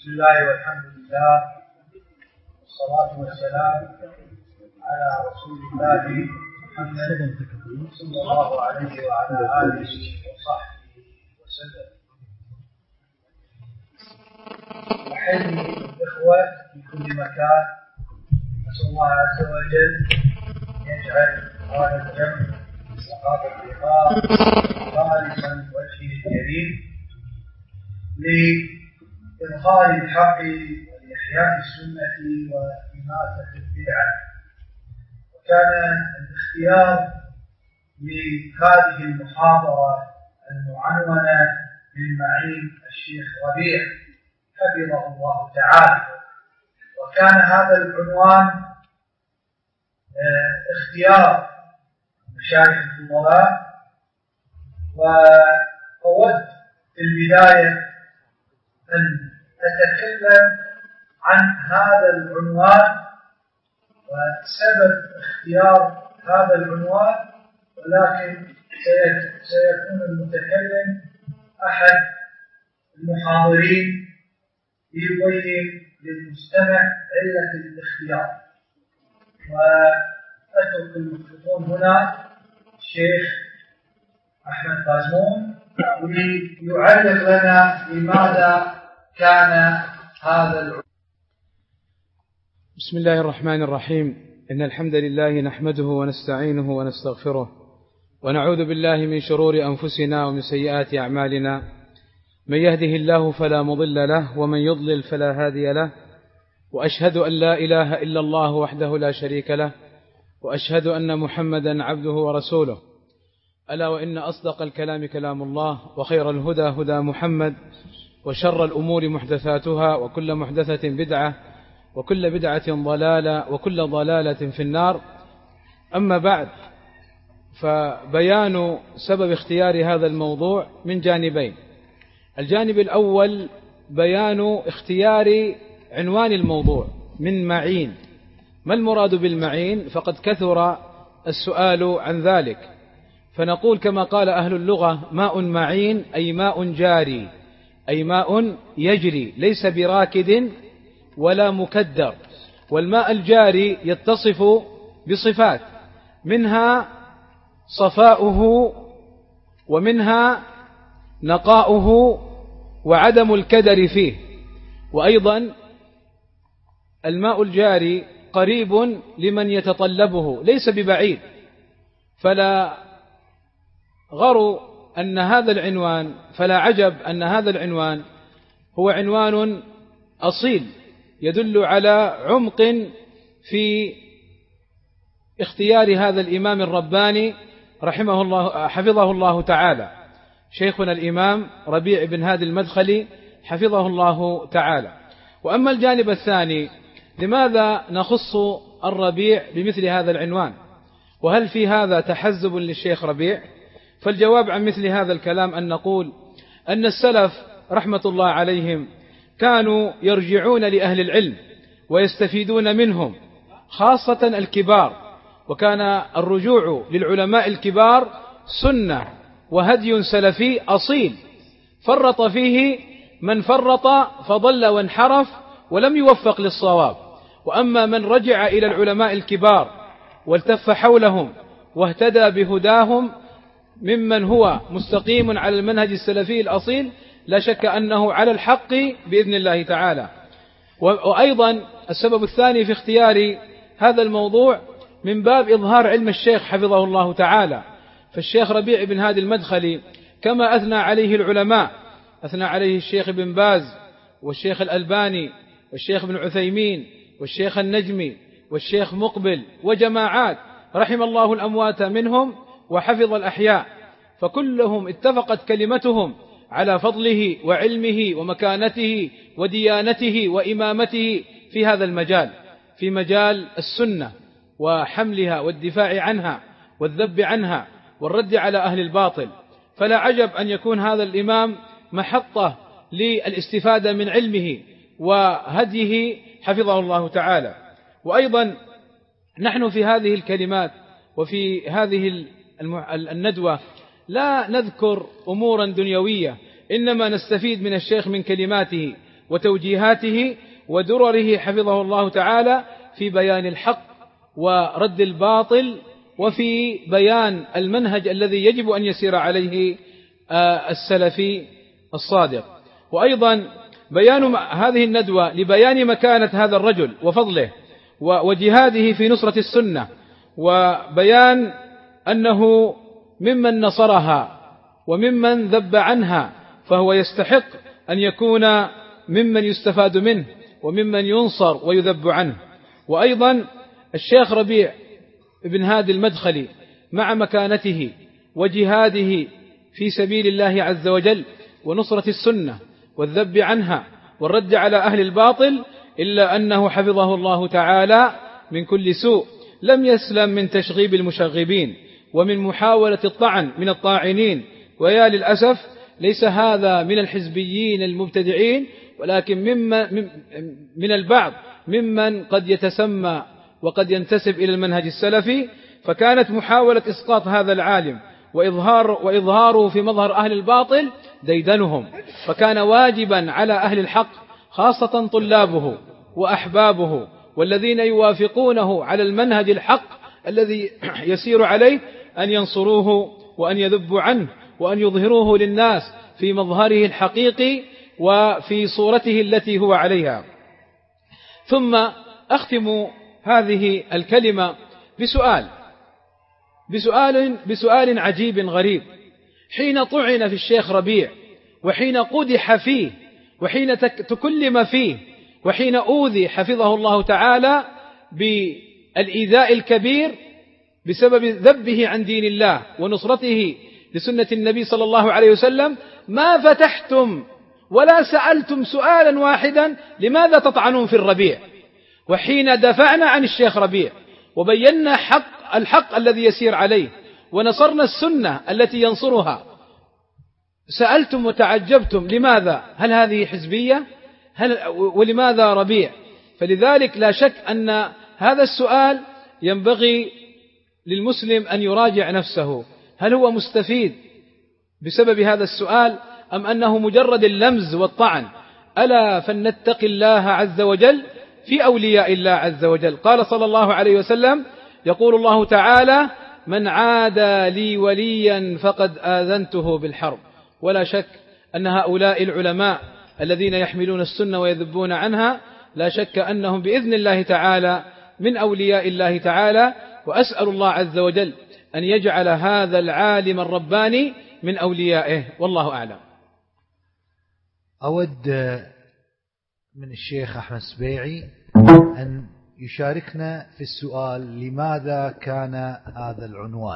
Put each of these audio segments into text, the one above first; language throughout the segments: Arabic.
بسم الله والحمد لله والصلاة والسلام على رسول الله محمد صلى الله عليه وعلى آله وصحبه وسلم. أحيي الإخوة في كل مكان، نسأل الله عز وجل أن يجعل هذا الجمع وهذا اللقاء خالصا لوجهه الكريم لإظهار الحق وإحياء السنة وإماتة البدعة. وكان الاختيار لهذه المحاضرة المعنونة للمعين الشيخ ربيع حفظه الله تعالى، وكان هذا العنوان اختيار مشايخ الفضلاء. وأود في البداية أن أتكلم عن هذا العنوان وسبب اختيار هذا العنوان، ولكن سيكون المتكلم أحد المحاضرين ليبين للمستمع علة الاختيار. وأترك الميكروفون هنا الشيخ أحمد بازمون وليعرف لنا لماذا كان هذا العنوان. بسم الله الرحمن الرحيم. إن الحمد لله نحمده ونستعينه ونستغفره ونعوذ بالله من شرور أنفسنا ومن سيئات أعمالنا. من يهده الله فلا مضل له ومن يضلل فلا هادي له، وأشهد أن لا إله إلا الله وحده لا شريك له، وأشهد أن محمدا عبده ورسوله. ألا وإن أصدق الكلام كلام الله، وخير الهدى هدى محمد، وشر الأمور محدثاتها، وكل محدثة بدعة، وكل بدعة ضلالة، وكل ضلالة في النار. أما بعد، فبيان سبب اختيار هذا الموضوع من جانبين. الجانب الأول بيان اختيار عنوان الموضوع من معين. ما المراد بالمعين؟ فقد كثر السؤال عن ذلك، فنقول كما قال أهل اللغة: ماء معين أي ماء جاري، أي ماء يجري ليس براكد ولا مكدر. والماء الجاري يتصف بصفات، منها صفاؤه، ومنها نقاؤه وعدم الكدر فيه. وأيضا الماء الجاري قريب لمن يتطلبه، ليس ببعيد. فلا عجب أن هذا العنوان هو عنوان أصيل يدل على عمق في اختيار هذا الإمام الرباني حفظه الله تعالى، شيخنا الإمام ربيع بن هادي المدخلي حفظه الله تعالى. وأما الجانب الثاني، لماذا نخص الربيع بمثل هذا العنوان؟ وهل في هذا تحزب للشيخ ربيع؟ فالجواب عن مثل هذا الكلام أن نقول أن السلف رحمة الله عليهم كانوا يرجعون لأهل العلم ويستفيدون منهم، خاصة الكبار. وكان الرجوع للعلماء الكبار سنة وهدي سلفي أصيل، فرط فيه من فرط فضل وانحرف ولم يوفق للصواب. وأما من رجع إلى العلماء الكبار والتف حولهم واهتدى بهداهم ممن هو مستقيم على المنهج السلفي الأصيل، لا شك أنه على الحق بإذن الله تعالى. وأيضا السبب الثاني في اختيار هذا الموضوع من باب إظهار علم الشيخ حفظه الله تعالى. فالشيخ ربيع بن هادي المدخلي كما أثنى عليه العلماء، أثنى عليه الشيخ بن باز والشيخ الألباني والشيخ بن عثيمين والشيخ النجمي والشيخ مقبل وجماعات، رحم الله الأموات منهم وحفظ الأحياء، فكلهم اتفقت كلمتهم على فضله وعلمه ومكانته وديانته وإمامته في هذا المجال، في مجال السنة وحملها والدفاع عنها والذب عنها والرد على أهل الباطل. فلا عجب أن يكون هذا الإمام محطة للاستفادة من علمه وهديه حفظه الله تعالى. وأيضا نحن في هذه الكلمات وفي هذه الندوة لا نذكر أمورا دنيوية، إنما نستفيد من الشيخ من كلماته وتوجيهاته ودرره حفظه الله تعالى في بيان الحق ورد الباطل وفي بيان المنهج الذي يجب أن يسير عليه السلفي الصادق. وأيضا بيان هذه الندوة لبيان مكانة هذا الرجل وفضله وجهاده في نصرة السنة، وبيان أنه ممن نصرها وممن ذب عنها، فهو يستحق أن يكون ممن يستفاد منه وممن ينصر ويذب عنه. وأيضا الشيخ ربيع بن هادي المدخلي مع مكانته وجهاده في سبيل الله عز وجل ونصرة السنة والذب عنها والرد على أهل الباطل، إلا أنه حفظه الله تعالى من كل سوء، لم يسلم من تشغيب المشغبين ومن محاولة الطعن من الطاعنين. ويا للأسف ليس هذا من الحزبيين المبتدعين، ولكن من البعض ممن قد يتسمى وقد ينتسب إلى المنهج السلفي. فكانت محاولة إسقاط هذا العالم وإظهاره في مظهر أهل الباطل ديدنهم، فكان واجبا على أهل الحق خاصة طلابه وأحبابه والذين يوافقونه على المنهج الحق الذي يسير عليه أن ينصروه وأن يذبوا عنه وأن يظهروه للناس في مظهره الحقيقي وفي صورته التي هو عليها. ثم أختم هذه الكلمة بسؤال عجيب غريب. حين طعن في الشيخ ربيع، وحين قدح فيه، وحين تكلم فيه، وحين أوذي حفظه الله تعالى بالإيذاء الكبير بسبب ذبه عن دين الله ونصرته لسنة النبي صلى الله عليه وسلم، ما فتحتم ولا سألتم سؤالا واحدا: لماذا تطعنون في الربيع؟ وحين دفعنا عن الشيخ ربيع وبينا الحق الذي يسير عليه ونصرنا السنة التي ينصرها، سألتم وتعجبتم لماذا؟ هل هذه حزبية؟ ولماذا ربيع؟ فلذلك لا شك أن هذا السؤال ينبغي للمسلم أن يراجع نفسه، هل هو مستفيد بسبب هذا السؤال أم أنه مجرد اللمز والطعن؟ ألا فلنتق الله عز وجل في أولياء الله عز وجل. قال صلى الله عليه وسلم: يقول الله تعالى: من عادى لي وليا فقد آذنته بالحرب. ولا شك أن هؤلاء العلماء الذين يحملون السنة ويذبون عنها لا شك أنهم بإذن الله تعالى من أولياء الله تعالى، وأسأل الله عز وجل أن يجعل هذا العالم الرباني من أوليائه، والله أعلم. أود من الشيخ أحمد السبيعي أن يشاركنا في السؤال: لماذا كان هذا العنوان؟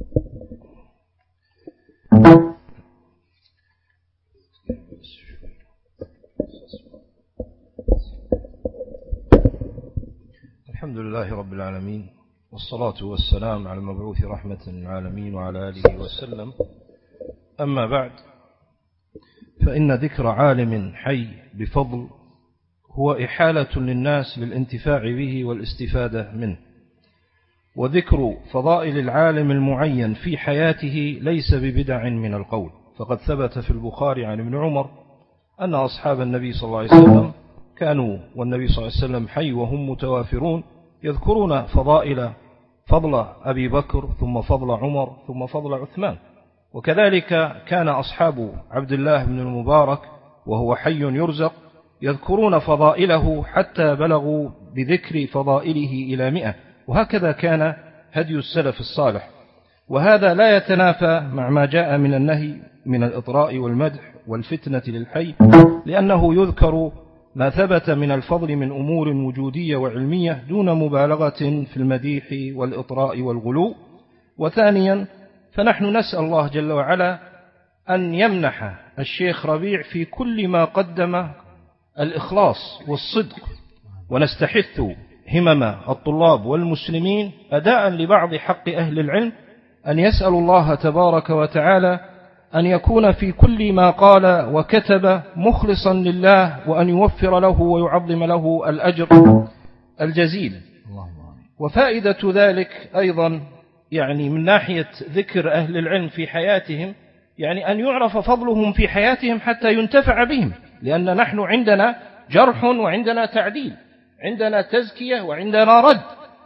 الحمد لله رب العالمين، والصلاة والسلام على المبعوث رحمة للعالمين وعلى آله وسلم. أما بعد، فإن ذكر عالم حي بفضل هو إحالة للناس للانتفاع به والاستفادة منه، وذكر فضائل العالم المعين في حياته ليس ببدع من القول، فقد ثبت في البخاري عن ابن عمر أن أصحاب النبي صلى الله عليه وسلم كانوا والنبي صلى الله عليه وسلم حي وهم متوافرون يذكرون فضل أبي بكر ثم فضل عمر ثم فضل عثمان. وكذلك كان أصحاب عبد الله بن المبارك وهو حي يرزق يذكرون فضائله حتى بلغوا بذكر فضائله إلى 100. وهكذا كان هدي السلف الصالح، وهذا لا يتنافى مع ما جاء من النهي من الإطراء والمدح والفتنة للحي، لأنه يذكر ما ثبت من الفضل من أمور وجودية وعلمية دون مبالغة في المديح والإطراء والغلو. وثانيا، فنحن نسأل الله جل وعلا أن يمنح الشيخ ربيع في كل ما قدم الإخلاص والصدق، ونستحث همم الطلاب والمسلمين أداء لبعض حق أهل العلم أن يسأل الله تبارك وتعالى أن يكون في كل ما قال وكتب مخلصا لله، وأن يوفر له ويعظم له الأجر الجزيل. وفائدة ذلك أيضا يعني من ناحية ذكر أهل العلم في حياتهم، يعني أن يعرف فضلهم في حياتهم حتى ينتفع بهم، لأن نحن عندنا جرح وعندنا تعديل، عندنا تزكية وعندنا رد،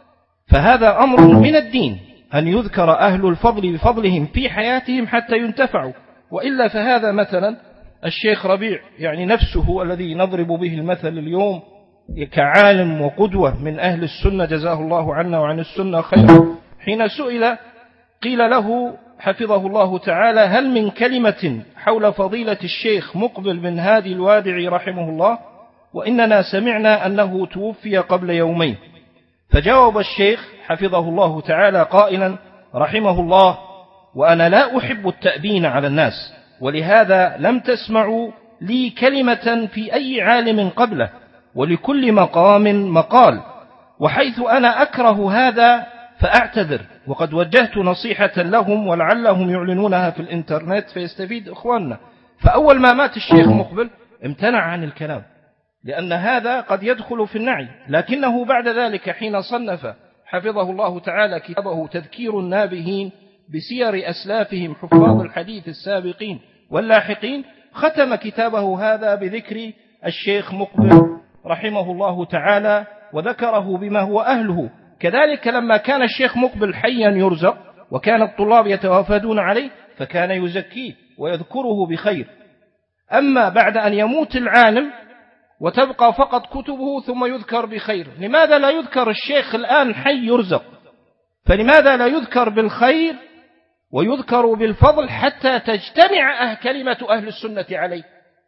فهذا أمر من الدين أن يذكر أهل الفضل بفضلهم في حياتهم حتى ينتفعوا، وإلا فهذا مثلا الشيخ ربيع يعني نفسه الذي نضرب به المثل اليوم كعالم وقدوة من أهل السنة جزاه الله عنا وعن السنة خيرا، حين سئل قيل له حفظه الله تعالى: هل من كلمة حول فضيلة الشيخ مقبل بن هادي الوادعي رحمه الله، وإننا سمعنا أنه توفي قبل يومين. فجاوب الشيخ حفظه الله تعالى قائلا رحمه الله: وأنا لا أحب التأبين على الناس، ولهذا لم تسمعوا لي كلمة في أي عالم قبله، ولكل مقام مقال، وحيث أنا أكره هذا فأعتذر، وقد وجهت نصيحة لهم ولعلهم يعلنونها في الإنترنت فيستفيد إخواننا. فأول ما مات الشيخ مقبل امتنع عن الكلام، لأن هذا قد يدخل في النعي، لكنه بعد ذلك حين صنف حفظه الله تعالى كتابه تذكير النابهين بسير أسلافهم حفاظ الحديث السابقين واللاحقين، ختم كتابه هذا بذكر الشيخ مقبل رحمه الله تعالى وذكره بما هو أهله. كذلك لما كان الشيخ مقبل حيا يرزق وكان الطلاب يتوافدون عليه فكان يزكيه ويذكره بخير. أما بعد أن يموت العالم وتبقى فقط كتبه ثم يذكر بخير، لماذا لا يذكر الشيخ الآن حي يرزق؟ فلماذا لا يذكر بالخير ويذكر بالفضل حتى تجتمع كلمة أهل السنة عليه؟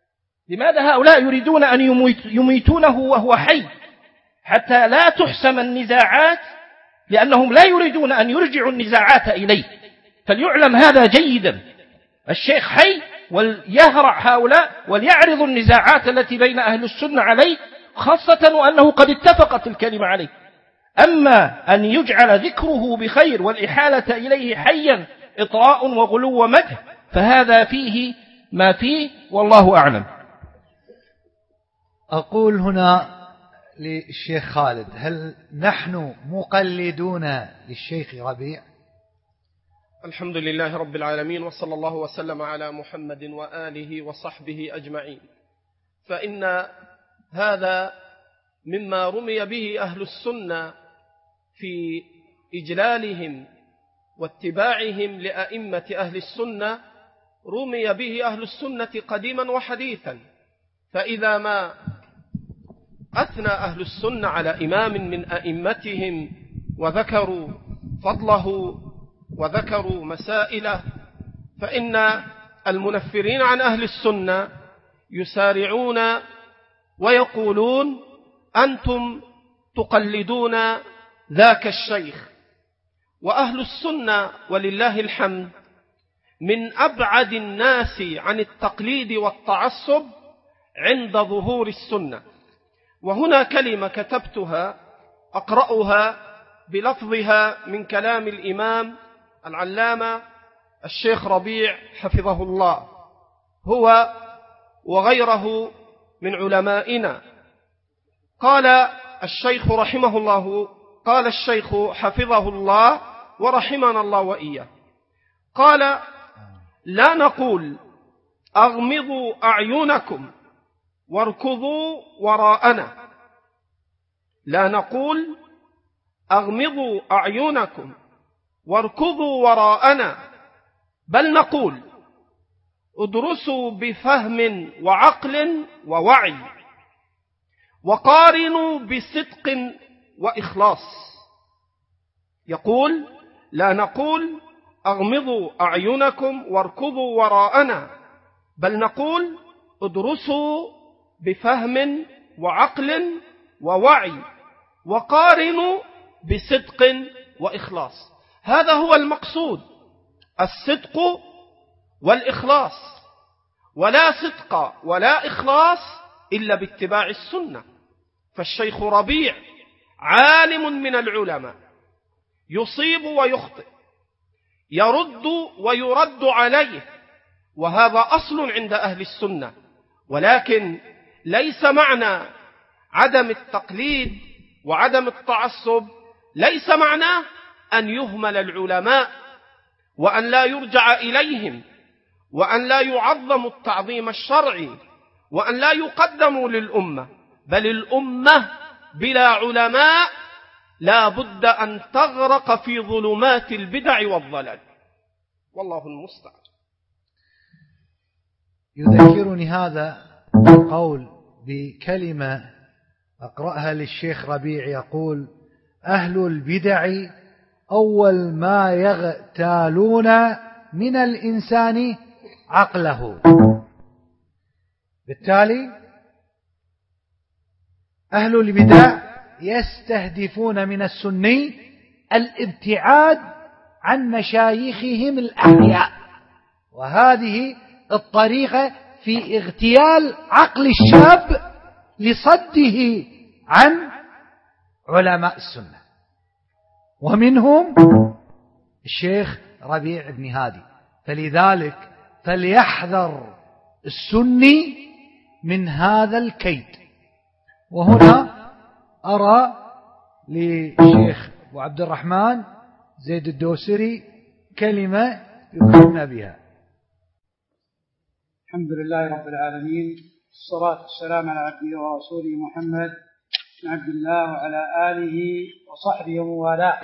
لماذا هؤلاء يريدون أن يميتونه وهو حي حتى لا تحسم النزاعات، لأنهم لا يريدون أن يرجعوا النزاعات إليه؟ فليعلم هذا جيدا، الشيخ حي وليهرع هؤلاء وليعرض النزاعات التي بين أهل السنة عليه، خاصة وأنه قد اتفقت الكلمة عليه. أما أن يجعل ذكره بخير والإحالة إليه حيا إطراء وغلو ومدح فهذا فيه ما فيه، والله أعلم. أقول هنا للشيخ خالد: هل نحن مقلدون للشيخ ربيع؟ الحمد لله رب العالمين، وصلى الله وسلم على محمد وآله وصحبه أجمعين. فإن هذا مما رمي به أهل السنة في إجلالهم واتباعهم لأئمة أهل السنة، رمي به أهل السنة قديما وحديثا. فإذا ما أثنى أهل السنة على إمام من أئمتهم وذكروا فضله وذكروا مسائله، فإن المنفرين عن أهل السنة يسارعون ويقولون: أنتم تقلدون ذاك الشيخ. وأهل السنة ولله الحمد من أبعد الناس عن التقليد والتعصب عند ظهور السنة. وهنا كلمة كتبتها أقرأها بلفظها من كلام الإمام العلامة الشيخ ربيع حفظه الله، هو وغيره من علمائنا. قال الشيخ رحمه الله، قال الشيخ حفظه الله ورحمنا الله وإياه، قال: لا نقول أغمضوا أعينكم واركضوا وراءنا، لا نقول أغمضوا أعينكم واركضوا وراءنا، بل نقول ادرسوا بفهم وعقل ووعي، وقارنوا بصدق وإخلاص. يقول: لا نقول أغمضوا أعينكم واركضوا وراءنا، بل نقول ادرسوا بفهم وعقل ووعي، وقارنوا بصدق وإخلاص. هذا هو المقصود، الصدق والإخلاص، ولا صدق ولا إخلاص إلا باتباع السنة. فالشيخ ربيع عالم من العلماء، يصيب ويخطئ، يرد ويرد عليه، وهذا أصل عند أهل السنة. ولكن ليس معنى عدم التقليد وعدم التعصب، ليس معناه أن يهمل العلماء وأن لا يرجع إليهم وأن لا يعظم التعظيم الشرعي وأن لا يقدموا للأمة، بل الأمة بلا علماء لا بد أن تغرق في ظلمات البدع والضلال، والله المستعان. يذكرني هذا القول بكلمة أقرأها للشيخ ربيع، يقول: أهل البدع أول ما يغتالون من الإنسان عقله. بالتالي أهل البدع يستهدفون من السني الابتعاد عن مشايخهم الأحياء، وهذه الطريقة في اغتيال عقل الشاب لصده عن علماء السنة، ومنهم الشيخ ربيع بن هادي. فلذلك فليحذر السني من هذا الكيد. وهنا أرى للشيخ أبو عبد الرحمن زيد الدوسري كلمة يكرمنا بها. الحمد لله رب العالمين، والصلاة والسلام على عبده ورسوله محمد بن عبد الله وعلى آله وصحبه وموالاه.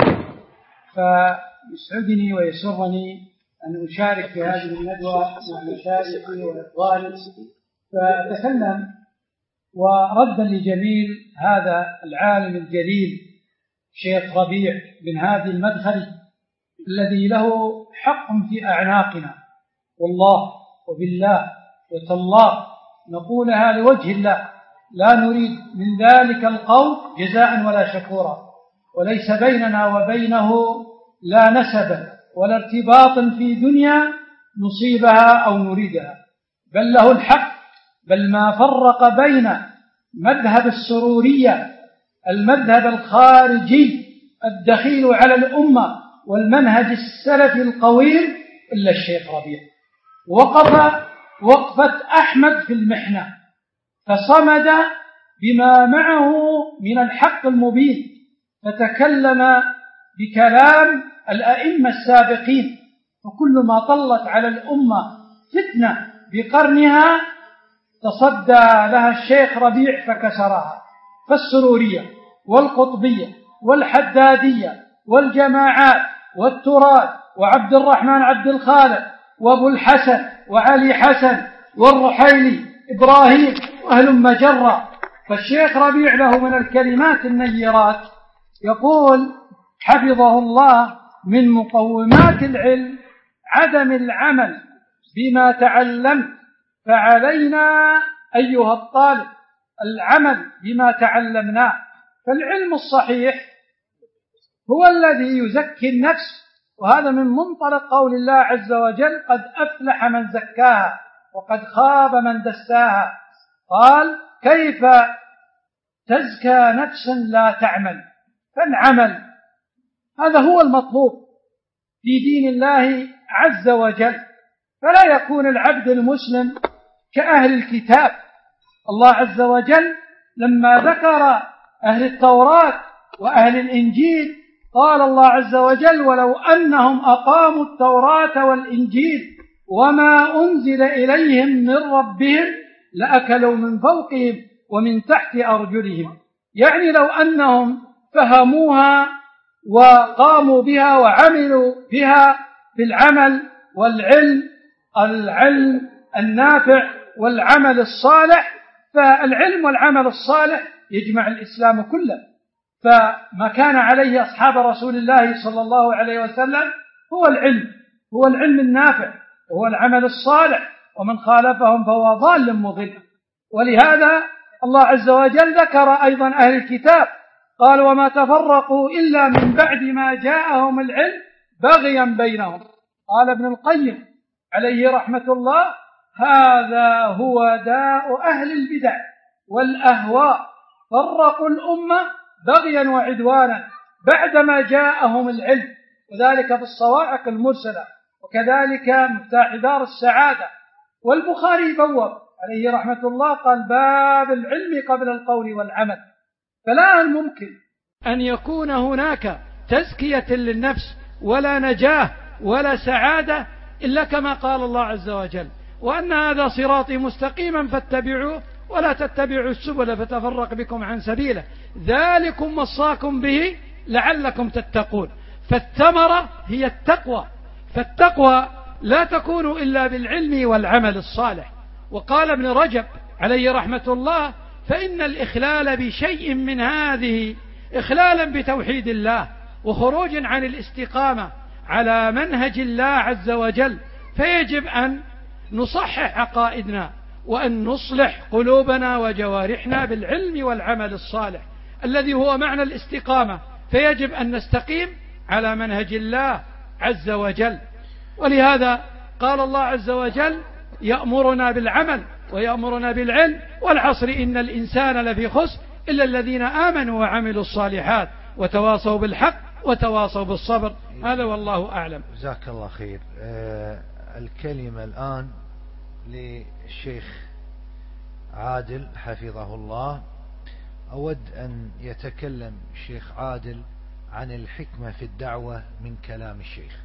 فيسعدني ويسرني أن أشارك في هذه الندوة مع مشايخي وإخواني، فأتكلم وردا لجميل هذا العالم الجليل شيخ ربيع بن هادي المدخلي الذي له حق في أعناقنا، والله وبالله وتالله نقولها لوجه الله، لا نريد من ذلك القول جزاء ولا شكورا، وليس بيننا وبينه لا نسب ولا ارتباط في دنيا نصيبها أو نريدها، بل له الحق، بل ما فرق بين مذهب السرورية المذهب الخارجي الدخيل على الأمة والمنهج السلفي القويم إلا الشيخ ربيع. وقف وقفة أحمد في المحنة، فصمد بما معه من الحق المبين، فتكلم بكلام الأئمة السابقين، وكل ما طلت على الأمة فتنة بقرنها تصدى لها الشيخ ربيع فكسرها. فالسرورية والقطبية والحدادية والجماعات والتراث وعبد الرحمن عبد الخالق وابو الحسن وعلي حسن والرحيلي إبراهيم وأهل مجرة. فالشيخ ربيع له من الكلمات النيرات، يقول حفظه الله: من مقومات العلم عدم العمل بما تعلمت، فعلينا أيها الطالب العمل بما تعلمناه. فالعلم الصحيح هو الذي يزكي النفس، وهذا من منطلق قول الله عز وجل: قد أفلح من زكاها وقد خاب من دساها. قال: كيف تزكى نفس لا تعمل؟ فالعمل هذا هو المطلوب في دين الله عز وجل، فلا يكون العبد المسلم كأهل الكتاب. الله عز وجل لما ذكر أهل التوراة وأهل الإنجيل قال الله عز وجل: ولو أنهم أقاموا التوراة والإنجيل وما أنزل إليهم من ربهم لأكلوا من فوقهم ومن تحت أرجلهم. يعني لو أنهم فهموها وقاموا بها وعملوا بها بالعمل والعلم، العلم النافع والعمل الصالح، فالعلم والعمل الصالح يجمع الإسلام كله. فما كان عليه أصحاب رسول الله صلى الله عليه وسلم هو العلم النافع وهو العمل الصالح، ومن خالفهم فهو ضال مضل. ولهذا الله عز وجل ذكر أيضا أهل الكتاب، قال: وما تفرقوا إلا من بعد ما جاءهم العلم بغيا بينهم. قال ابن القيم عليه رحمة الله: هذا هو داء أهل البدع والأهواء، فرقوا الأمة بغيا وعدوانا بعدما جاءهم العلم، وذلك في الصواعق المرسلة، وكذلك مفتاح دار السعادة. والبخاري بوب عليه رحمة الله قال: باب العلم قبل القول والعمل. فلا ممكن أن يكون هناك تزكية للنفس ولا نجاة ولا سعادة إلا كما قال الله عز وجل: وأن هذا صراطي مستقيما فاتبعوه ولا تتبعوا السبل فتفرق بكم عن سبيله ذلكم وصاكم به لعلكم تتقون. فالثمرة هي التقوى، فالتقوى لا تكون إلا بالعلم والعمل الصالح. وقال ابن رجب عليه رحمة الله: فإن الإخلال بشيء من هذه إخلالا بتوحيد الله وخروج عن الاستقامة على منهج الله عز وجل، فيجب أن نصحح عقائدنا وأن نصلح قلوبنا وجوارحنا بالعلم والعمل الصالح الذي هو معنى الاستقامة، فيجب أن نستقيم على منهج الله عز وجل. ولهذا قال الله عز وجل: يأمرنا بالعمل ويأمرنا بالعلم والعصر إن الإنسان لفي خسر إلا الذين آمنوا وعملوا الصالحات وتواصوا بالحق وتواصوا بالصبر. هذا والله أعلم. جزاك الله خير. الكلمة الآن للشيخ عادل حفظه الله. أود أن يتكلم الشيخ عادل عن الحكمة في الدعوة من كلام الشيخ.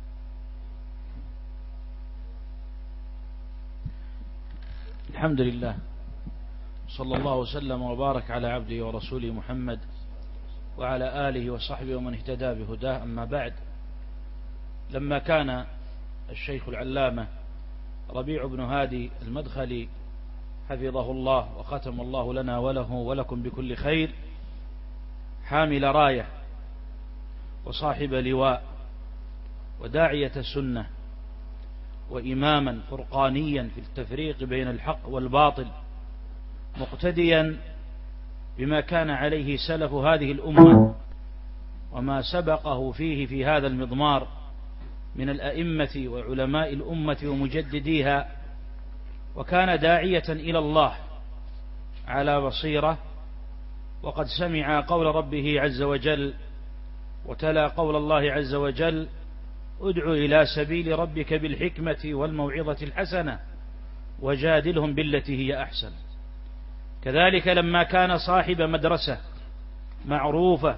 الحمد لله، صلى الله وسلم وبارك على عبده ورسوله محمد وعلى آله وصحبه ومن اهتدى بهداه. أما بعد، لما كان الشيخ العلامة ربيع بن هادي المدخلي حفظه الله وختم الله لنا وله ولكم بكل خير حامل راية وصاحب لواء وداعية السنة وإماما فرقانيا في التفريق بين الحق والباطل، مقتديا بما كان عليه سلف هذه الأمة وما سبقه فيه في هذا المضمار من الأئمة وعلماء الأمة ومجدديها، وكان داعية إلى الله على بصيرة، وقد سمع قول ربه عز وجل وتلا قول الله عز وجل: ادع إلى سبيل ربك بالحكمة والموعظة الحسنة وجادلهم بالتي هي أحسن. كذلك لما كان صاحب مدرسة معروفة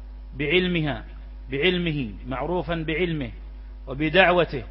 بعلمه معروفا بعلمه وبدعوته،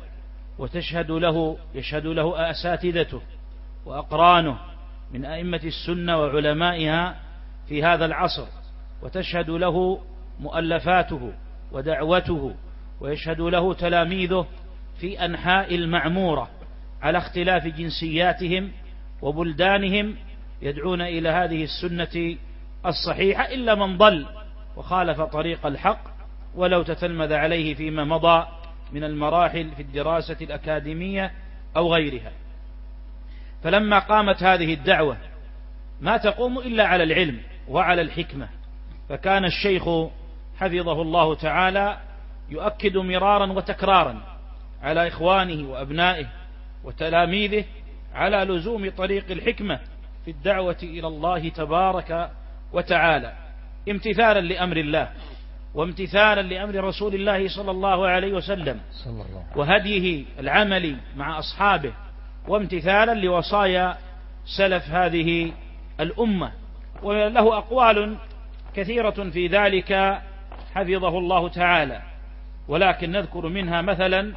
يشهد له أساتذته وأقرانه من أئمة السنة وعلمائها في هذا العصر، وتشهد له مؤلفاته ودعوته، ويشهد له تلاميذه في أنحاء المعمورة على اختلاف جنسياتهم وبلدانهم، يدعون إلى هذه السنة الصحيحة إلا من ضل وخالف طريق الحق ولو تتلمذ عليه فيما مضى من المراحل في الدراسة الأكاديمية أو غيرها. فلما قامت هذه الدعوة ما تقوم إلا على العلم وعلى الحكمة، فكان الشيخ حفظه الله تعالى يؤكد مرارا وتكرارا على إخوانه وأبنائه وتلاميذه على لزوم طريق الحكمة في الدعوة إلى الله تبارك وتعالى، امتثالا لأمر الله وامتثالا لأمر رسول الله صلى الله عليه وسلم وهديه العملي مع أصحابه، وامتثالا لوصايا سلف هذه الأمة. وله أقوال كثيرة في ذلك حفظه الله تعالى، ولكن نذكر منها مثلا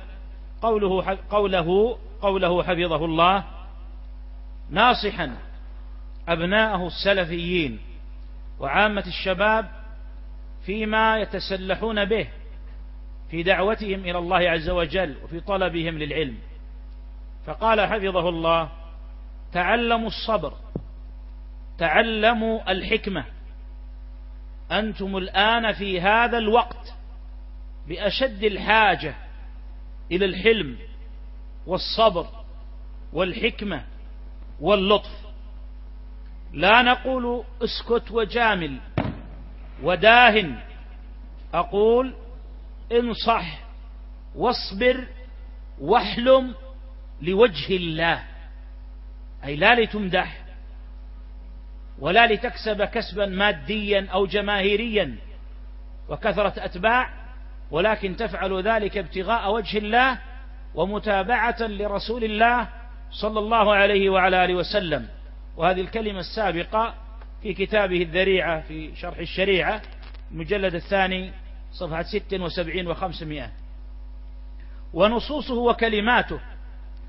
قوله حفظه الله ناصحا أبناءه السلفيين وعامة الشباب فيما يتسلحون به في دعوتهم إلى الله عز وجل وفي طلبهم للعلم، فقال حفظه الله: تعلموا الصبر، تعلموا الحكمة، أنتم الآن في هذا الوقت بأشد الحاجة إلى الحلم والصبر والحكمة واللطف. لا نقول اسكت وجامل وداهن، أقول انصح واصبر واحلم لوجه الله، أي لا لتمدح ولا لتكسب كسبا ماديا أو جماهيريا وكثرة أتباع، ولكن تفعل ذلك ابتغاء وجه الله ومتابعة لرسول الله صلى الله عليه وعلى آله وسلم. وهذه الكلمة السابقة في كتابه الذريعة في شرح الشريعة المجلد الثاني صفحة 76 و500. ونصوصه وكلماته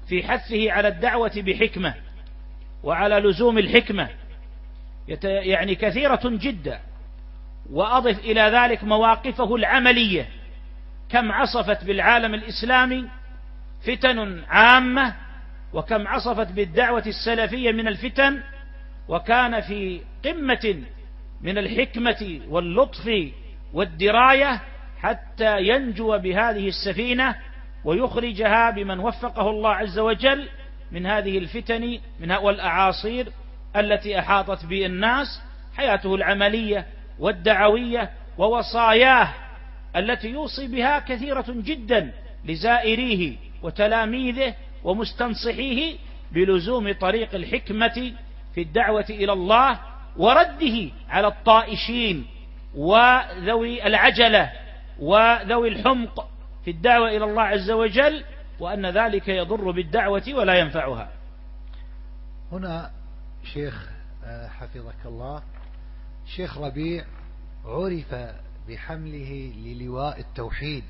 في حثه على الدعوة بحكمة وعلى لزوم الحكمة يعني كثيرة جدا. وأضف إلى ذلك مواقفه العملية، كم عصفت بالعالم الإسلامي فتن عامة، وكم عصفت بالدعوة السلفية من الفتن، وكان في قمة من الحكمة واللطف والدراية حتى ينجو بهذه السفينة ويخرجها بمن وفقه الله عز وجل من هذه الفتن والأعاصير التي أحاطت بالناس. حياته العملية والدعوية ووصاياه التي يوصي بها كثيرة جدا لزائريه وتلاميذه ومستنصحيه بلزوم طريق الحكمة في الدعوة إلى الله ورده على الطائشين وذوي العجلة وذوي الحمق في الدعوة إلى الله عز وجل، وأن ذلك يضر بالدعوة ولا ينفعها. هنا شيخ حفظك الله، شيخ ربيع عرف بحمله للواء التوحيد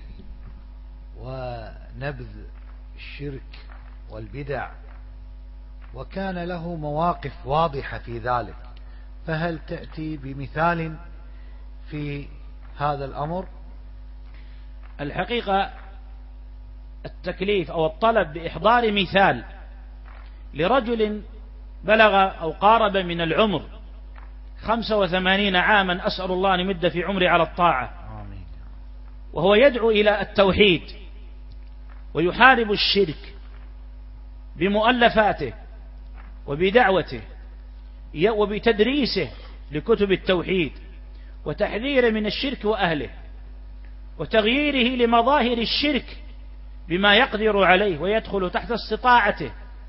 ونبذ الشرك والبدع، وكان له مواقف واضحة في ذلك، فهل تأتي بمثال في هذا الأمر؟ الحقيقة التكليف أو الطلب بإحضار مثال لرجل بلغ أو قارب من العمر 85 عاما، أسأل الله أن يمد في عمره على الطاعة، وهو يدعو إلى التوحيد ويحارب الشرك بمؤلفاته وبدعوته وبتدريسه لكتب التوحيد وتحذيره من الشرك وأهله وتغييره لمظاهر الشرك بما يقدر عليه ويدخل تحت استطاعته،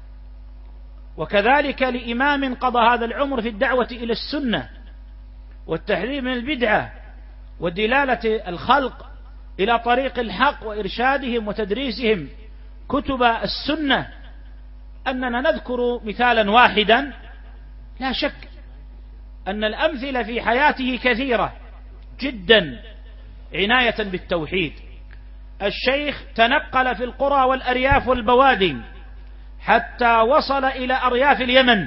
وكذلك لإمام قضى هذا العمر في الدعوة إلى السنة والتحذير من البدعة ودلالة الخلق إلى طريق الحق وإرشادهم وتدريسهم كتب السنة، أننا نذكر مثالا واحدا. لا شك أن الأمثلة في حياته كثيرة جدا عناية بالتوحيد. الشيخ تنقل في القرى والأرياف والبوادي حتى وصل إلى أرياف اليمن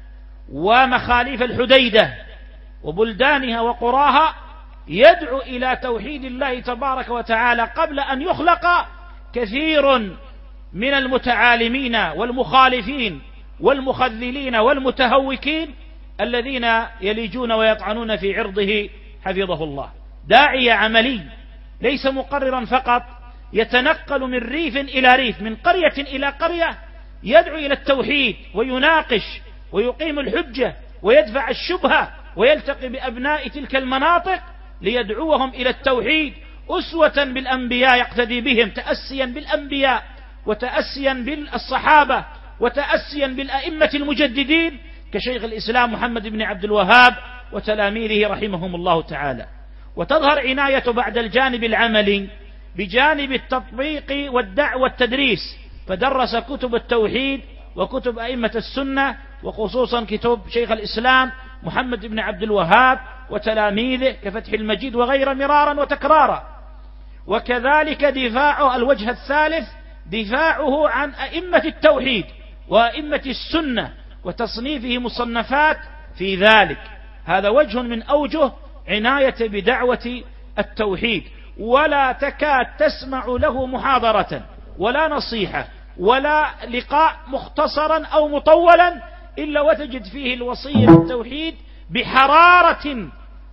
ومخاليف الحديدة وبلدانها وقراها، يدعو إلى توحيد الله تبارك وتعالى قبل أن يخلق كثير من المتعالمين والمخالفين والمخذلين والمتهوكين الذين يليجون ويطعنون في عرضه حفظه الله. داعية عملي ليس مقررا فقط، يتنقل من ريف إلى ريف، من قرية إلى قرية، يدعو إلى التوحيد ويناقش ويقيم الحجة ويدفع الشبهة ويلتقي بأبناء تلك المناطق ليدعوهم إلى التوحيد، أسوة بالأنبياء يقتدي بهم، تأسيا بالأنبياء وتأسيا بالصحابة وتأسيا بالأئمة المجددين كشيخ الإسلام محمد بن عبد الوهاب وتلاميذه رحمهم الله تعالى. وتظهر عناية بعد الجانب العملي بجانب التطبيق والدعوة والتدريس، فدرس كتب التوحيد وكتب أئمة السنة وخصوصا كتب شيخ الإسلام محمد بن عبد الوهاب وتلاميذه كفتح المجيد وغير مرارا وتكرارا. وكذلك دفاعه الوجه الثالث دفاعه عن أئمة التوحيد وأئمة السنة وتصنيفه مصنفات في ذلك. هذا وجه من أوجه عناية بدعوة التوحيد، ولا تكاد تسمع له محاضرة ولا نصيحة ولا لقاء مختصرا أو مطولا إلا وتجد فيه الوصية بالتوحيد بحرارة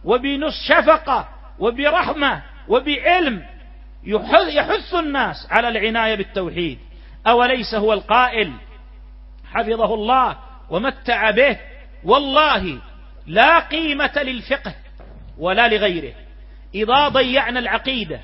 وبشفقة وبرحمة وبعلم، يحث الناس على العناية بالتوحيد. أوليس هو القائل حفظه الله ومتع به: والله لا قيمة للفقه ولا لغيره إذا ضيعنا العقيدة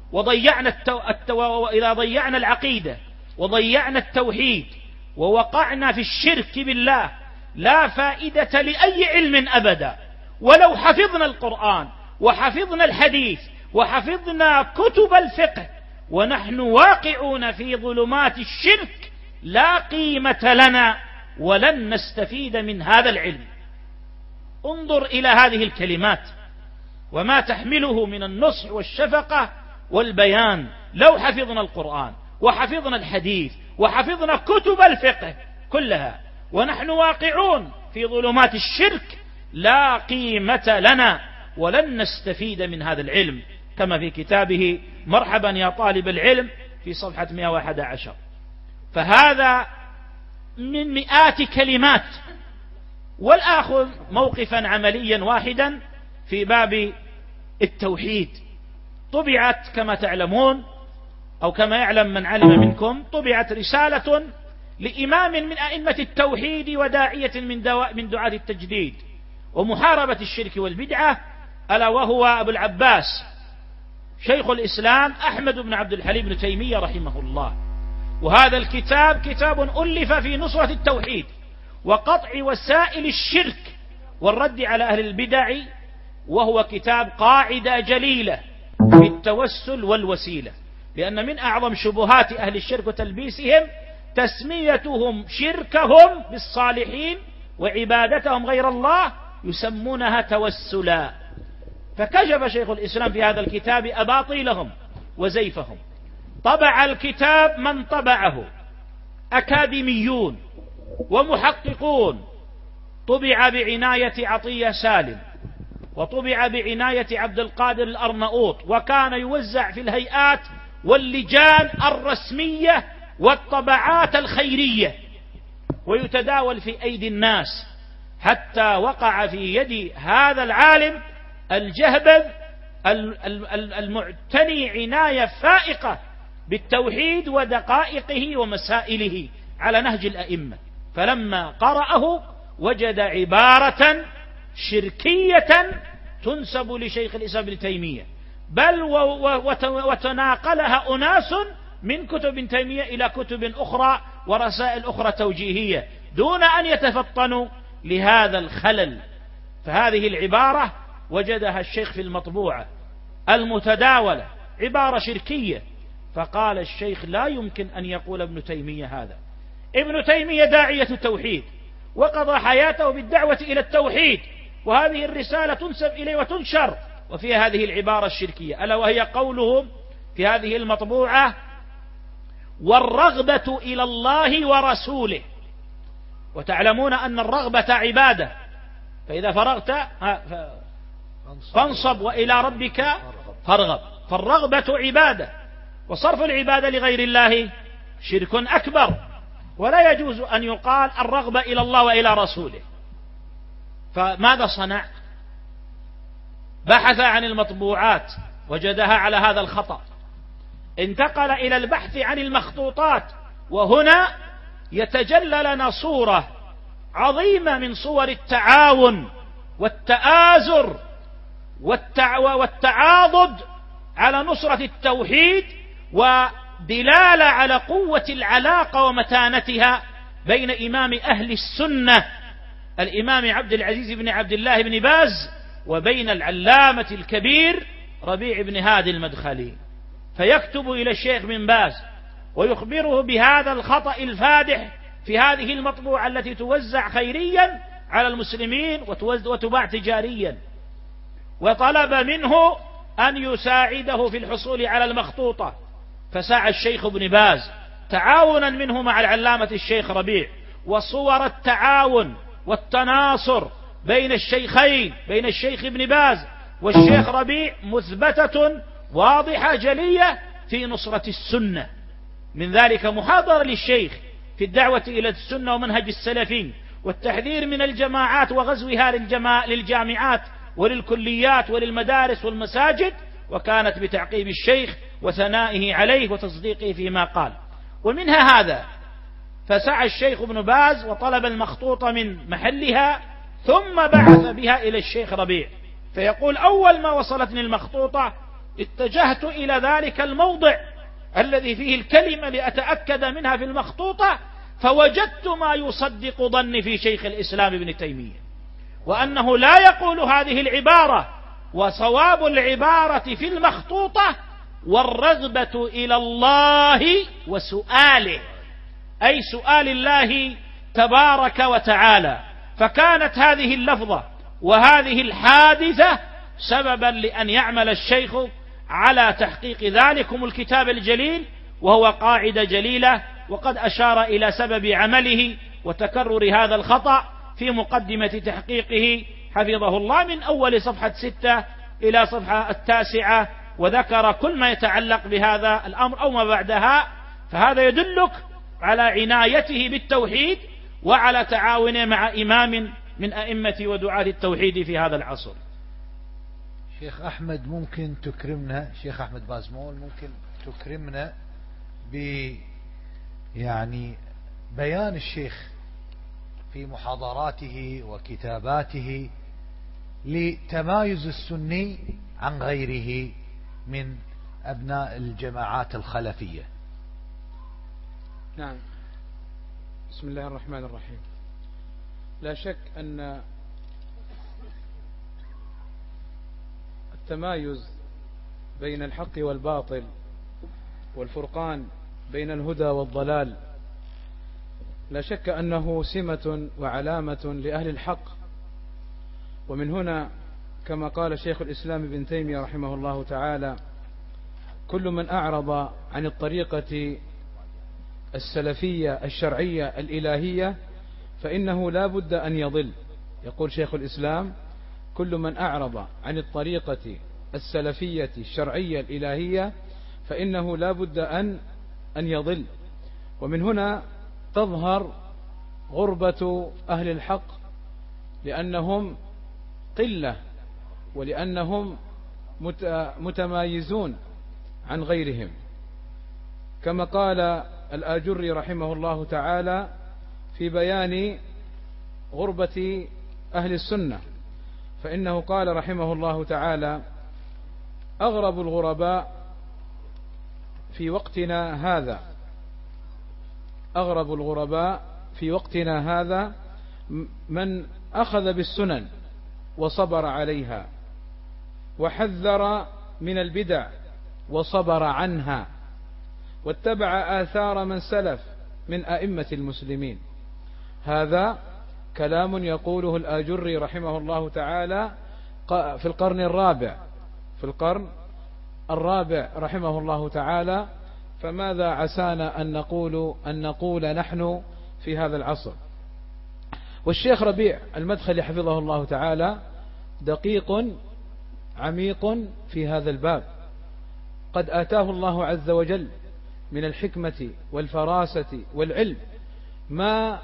إذا ضيعنا العقيدة وضيعنا التوحيد ووقعنا في الشرك بالله لا فائدة لأي علم أبدا، ولو حفظنا القرآن وحفظنا الحديث وحفظنا كتب الفقه ونحن واقعون في ظلمات الشرك لا قيمة لنا ولن نستفيد من هذا العلم. انظر إلى هذه الكلمات وما تحمله من النصح والشفقة والبيان. لو حفظنا القرآن وحفظنا الحديث وحفظنا كتب الفقه كلها ونحن واقعون في ظلمات الشرك لا قيمة لنا ولن نستفيد من هذا العلم، كما في كتابه مرحبا يا طالب العلم في صفحة 111. فهذا من مئات كلمات. والآخذ موقفا عمليا واحدا في باب التوحيد. طبعت كما تعلمون أو كما يعلم من علم منكم، طبعت رسالة لإمام من أئمة التوحيد وداعية من دعاة التجديد ومحاربة الشرك والبدعة، ألا وهو أبو العباس شيخ الإسلام أحمد بن عبد الحليم بن تيمية رحمه الله. وهذا الكتاب كتاب ألف في نصرة التوحيد وقطع وسائل الشرك والرد على أهل البدع، وهو كتاب قاعدة جليلة في التوسل والوسيلة، لأن من أعظم شبهات أهل الشرك وتلبيسهم تسميتهم شركهم بالصالحين وعبادتهم غير الله يسمونها توسلا. فكشف شيخ الإسلام في هذا الكتاب أباطيلهم وزيفهم. طبع الكتاب من طبعه أكاديميون ومحققون، طبع بعناية عطية سالم وطبع بعناية عبد القادر الأرناؤوط، وكان يوزع في الهيئات واللجان الرسمية والطبعات الخيرية ويتداول في أيدي الناس، حتى وقع في يد هذا العالم الجهبذ المعتني عناية فائقة بالتوحيد ودقائقه ومسائله على نهج الأئمة. فلما قرأه وجد عبارة شركية تنسب لشيخ الإسلام ابن تيمية، بل وتناقلها أناس من كتب ابن تيمية إلى كتب أخرى ورسائل أخرى توجيهية دون أن يتفطنوا لهذا الخلل. فهذه العبارة وجدها الشيخ في المطبوعة المتداولة عبارة شركية، فقال الشيخ لا يمكن أن يقول ابن تيمية هذا. ابن تيمية داعية التوحيد وقضى حياته بالدعوة إلى التوحيد، وهذه الرسالة تنسب إليه وتنشر وفيها هذه العبارة الشركية، ألا وهي قوله في هذه المطبوعة: والرغبة إلى الله ورسوله. وتعلمون أن الرغبة عبادة، فإذا فرغت فانصب وإلى ربك فارغب. فالرغبة عبادة، وصرف العبادة لغير الله شرك أكبر، ولا يجوز أن يقال الرغبة إلى الله وإلى رسوله. فماذا صنع؟ بحث عن المطبوعات وجدها على هذا الخطأ، انتقل إلى البحث عن المخطوطات، وهنا يتجلى لنا صورة عظيمة من صور التعاون والتآزر والتعاضد على نصرة التوحيد، ودلالة على قوة العلاقة ومتانتها بين إمام أهل السنة الإمام عبد العزيز بن عبد الله بن باز وبين العلامة الكبير ربيع بن هادي المدخلي. فيكتب إلى الشيخ بن باز ويخبره بهذا الخطأ الفادح في هذه المطبوعة التي توزع خيريا على المسلمين وتباع تجاريا، وطلب منه أن يساعده في الحصول على المخطوطة. فسعى الشيخ ابن باز تعاونا منه مع العلامة الشيخ ربيع، وصور التعاون والتناصر بين الشيخين، بين الشيخ ابن باز والشيخ ربيع، مثبتة واضحة جلية في نصرة السنة. من ذلك محاضرة للشيخ في الدعوة إلى السنة ومنهج السلفين، والتحذير من الجماعات وغزوها للجامعات وللكليات وللمدارس والمساجد، وكانت بتعقيب الشيخ وثنائه عليه وتصديقه فيما قال. ومنها هذا، فسعى الشيخ ابن باز وطلب المخطوطة من محلها، ثم بعث بها إلى الشيخ ربيع. فيقول: أول ما وصلتني المخطوطة اتجهت إلى ذلك الموضع الذي فيه الكلمة لأتأكد منها في المخطوطة، فوجدت ما يصدق ظني في شيخ الإسلام ابن تيمية، وأنه لا يقول هذه العبارة، وصواب العبارة في المخطوطة: والرغبة إلى الله وسؤاله، أي سؤال الله تبارك وتعالى. فكانت هذه اللفظة وهذه الحادثة سببا لأن يعمل الشيخ على تحقيق ذلكم الكتاب الجليل، وهو قاعدة جليلة وقد أشار إلى سبب عمله وتكرر هذا الخطأ في مقدمة تحقيقه حفظه الله من أول صفحة 6 إلى صفحة 9، وذكر كل ما يتعلق بهذا الأمر أو ما بعدها. فهذا يدلك على عنايته بالتوحيد وعلى تعاونه مع إمام من أئمة ودعاة التوحيد في هذا العصر. شيخ أحمد ممكن تكرمنا، شيخ أحمد بازمول ممكن تكرمنا يعني بيان الشيخ في محاضراته وكتاباته لتمايز السني عن غيره من أبناء الجماعات الخلفية. نعم. بسم الله الرحمن الرحيم. لا شك أن التمايز بين الحق والباطل والفرقان بين الهدى والضلال لا شك أنه سمة وعلامة لأهل الحق. ومن هنا كما قال شيخ الإسلام ابن تيمية رحمه الله تعالى: كل من أعرض عن الطريقة السلفية الشرعية الإلهية فإنه لا بد أن يضل. يقول شيخ الإسلام: كل من أعرض عن الطريقة السلفية الشرعية الإلهية فإنه لا بد أن يضل. ومن هنا تظهر غربة أهل الحق، لأنهم قلة ولأنهم متمايزون عن غيرهم، كما قال الآجري رحمه الله تعالى في بيان غربة أهل السنة، فإنه قال رحمه الله تعالى: أغرب الغرباء في وقتنا هذا، أغرب الغرباء في وقتنا هذا من أخذ بالسنن وصبر عليها وحذر من البدع وصبر عنها واتبع آثار من سلف من أئمة المسلمين. هذا كلام يقوله الآجري رحمه الله تعالى في القرن الرابع رحمه الله تعالى. فماذا عسانا أن نقول نحن في هذا العصر؟ والشيخ ربيع المدخلي حفظه الله تعالى دقيق عميق في هذا الباب، قد آتاه الله عز وجل من الحكمة والفراسة والعلم ما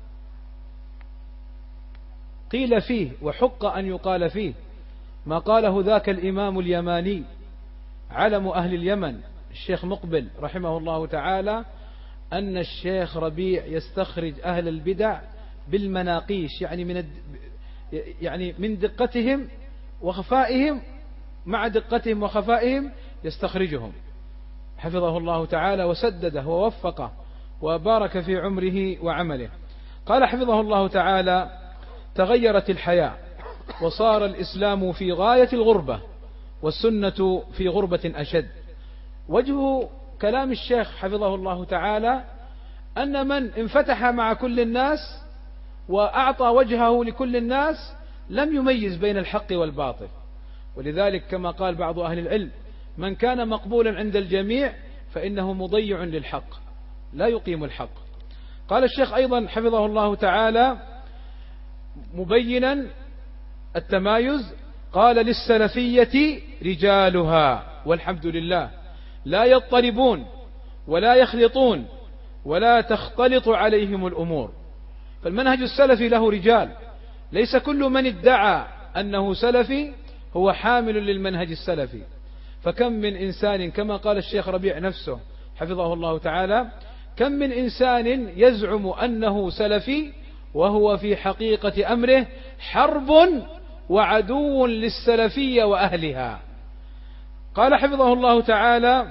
قيل فيه وحق أن يقال فيه، ما قاله ذاك الإمام اليماني علم أهل اليمن الشيخ مقبل رحمه الله تعالى، أن الشيخ ربيع يستخرج أهل البدع بالمناقيش، يعني من دقتهم وخفائهم، مع دقتهم وخفائهم يستخرجهم حفظه الله تعالى وسدده ووفقه وبارك في عمره وعمله. قال حفظه الله تعالى: تغيرت الحياة وصار الإسلام في غاية الغربة والسنة في غربة أشد. وجه كلام الشيخ حفظه الله تعالى أن من انفتح مع كل الناس وأعطى وجهه لكل الناس لم يميز بين الحق والباطل، ولذلك كما قال بعض أهل العلم: من كان مقبولا عند الجميع فإنه مضيع للحق لا يقيم الحق. قال الشيخ أيضا حفظه الله تعالى مبينا التمايز، قال: للسلفية رجالها والحمد لله لا يضطربون ولا يخلطون ولا تختلط عليهم الأمور. فالمنهج السلفي له رجال، ليس كل من ادعى أنه سلفي هو حامل للمنهج السلفي. فكم من إنسان كما قال الشيخ ربيع نفسه حفظه الله تعالى: كم من إنسان يزعم أنه سلفي وهو في حقيقة أمره حرب وعدو للسلفية وأهلها. قال حفظه الله تعالى: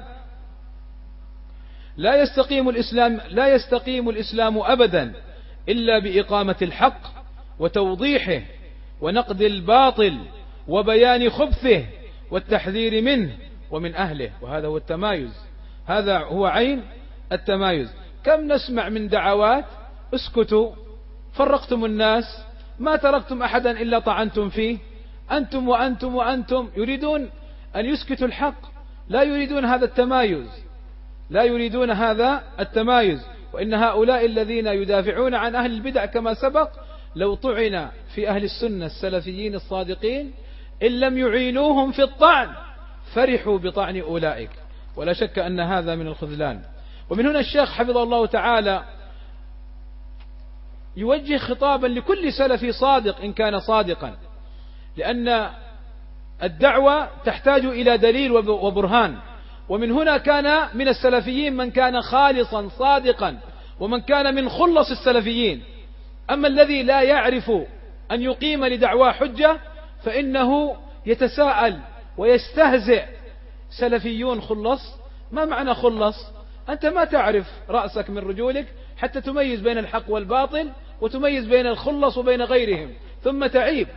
لا يستقيم الإسلام أبدا إلا بإقامة الحق وتوضيحه ونقد الباطل وبيان خبثه والتحذير منه ومن أهله. وهذا هو التمايز، هذا هو عين التمايز. كم نسمع من دعوات: اسكتوا، فرقتم الناس، ما تركتم أحدا إلا طعنتم فيه، أنتم وأنتم وأنتم. يريدون أن يسكتوا الحق، لا يريدون هذا التمايز، لا يريدون هذا التمايز. وإن هؤلاء الذين يدافعون عن أهل البدع كما سبق لو طعن في أهل السنة السلفيين الصادقين إن لم يعينوهم في الطعن فرحوا بطعن أولئك، ولا شك أن هذا من الخذلان. ومن هنا الشيخ حفظه الله تعالى يوجه خطابا لكل سلفي صادق إن كان صادقا، لأن الدعوة تحتاج إلى دليل وبرهان. ومن هنا كان من السلفيين من كان خالصا صادقا ومن كان من خلص السلفيين. أما الذي لا يعرف أن يقيم لدعواه حجة فإنه يتساءل ويستهزئ. سلفيون خلص؟ ما معنى خلص؟ أنت ما تعرف رأسك من رجولك حتى تميز بين الحق والباطل وتميز بين الخلص وبين غيرهم، ثم تعيب.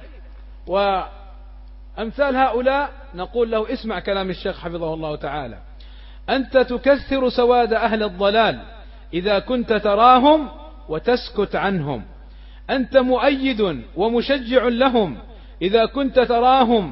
وأمثال هؤلاء نقول له اسمع كلام الشيخ حفظه الله تعالى: أنت تكثر سواد أهل الضلال إذا كنت تراهم وتسكت عنهم، أنت مؤيد ومشجع لهم إذا كنت تراهم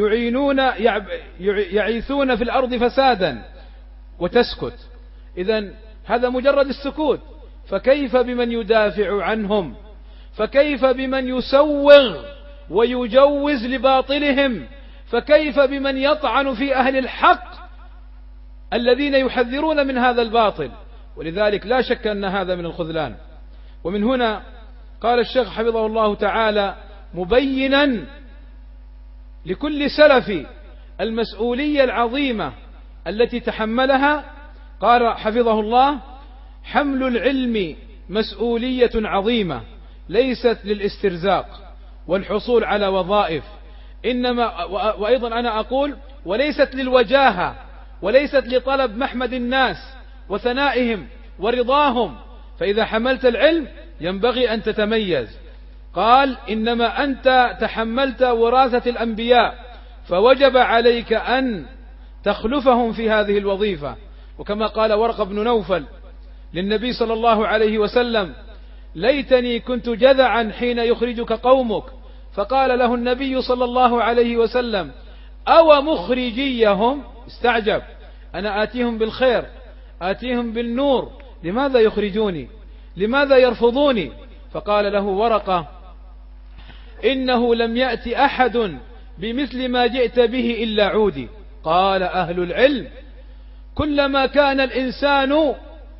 يعيثون في الأرض فسادا وتسكت. إذن هذا مجرد السكوت، فكيف بمن يدافع عنهم؟ فكيف بمن يسوغ ويجوز لباطلهم؟ فكيف بمن يطعن في أهل الحق الذين يحذرون من هذا الباطل؟ ولذلك لا شك أن هذا من الخذلان. ومن هنا قال الشيخ حفظه الله تعالى مبينا لكل سلفي المسؤولية العظيمة التي تحملها، قال حفظه الله: حمل العلم مسؤولية عظيمة ليست للاسترزاق والحصول على وظائف، إنما وأيضا أنا أقول وليست للوجاهة وليست لطلب محمد الناس وثنائهم ورضاهم، فإذا حملت العلم ينبغي أن تتميز. قال: إنما أنت تحملت وراثة الأنبياء فوجب عليك أن تخلفهم في هذه الوظيفة. وكما قال ورقة بن نوفل للنبي صلى الله عليه وسلم: ليتني كنت جذعا حين يخرجك قومك، فقال له النبي صلى الله عليه وسلم: أو مخرجيهم؟ استعجب، أنا آتيهم بالخير آتيهم بالنور، لماذا يخرجوني؟ لماذا يرفضوني؟ فقال له ورقة: إنه لم يأتي أحد بمثل ما جئت به إلا عودي. قال أهل العلم: كلما كان الإنسان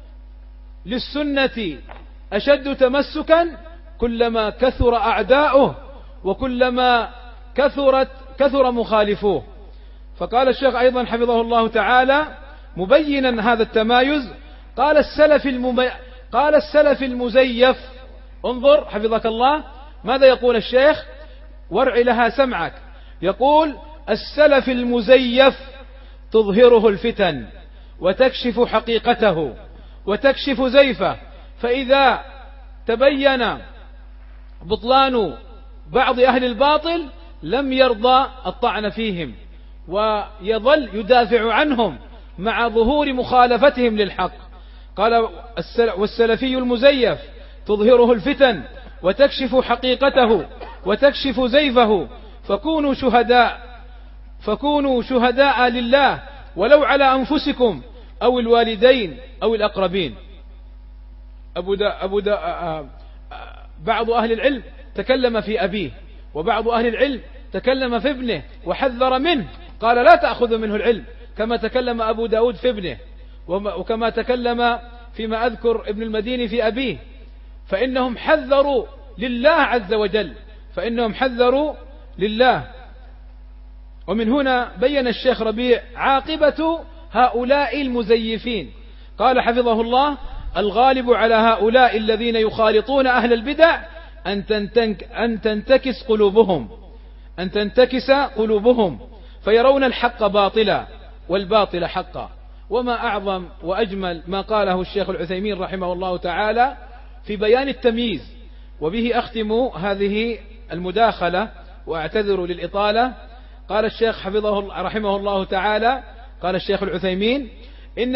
للسنة أشد تمسكا كلما كثر أعداؤه وكلما كثر مخالفوه. فقال الشيخ أيضا حفظه الله تعالى مبينا هذا التمايز: قال السلف المزيف. انظر حفظك الله ماذا يقول الشيخ، وارع لها سمعك. يقول: السلف المزيف تظهره الفتن وتكشف حقيقته وتكشف زيفه، فإذا تبين بطلان بعض أهل الباطل لم يرضى الطعن فيهم ويظل يدافع عنهم مع ظهور مخالفتهم للحق. قال: والسلفي المزيف تظهره الفتن وتكشف حقيقته وتكشف زيفه، فكونوا شهداء لله ولو على أنفسكم أو الوالدين أو الأقربين. بعض أهل العلم تكلم في أبيه، وبعض أهل العلم تكلم في ابنه وحذر منه، قال: لا تأخذ منه العلم، كما تكلم أبو داود في ابنه، وكما تكلم فيما أذكر ابن المديني في أبيه، فإنهم حذروا لله عز وجل، فإنهم حذروا لله. ومن هنا بين الشيخ ربيع عاقبة هؤلاء المزيفين. قال حفظه الله: الغالب على هؤلاء الذين يخالطون أهل البدع أن تنتكس قلوبهم فيرون الحق باطلا والباطل حقا. وما أعظم وأجمل ما قاله الشيخ العثيمين رحمه الله تعالى في بيان التمييز. وبه أختم هذه المداخلة وأعتذر للإطالة. قال الشيخ رحمه الله تعالى، قال الشيخ العثيمين: إن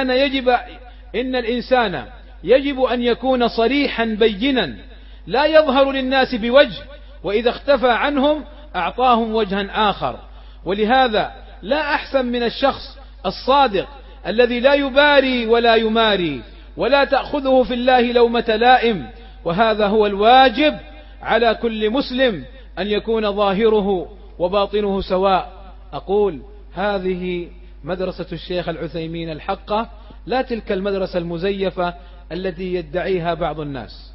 الإنسان يجب أن يكون صريحا بينا لا يظهر للناس بوجه، وإذا اختفى عنهم أعطاهم وجها آخر. ولهذا لا أحسن من الشخص الصادق الذي لا يباري ولا يماري ولا تأخذه في الله لومة لائم، وهذا هو الواجب على كل مسلم أن يكون ظاهره وباطنه سواء. أقول هذه مدرسة الشيخ العثيمين الحقة، لا تلك المدرسة المزيفة التي يدعيها بعض الناس.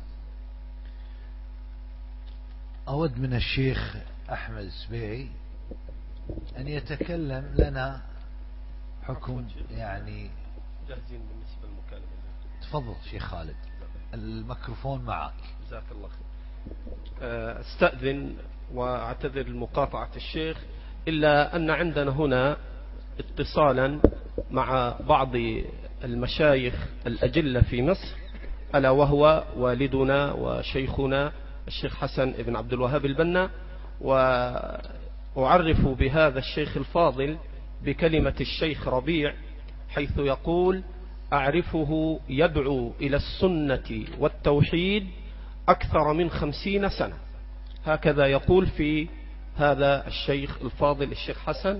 أود من الشيخ أحمد السبيعي أن يتكلم لنا حكم يعني جاهزين بالنسبة للمكالمة. تفضل شيخ خالد، الميكروفون معك. جزاك الله خير. استأذن واعتذر لمقاطعة الشيخ، إلا أن عندنا هنا اتصالا مع بعض المشايخ الأجلة في مصر، ألا وهو والدنا وشيخنا الشيخ حسن بن عبد الوهاب البنا، وأعرف بهذا الشيخ الفاضل بكلمة الشيخ ربيع، حيث يقول: أعرفه يدعو إلى السنة والتوحيد أكثر من 50 سنة. هكذا يقول في هذا الشيخ الفاضل الشيخ حسن،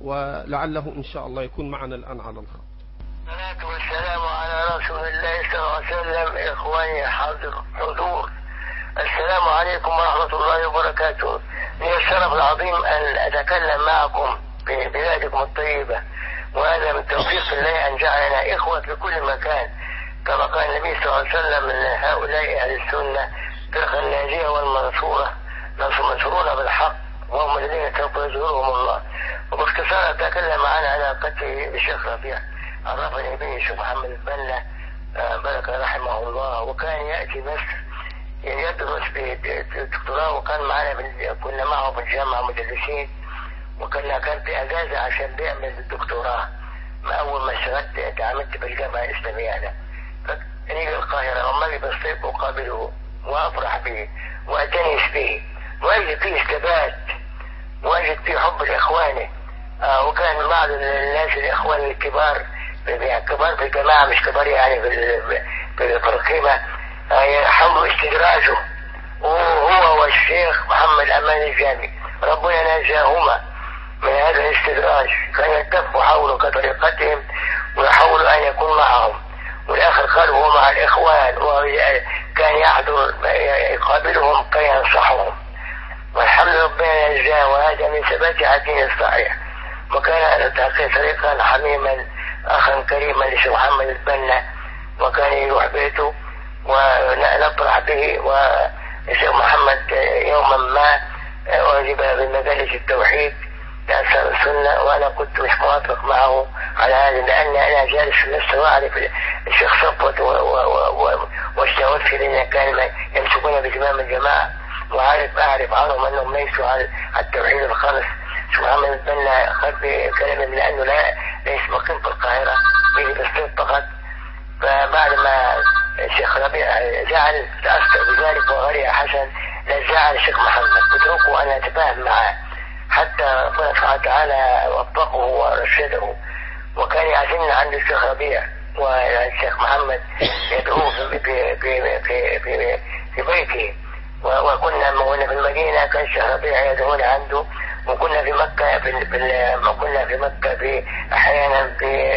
ولعله إن شاء الله يكون معنا الآن على الخط. الصلاة والسلام على رسول الله صلى الله عليه وسلم. إخواني حضور، السلام عليكم ورحمة الله وبركاته. لي الشرف العظيم أن أتكلم معكم في بلادكم الطيبة، وهذا من توفيق الله أن جعلنا إخوة في كل مكان، كما قال النبي صلى الله عليه وسلم: من هؤلاء أهل السنة فرقة الناجية والمنصورة، منصورون بالحق وهم الذين سوف يزورهم الله. وباختصار أتكلم عن علاقتي بالشيخ ربيع. عرفني به الشيخ محمد البنا بركة رحمه الله، وكان يأتي مصر يدرس بدكتوراه، وكان معنا كنا معه في الجامعة مدرسين، كان في أجازة عشان بيعمل الدكتوراه. ما أول ما اشتغلت تعاملت بالجامعة الإسلامية أنا، فنيجي القاهرة وما بالصيف أقابله وأفرح به وأتنس به، وأجد فيه ثبات، وأجد فيه حب لإخوانه. وكان بعض الناس الإخوان الكبار، كبار في الجماعة مش كبار يعني في القيمة، حاولوا استدراجه، وهو والشيخ محمد أمان الجامي ربنا نجاهما من هذا الاستدراج. كانوا يتفقوا حاولوا كطريقتهم ويحاولوا أن يكون معهم، والآخر قال هو مع الإخوان، وكان يحضر يقابلهم كي ينصحهم، والحمد لله ربنا نجاه، وهذا من ثبات على الدين الصحيح. وكان تحقيق طريقا حميما أخا كريما لشيخ محمد البنا، وكان يروح بيته ونفرح به. والشيخ محمد يوما ما أعجب بمجالس التوحيد لأنصار السنة، وأنا كنت مش موافق معه على هذا، لأن أنا جالس في نفسه وأعرف الشيخ صفوت والشوافي الذين كانوا يمسكون بزمام الجماعة، أعرف عنهم أنهم ليسوا على التوحيد الخالص. الشيخ محمد البنا خد بكلامي من أنه ليس مقيم في القاهرة، بيجي بالصيف فقط. فبعد ما الشيخ ربيع زعل تأثر بذلك وغير حسن، لا زعل الشيخ محمد، اتركه أنا أتفاهم معه حتى ربنا سبحانه وتعالى وفقه ورشده. وكان يعزمنا عند الشيخ ربيع، والشيخ محمد يدعوه في بيته، وكنا في المدينة كان الشيخ ربيع يدعونا عنده، وكنا في مكة كنا في مكة أحيانا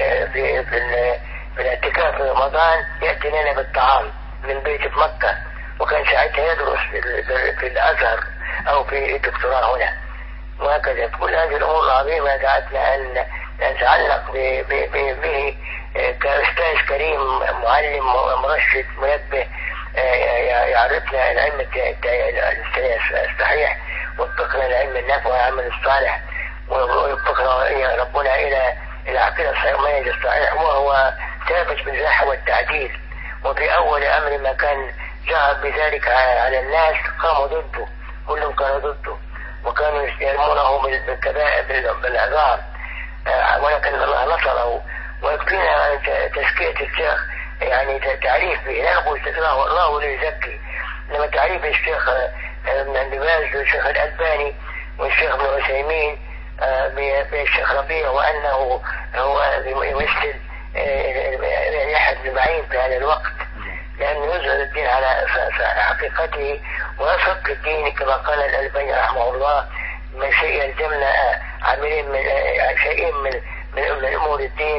في الاعتكاف في رمضان يأتي لنا بالطعام من بيت في مكة، وكان ساعتها يدرس في الأزهر أو في الدكتوراه هنا. وهكذا كل هذه الأمور العظيمة دعتنا أن نتعلق به كأستاذ كريم معلم ومرشد منبه، يعرفنا العلم الصحيح، وفقنا العلم النافع والعمل الصالح، وفقنا ربنا إلى العقيدة الصحيحة والمنهج الصحيح، وهو ثابت بالزاح والتعديل. وفي أول أمر ما كان جهر بذلك على الناس قاموا ضده، كلهم كانوا ضده، وكانوا يرمونه بالعذاب، ولكن الله نصره. ويكفينا تزكية الشيخ، يعني تعريف به، لا نقول تكراه الله ليزكي، إنما تعريف الشيخ ابن باز والشيخ الألباني والشيخ ابن عثيمين بالشيخ ربيع، وأنه هو يمثل يحد المعين في هذا الوقت، لأنه يظهر الدين على حقيقته ويصدق الدين كما قال الألباني رحمه الله: من شيء يلزمنا عاملين من شيء من أمور الدين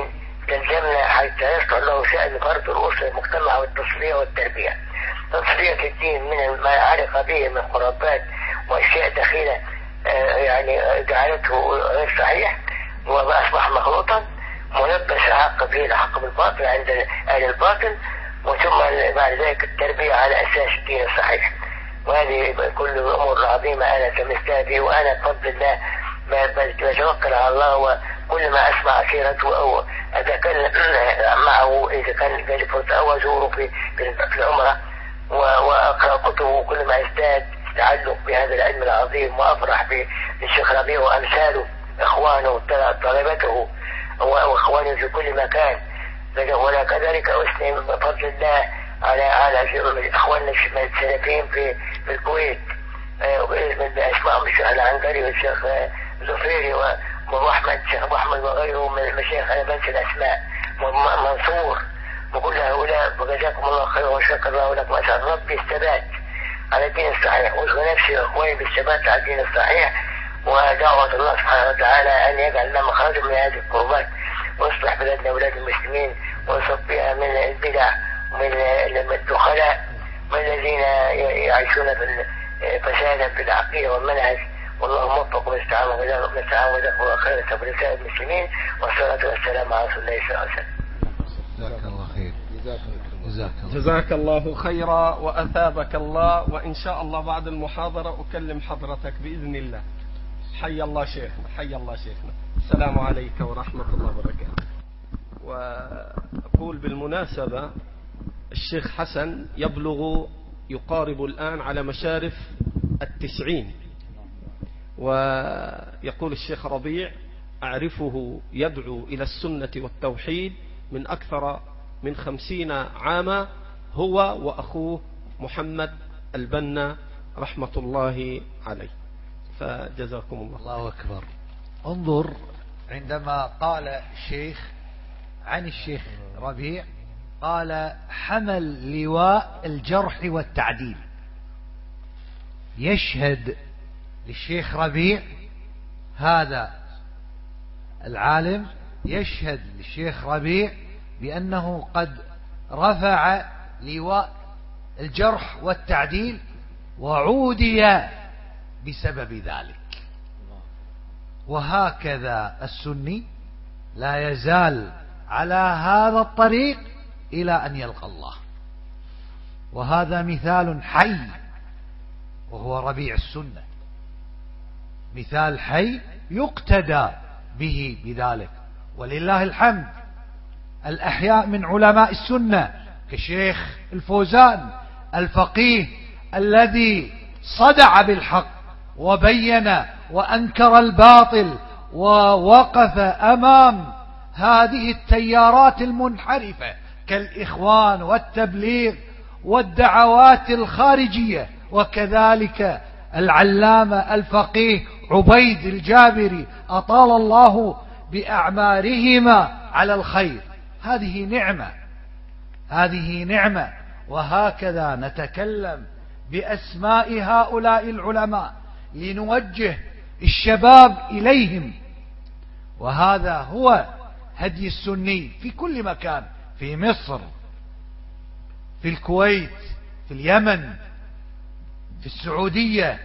تلزمنا حتى يصلح له شأن فرد الأسرة المجتمع والتصفية والتربية. تصفية الدين من ما علق به من خرافات وأشياء دخيلة يعني جعلته غير صحيح وأصبح مخلوطا، ملبس الحق به الحق بالباطل عند أهل الباطل، وثم بعد ذلك التربية على أساس الدين الصحيح. وهذه كل الأمور العظيمة أنا تمثلها به، وأنا بفضل الله بتوكل على الله، وكل ما أسمع سيرته أو أتكلم معه إذا كان جالي فرصة أو أزوره في العمرة وأقرأ كتبه، كل ما ازداد تعلق بهذا العلم العظيم، وأفرح بالشيخ ربيع وأمثاله إخوانه طلبته وإخوانه في كل مكان. وكذلك أثني بفضل الله على إخواننا السلفيين في الكويت، بأسمائهم الشيخ العنقري والشيخ زفيري وأحمد الشيخ أبو أحمد وغيره من المشايخ، أنا بنسى الأسماء، منصور وكل هؤلاء، وجزاكم الله خيرا وشكر الله لكم. أسأل ربي الثبات على الدين الصحيح، وأشغل نفسي وأخواني بالثبات على الدين الصحيح، ودعوة الله سبحانه وتعالى أن يجعل لنا مخرجا من هذه الكربات، ويصلح بلادنا وبلاد المسلمين، ويصفيها من البدع ومن الدخلاء والذين يعيشون في فسادا في العقيدة والمنهج. والله موفق ونستعان وجزاكم الله خيرا ولسائر المسلمين، والصلاة والسلام على رسول الله صلى الله عليه وسلم. جزاك الله خير. جزاك الله خيرا وأثابك الله. وإن شاء الله بعد المحاضرة أكلم حضرتك بإذن الله. حي الله شيخنا، حي الله شيخنا. السلام عليك ورحمة الله وبركاته. وأقول بالمناسبة الشيخ حسن يقارب الآن على مشارف 90، ويقول الشيخ ربيع أعرفه يدعو إلى السنة والتوحيد من أكثر من 50 عاما، هو وأخوه محمد البنا رحمة الله عليه. فجزاكم الله. الله أكبر. انظر عندما قال الشيخ عن الشيخ ربيع، قال حمل لواء الجرح والتعديل. يشهد للشيخ ربيع هذا العالم، يشهد للشيخ ربيع بأنه قد رفع لواء الجرح والتعديل وعودي بسبب ذلك. وهكذا السني لا يزال على هذا الطريق إلى أن يلقى الله. وهذا مثال حي، وهو ربيع السنة، مثال حي يقتدى به بذلك. ولله الحمد، الأحياء من علماء السنة كشيخ الفوزان الفقيه الذي صدع بالحق وبين وأنكر الباطل ووقف أمام هذه التيارات المنحرفة كالإخوان والتبليغ والدعوات الخارجية، وكذلك العلامة الفقيه عبيد الجابري أطال الله بأعمارهما على الخير. هذه نعمة، هذه نعمة. وهكذا نتكلم بأسماء هؤلاء العلماء لنوجه الشباب إليهم. وهذا هو هدي السني في كل مكان، في مصر، في الكويت، في اليمن، في السعودية.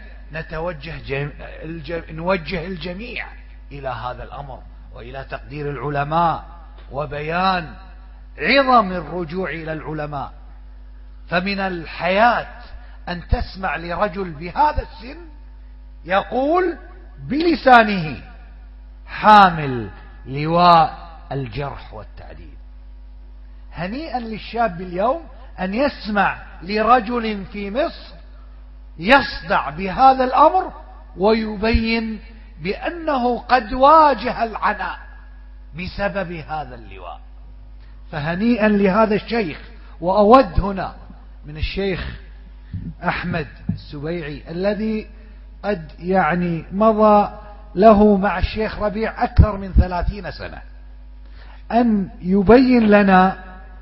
نوجه الجميع إلى هذا الأمر وإلى تقدير العلماء وبيان عظم الرجوع إلى العلماء. فمن الحياة أن تسمع لرجل بهذا السن يقول بلسانه حامل لواء الجرح والتعديل. هنيئا للشاب اليوم أن يسمع لرجل في مصر يصدع بهذا الأمر ويبين بأنه قد واجه العناء بسبب هذا اللواء. فهنيئا لهذا الشيخ. وأود هنا من الشيخ أحمد السبيعي الذي قد مضى له مع الشيخ ربيع أكثر من 30 سنة أن يبين لنا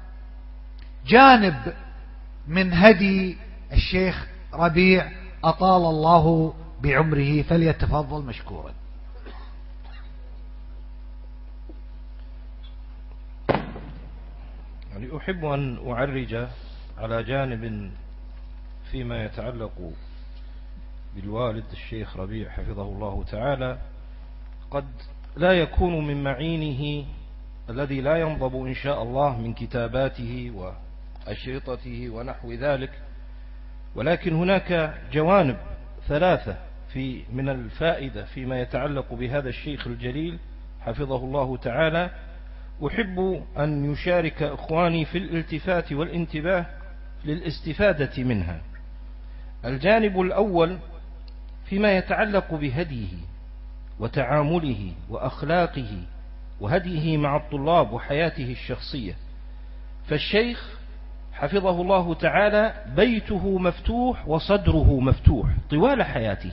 جانب من هدي الشيخ ربيع أطال الله بعمره، فليتفضل مشكورا. يعني أحب أن أعرج على جانب فيما يتعلق بالوالد الشيخ ربيع حفظه الله تعالى، قد لا يكون من معينه الذي لا ينضب إن شاء الله من كتاباته وأشرطته ونحو ذلك، ولكن هناك جوانب ثلاثة من الفائدة فيما يتعلق بهذا الشيخ الجليل حفظه الله تعالى، أحب أن يشارك إخواني في الالتفات والانتباه للاستفادة منها. الجانب الأول فيما يتعلق بهديه وتعامله وأخلاقه وهديه مع الطلاب وحياته الشخصية. فالشيخ حفظه الله تعالى بيته مفتوح وصدره مفتوح طوال حياته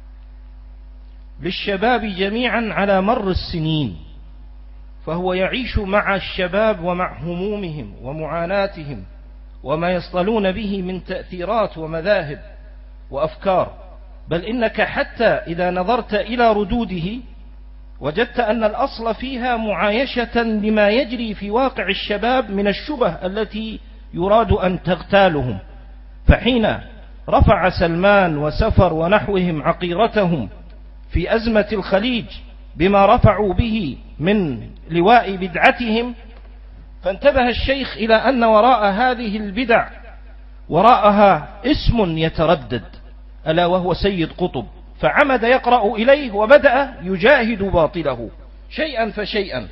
للشباب جميعا على مر السنين، فهو يعيش مع الشباب ومع همومهم ومعاناتهم وما يصطلون به من تأثيرات ومذاهب وأفكار، بل إنك حتى إذا نظرت إلى ردوده وجدت أن الأصل فيها معايشة لما يجري في واقع الشباب من الشبه التي يراد أن تغتالهم. فحين رفع سلمان وسفر ونحوهم عقيرتهم في أزمة الخليج بما رفعوا به من لواء بدعتهم، فانتبه الشيخ إلى أن وراء هذه البدع وراءها اسم يتردد ألا وهو سيد قطب، فعمد يقرأ إليه وبدأ يجاهد باطله شيئا فشيئا،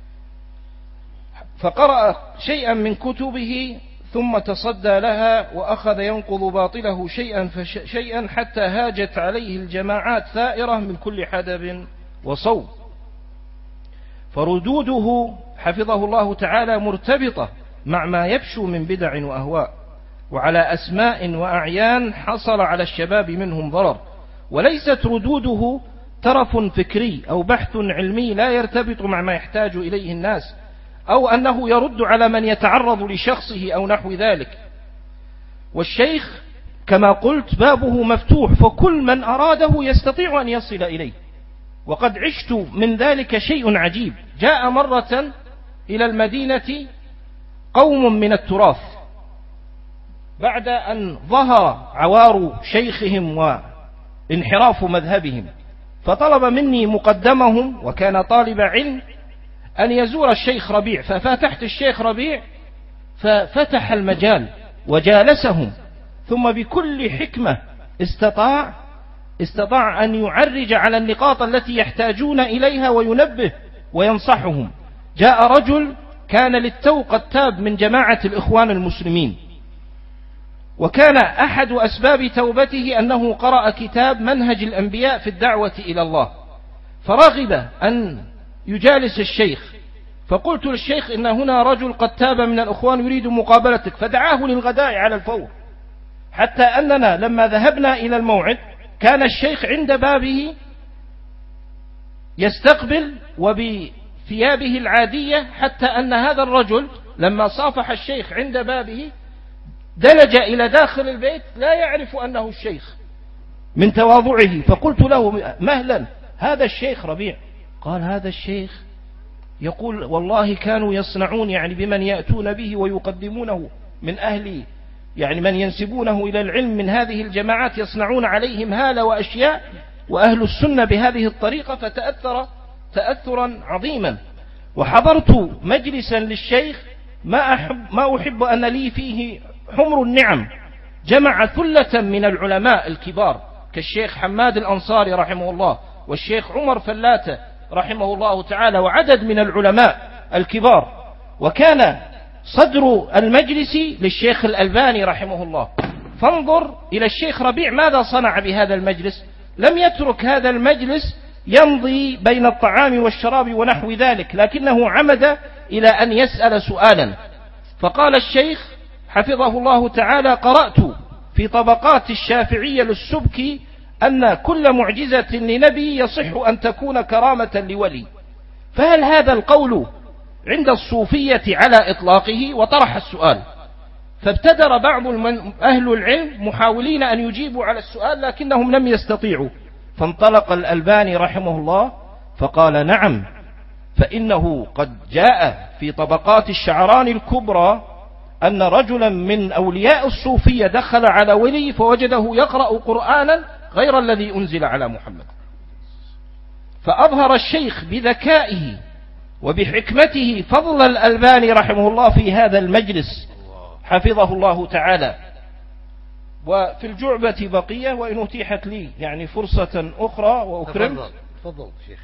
فقرأ شيئا من كتبه ثم تصدى لها وأخذ ينقض باطله شيئا فشيئا حتى هاجت عليه الجماعات ثائرة من كل حدب وصوب. فردوده حفظه الله تعالى مرتبطة مع ما يفشو من بدع وأهواء، وعلى أسماء وأعيان حصل على الشباب منهم ضرر، وليست ردوده ترف فكري أو بحث علمي لا يرتبط مع ما يحتاج إليه الناس، أو أنه يرد على من يتعرض لشخصه أو نحو ذلك. والشيخ كما قلت بابه مفتوح، فكل من أراده يستطيع أن يصل إليه. وقد عشت من ذلك شيء عجيب. جاء مرة إلى المدينة قوم من التراث بعد أن ظهر عوار شيخهم وانحراف مذهبهم، فطلب مني مقدمهم وكان طالب علم أن يزور الشيخ ربيع، ففتحت الشيخ ربيع ففتح المجال وجالسهم، ثم بكل حكمة استطاع أن يعرج على النقاط التي يحتاجون إليها وينبه وينصحهم. جاء رجل كان للتو قد تاب من جماعة الإخوان المسلمين، وكان أحد أسباب توبته أنه قرأ كتاب منهج الأنبياء في الدعوة إلى الله، فرغب أن يجالس الشيخ، فقلت للشيخ إن هنا رجل قد تاب من الإخوان يريد مقابلتك، فدعاه للغداء على الفور، حتى أننا لما ذهبنا إلى الموعد كان الشيخ عند بابه يستقبل وبثيابه العادية، حتى أن هذا الرجل لما صافح الشيخ عند بابه دلج إلى داخل البيت لا يعرف أنه الشيخ من تواضعه. فقلت له مهلا، هذا الشيخ ربيع؟ قال هذا الشيخ يقول والله كانوا يصنعون يعني بمن يأتون به ويقدمونه من أهل يعني من ينسبونه إلى العلم من هذه الجماعات، يصنعون عليهم هالة وأشياء، وأهل السنة بهذه الطريقة، فتأثر تأثرا عظيما. وحضرت مجلسا للشيخ ما أحب أن لي فيه حمر النعم، جمع ثلة من العلماء الكبار كالشيخ حماد الأنصاري رحمه الله والشيخ عمر فلاتة رحمه الله تعالى وعدد من العلماء الكبار، وكان صدر المجلس للشيخ الألباني رحمه الله. فانظر إلى الشيخ ربيع ماذا صنع بهذا المجلس، لم يترك هذا المجلس يمضي بين الطعام والشراب ونحو ذلك، لكنه عمد إلى أن يسأل سؤالا. فقال الشيخ حفظه الله تعالى: قرأت في طبقات الشافعية للسبكي أن كل معجزة لنبي يصح أن تكون كرامة لولي، فهل هذا القول عند الصوفية على إطلاقه؟ وطرح السؤال، فابتدر بعض أهل العلم محاولين أن يجيبوا على السؤال لكنهم لم يستطيعوا، فانطلق الألباني رحمه الله فقال: نعم، فإنه قد جاء في طبقات الشعران الكبرى أن رجلا من أولياء الصوفية دخل على ولي فوجده يقرأ قرآنا غير الذي أنزل على محمد، فأظهر الشيخ بذكائه وبحكمته فضل الألباني رحمه الله في هذا المجلس حفظه الله تعالى. وفي الجعبة بقية، وإن أتيحت لي يعني فرصة أخرى وأكرم. تفضل شيخ.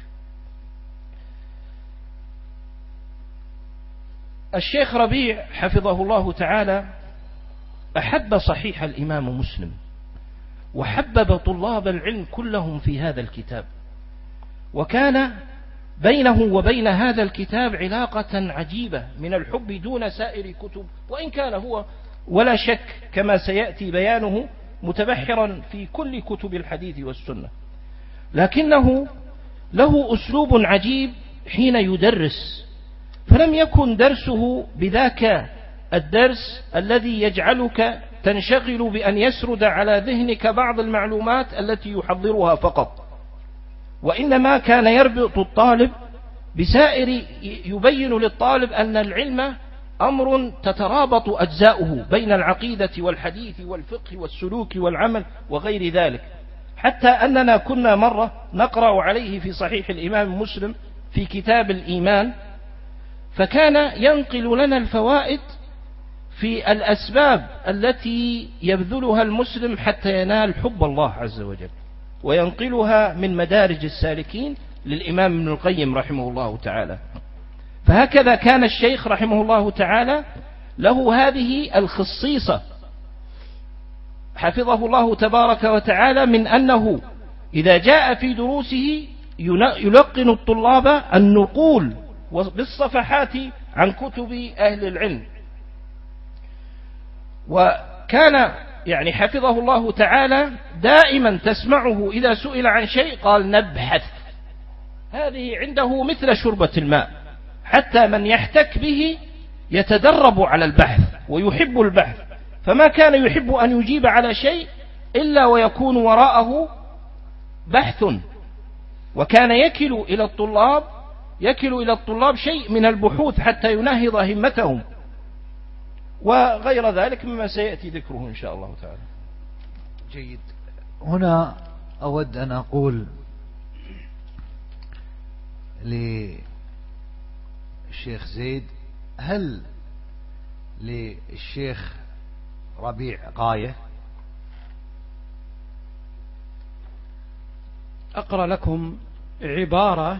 الشيخ ربيع حفظه الله تعالى أحب صحيح الإمام مسلم، وحبب طلاب العلم كلهم في هذا الكتاب، وكان بينه وبين هذا الكتاب علاقة عجيبة من الحب دون سائر كتب، وإن كان هو ولا شك كما سيأتي بيانه متبحرا في كل كتب الحديث والسنة، لكنه له أسلوب عجيب حين يدرس، فلم يكن درسه بذاك الدرس الذي يجعلك تنشغل بأن يسرد على ذهنك بعض المعلومات التي يحضرها فقط، وإنما كان يربط الطالب بسائر، يبين للطالب أن العلم أمر تترابط أجزاؤه بين العقيدة والحديث والفقه والسلوك والعمل وغير ذلك، حتى أننا كنا مرة نقرأ عليه في صحيح الإمام مسلم في كتاب الإيمان، فكان ينقل لنا الفوائد في الأسباب التي يبذلها المسلم حتى ينال حب الله عز وجل، وينقلها من مدارج السالكين للإمام ابن القيم رحمه الله تعالى. فهكذا كان الشيخ رحمه الله تعالى له هذه الخصيصة حفظه الله تبارك وتعالى، من أنه إذا جاء في دروسه يلقن الطلاب النقول بالصفحات عن كتب أهل العلم. وكان يعني حفظه الله تعالى دائما تسمعه إذا سئل عن شيء قال نبحث، هذه عنده مثل شربة الماء، حتى من يحتك به يتدرب على البحث ويحب البحث، فما كان يحب أن يجيب على شيء إلا ويكون وراءه بحث، وكان يكل إلى الطلاب شيء من البحوث حتى ينهض همتهم، وغير ذلك مما سيأتي ذكره إن شاء الله تعالى. جيد. هنا أود أن أقول للشيخ زيد، هل للشيخ ربيع غاية؟ أقرأ لكم عبارة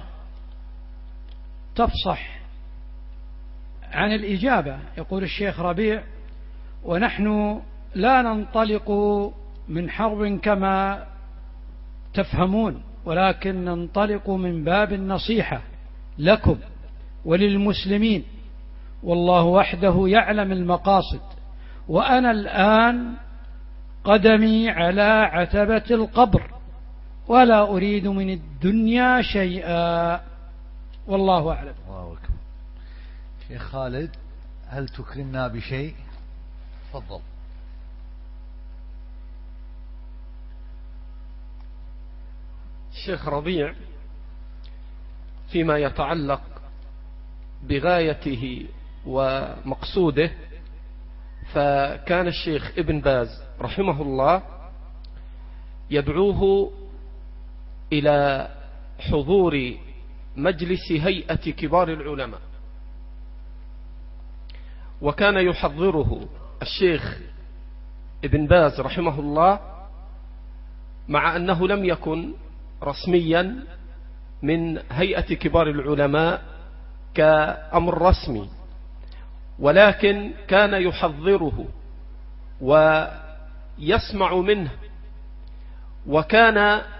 تفصح عن الإجابة. يقول الشيخ ربيع: ونحن لا ننطلق من حرب كما تفهمون، ولكن ننطلق من باب النصيحة لكم وللمسلمين، والله وحده يعلم المقاصد، وأنا الآن قدمي على عتبة القبر ولا أريد من الدنيا شيئا، والله أعلم. الله أكبر. شيخ خالد، هل تكرمنا بشيء؟ تفضل. الشيخ ربيع فيما يتعلق بغايته ومقصوده، فكان الشيخ ابن باز رحمه الله يدعوه إلى حضور مجلس هيئة كبار العلماء، وكان يحضره الشيخ ابن باز رحمه الله، مع أنه لم يكن رسميا من هيئة كبار العلماء كأمر رسمي، ولكن كان يحضره ويسمع منه، وكان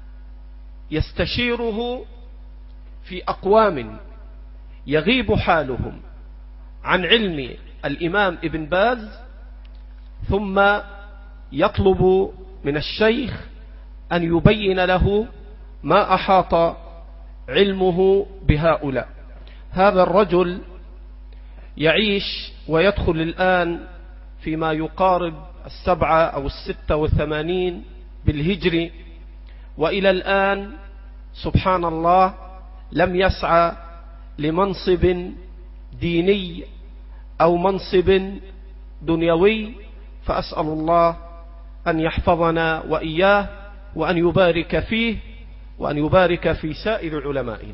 يستشيره في أقوام يغيب حالهم عن علم الإمام ابن باز، ثم يطلب من الشيخ أن يبين له ما أحاط علمه بهؤلاء. هذا الرجل يعيش ويدخل الآن فيما يقارب 7 أو 86 بالهجري، وإلى الآن سبحان الله لم يسعى لمنصب ديني أو منصب دنيوي، فأسأل الله أن يحفظنا وإياه وأن يبارك فيه وأن يبارك في سائر علمائنا.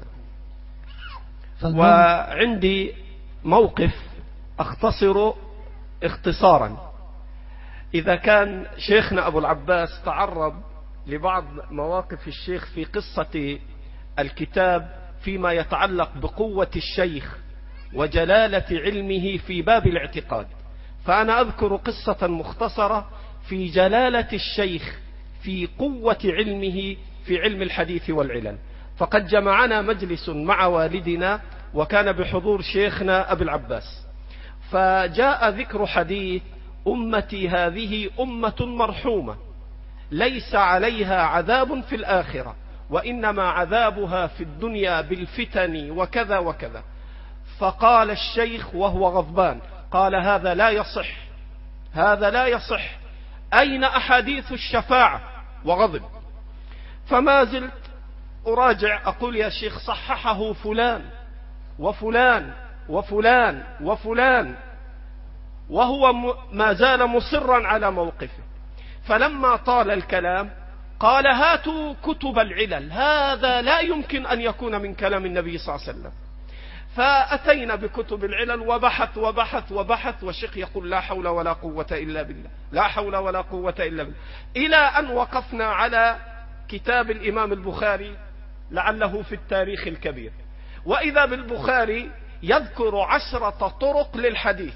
وعندي موقف أختصر اختصارا. إذا كان شيخنا أبو العباس تعرض لبعض مواقف الشيخ في قصة الكتاب فيما يتعلق بقوة الشيخ وجلالة علمه في باب الاعتقاد، فأنا أذكر قصة مختصرة في جلالة الشيخ في قوة علمه في علم الحديث والعلل. فقد جمعنا مجلس مع والدنا وكان بحضور شيخنا أبي العباس، فجاء ذكر حديث: أمتي هذه أمة مرحومة ليس عليها عذاب في الآخرة وإنما عذابها في الدنيا بالفتن وكذا وكذا. فقال الشيخ وهو غضبان، قال: هذا لا يصح، هذا لا يصح، أين أحاديث الشفاعة؟ وغضب. فما زلت أراجع أقول: يا شيخ صححه فلان وفلان وفلان وفلان، وهو ما زال مصرا على موقفه. فلما طال الكلام قال: هاتوا كتب العلل، هذا لا يمكن أن يكون من كلام النبي صلى الله عليه وسلم. فأتينا بكتب العلل وبحث وبحث وبحث، والشيخ يقول: لا حول ولا قوة إلا بالله، لا حول ولا قوة إلا بالله، إلى أن وقفنا على كتاب الإمام البخاري لعله في التاريخ الكبير، وإذا بالبخاري يذكر 10 طرق للحديث.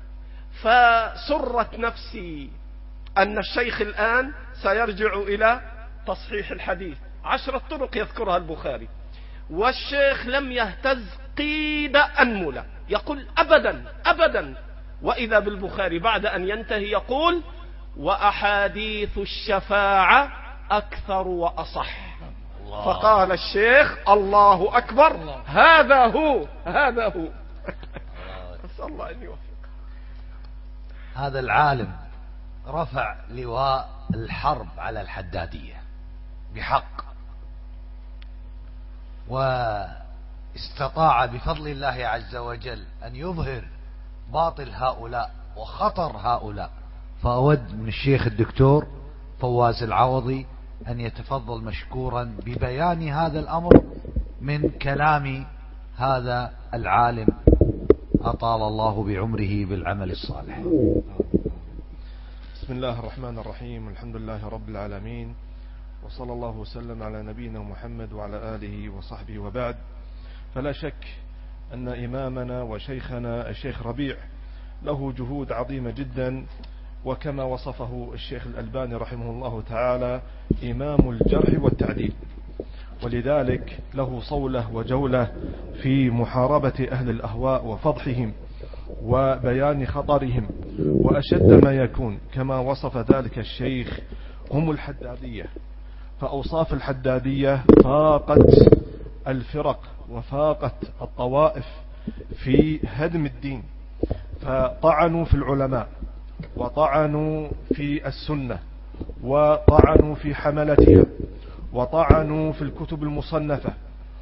فسرت نفسي أن الشيخ الآن سيرجع إلى تصحيح الحديث، 10 طرق يذكرها البخاري، والشيخ لم يهتز قيد أنملة، يقول: أبدا أبدا. وإذا بالبخاري بعد أن ينتهي يقول: وأحاديث الشفاعة أكثر وأصح. فقال الشيخ: الله أكبر، هذا هو، هذا هو. أسأل الله أن يوفق. هذا العالم رفع لواء الحرب على الحدادية بحق، واستطاع بفضل الله عز وجل أن يظهر باطل هؤلاء وخطر هؤلاء. فأود من الشيخ الدكتور فواز العوضي أن يتفضل مشكورا ببيان هذا الأمر من كلام هذا العالم أطال الله بعمره بالعمل الصالح. بسم الله الرحمن الرحيم، الحمد لله رب العالمين، وصلى الله وسلم على نبينا محمد وعلى آله وصحبه وبعد. فلا شك أن إمامنا وشيخنا الشيخ ربيع له جهود عظيمة جدا، وكما وصفه الشيخ الألباني رحمه الله تعالى: إمام الجرح والتعديل، ولذلك له صولة وجولة في محاربة أهل الأهواء وفضحهم وبيان خطرهم، وأشد ما يكون كما وصف ذلك الشيخ هم الحدادية. فأوصاف الحدادية فاقت الفرق وفاقت الطوائف في هدم الدين، فطعنوا في العلماء وطعنوا في السنة وطعنوا في حملتها وطعنوا في الكتب المصنفة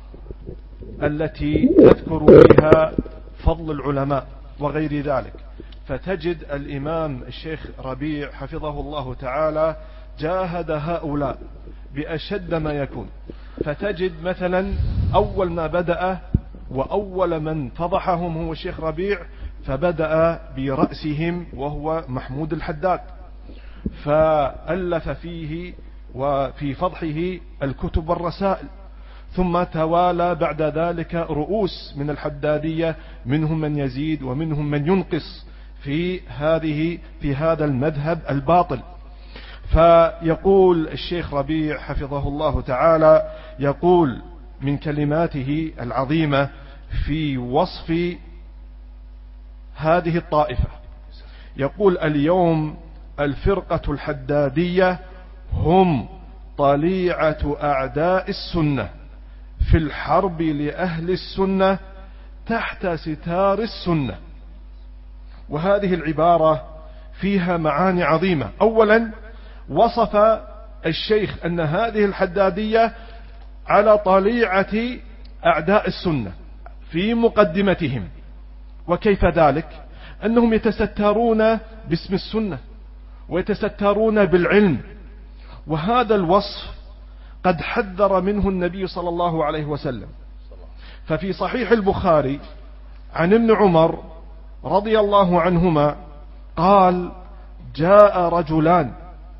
التي تذكر فيها فضل العلماء وغير ذلك. فتجد الإمام الشيخ ربيع حفظه الله تعالى جاهد هؤلاء بأشد ما يكون. فتجد مثلا أول ما بدأ وأول من فضحهم هو الشيخ ربيع، فبدأ برأسهم وهو محمود الحداد، فألف فيه وفي فضحه الكتب والرسائل، ثم توالى بعد ذلك رؤوس من الحدادية، منهم من يزيد ومنهم من ينقص في هذا المذهب الباطل. فيقول الشيخ ربيع حفظه الله تعالى، يقول من كلماته العظيمة في وصف هذه الطائفة، يقول: اليوم الفرقة الحدادية هم طليعة أعداء السنة في الحرب لأهل السنة تحت ستار السنة. وهذه العبارة فيها معاني عظيمة. أولا وصف الشيخ أن هذه الحدادية على طليعة أعداء السنة، في مقدمتهم. وكيف ذلك؟ أنهم يتسترون باسم السنة ويتسترون بالعلم، وهذا الوصف قد حذر منه النبي صلى الله عليه وسلم. ففي صحيح البخاري عن ابن عمر رضي الله عنهما قال: جاء رجلان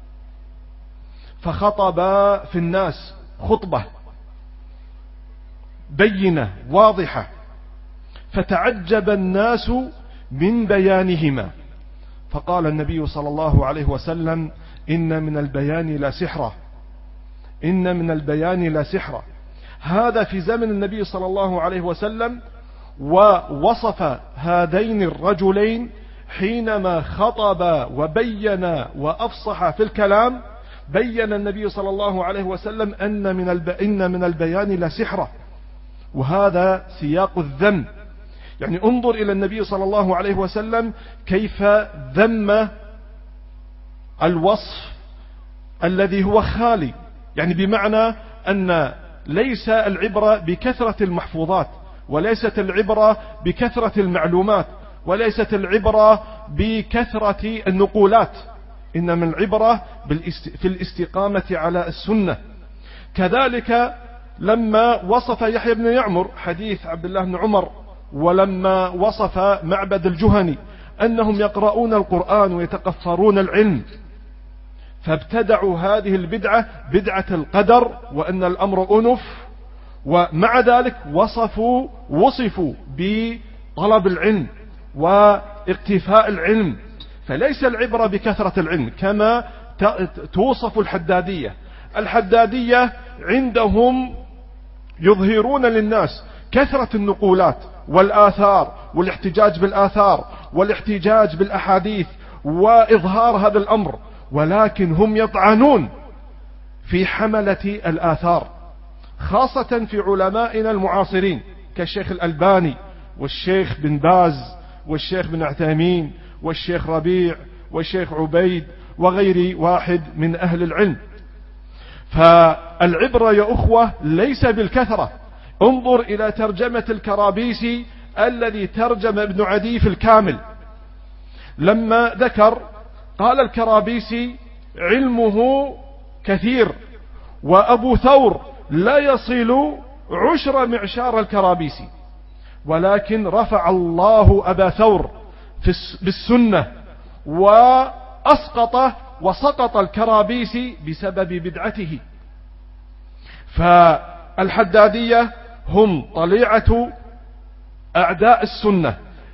فخطبا في الناس خطبة بينة واضحة، فتعجب الناس من بيانهما، فقال النبي صلى الله عليه وسلم: إن من البيان لا سحرا، إن من البيان لا سحرا. هذا في زمن النبي صلى الله عليه وسلم، ووصف هذين الرجلين حينما خطب وبين وأفصح في الكلام، بين النبي صلى الله عليه وسلم إن من البيان لا سحرا، وهذا سياق الذم. يعني انظر إلى النبي صلى الله عليه وسلم كيف ذم الوصف الذي هو خالي، يعني بمعنى أن ليس العبرة بكثرة المحفوظات، وليست العبرة بكثرة المعلومات، وليست العبرة بكثرة النقولات، إنما العبرة في الاستقامة على السنة. كذلك لما وصف يحيى بن يعمر حديث عبد الله بن عمر، ولما وصف معبد الجهني أنهم يقرؤون القرآن ويتقفرون العلم، فابتدعوا هذه البدعة، بدعة القدر، وأن الأمر أنف، ومع ذلك وصفوا بطلب العلم واقتفاء العلم. فليس العبرة بكثرة العلم كما توصف الحدادية. الحدادية عندهم يظهرون للناس كثرة النقولات والآثار والاحتجاج بالآثار والاحتجاج بالأحاديث وإظهار هذا الأمر، ولكن هم يطعنون في حملة الآثار، خاصة في علمائنا المعاصرين كالشيخ الألباني والشيخ بن باز والشيخ بن عثيمين والشيخ ربيع والشيخ عبيد وغير واحد من أهل العلم. فالعبرة يا أخوة ليس بالكثرة. انظر إلى ترجمة الكرابيسي الذي ترجم ابن عدي في الكامل، لما ذكر قال الكرابيسي: علمه كثير، وأبو ثور لا يصل 10 معشار الكرابيسي، ولكن رفع الله أبا ثور بالسنة وأسقط وسقط الكرابيسي بسبب بدعته. فالحدادية هم طليعة أعداء السنة،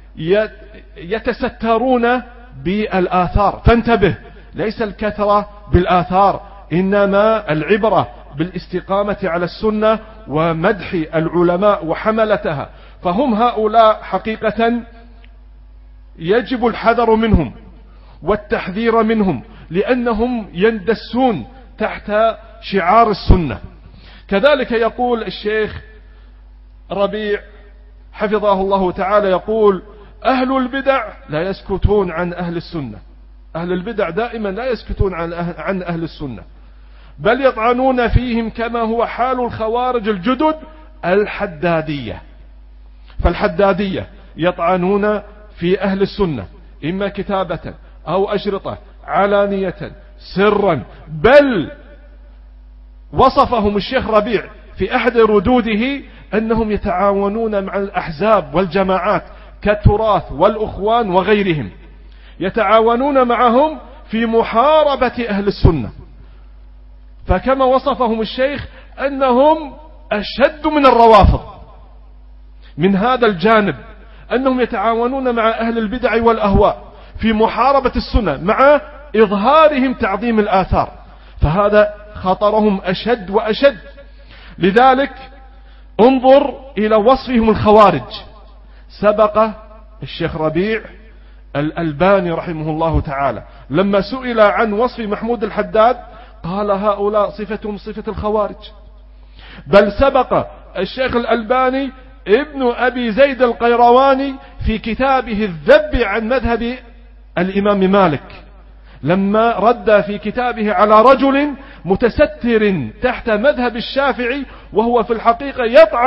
يتسترون بالآثار. فانتبه، ليس الكثرة بالآثار، إنما العبرة بالاستقامة على السنة ومدح العلماء وحملتها. فهم هؤلاء حقيقة يجب الحذر منهم والتحذير منهم، لأنهم يندسون تحت شعار السنة. كذلك يقول الشيخ ربيع حفظه الله تعالى، يقول: أهل البدع لا يسكتون عن أهل السنة. أهل البدع دائما لا يسكتون عن أهل السنة، بل يطعنون فيهم كما هو حال الخوارج الجدد الحدادية. فالحدادية يطعنون في أهل السنة إما كتابة أو أشرطة، علانية، سرا، بل وصفهم الشيخ ربيع في أحد ردوده أنهم يتعاونون مع الأحزاب والجماعات كالتراث والأخوان وغيرهم، يتعاونون معهم في محاربة أهل السنة. فكما وصفهم الشيخ أنهم أشد من الروافض من هذا الجانب، أنهم يتعاونون مع أهل البدع والأهواء في محاربة السنة مع إظهارهم تعظيم الآثار، فهذا خطرهم أشد وأشد. لذلك انظر إلى وصفهم الخوارج. سبق الشيخ ربيع الألباني رحمه الله تعالى لما سئل عن وصف محمود الحداد قال: هؤلاء صفتهم صفة الخوارج. بل سبق الشيخ الألباني ابن أبي زيد القيرواني في كتابه الذب عن مذهب الإمام مالك، لما رد في كتابه على رجل متستر تحت مذهب الشافعي، وهو في الحقيقة يطعن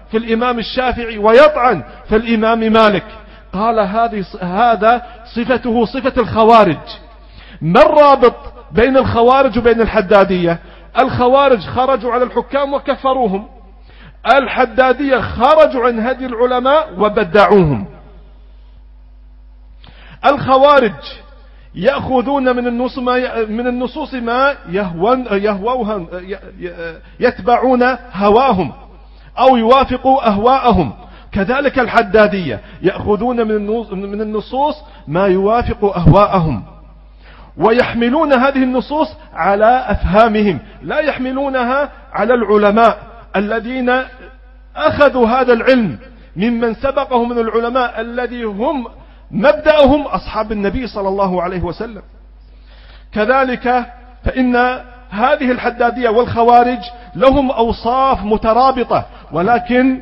في الإمام الشافعي ويطعن في الإمام مالك. قال هذا صفته صفة الخوارج. ما الرابط بين الخوارج وبين الحدادية؟ الخوارج خرجوا على الحكام وكفروهم، الحدادية خرجوا عن هدي العلماء وبدعوهم. الخوارج يأخذون من النصوص ما يتبعون هواهم أو يوافقوا أهواءهم. كذلك الحدادية يأخذون من النصوص ما يوافق أهواءهم، ويحملون هذه النصوص على أفهامهم، لا يحملونها على العلماء الذين أخذوا هذا العلم ممن سبقهم من العلماء الذي هم مبدأهم أصحاب النبي صلى الله عليه وسلم. كذلك فإن هذه الحدادية والخوارج لهم أوصاف مترابطة، ولكن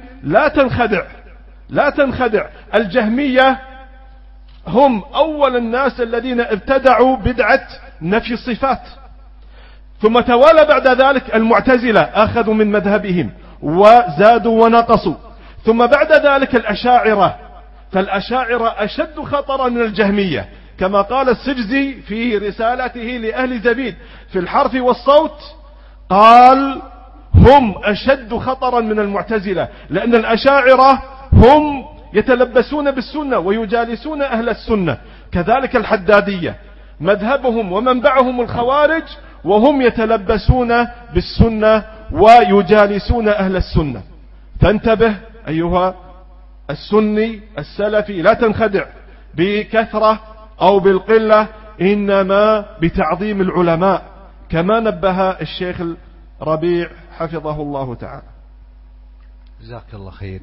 لا تنخدع. الجهمية هم أول الناس الذين ابتدعوا بدعة نفي الصفات، ثم توالى بعد ذلك المعتزلة أخذوا من مذهبهم وزادوا ونقصوا، ثم بعد ذلك الأشاعرة، فالأشاعرة أشد خطرا من الجهمية، كما قال السجزي في رسالته لأهل زبيد في الحرف والصوت، قال هم أشد خطرا من المعتزلة، لأن الأشاعرة هم يتلبسون بالسنة ويجالسون أهل السنة. كذلك الحدادية مذهبهم ومنبعهم الخوارج، وهم يتلبسون بالسنة ويجالسون أهل السنة. فانتبه أيها السني السلفي، لا تنخدع بكثرة أو بالقلة، إنما بتعظيم العلماء، كما نبه الشيخ ربيع حفظه الله تعالى. جزاك الله خير.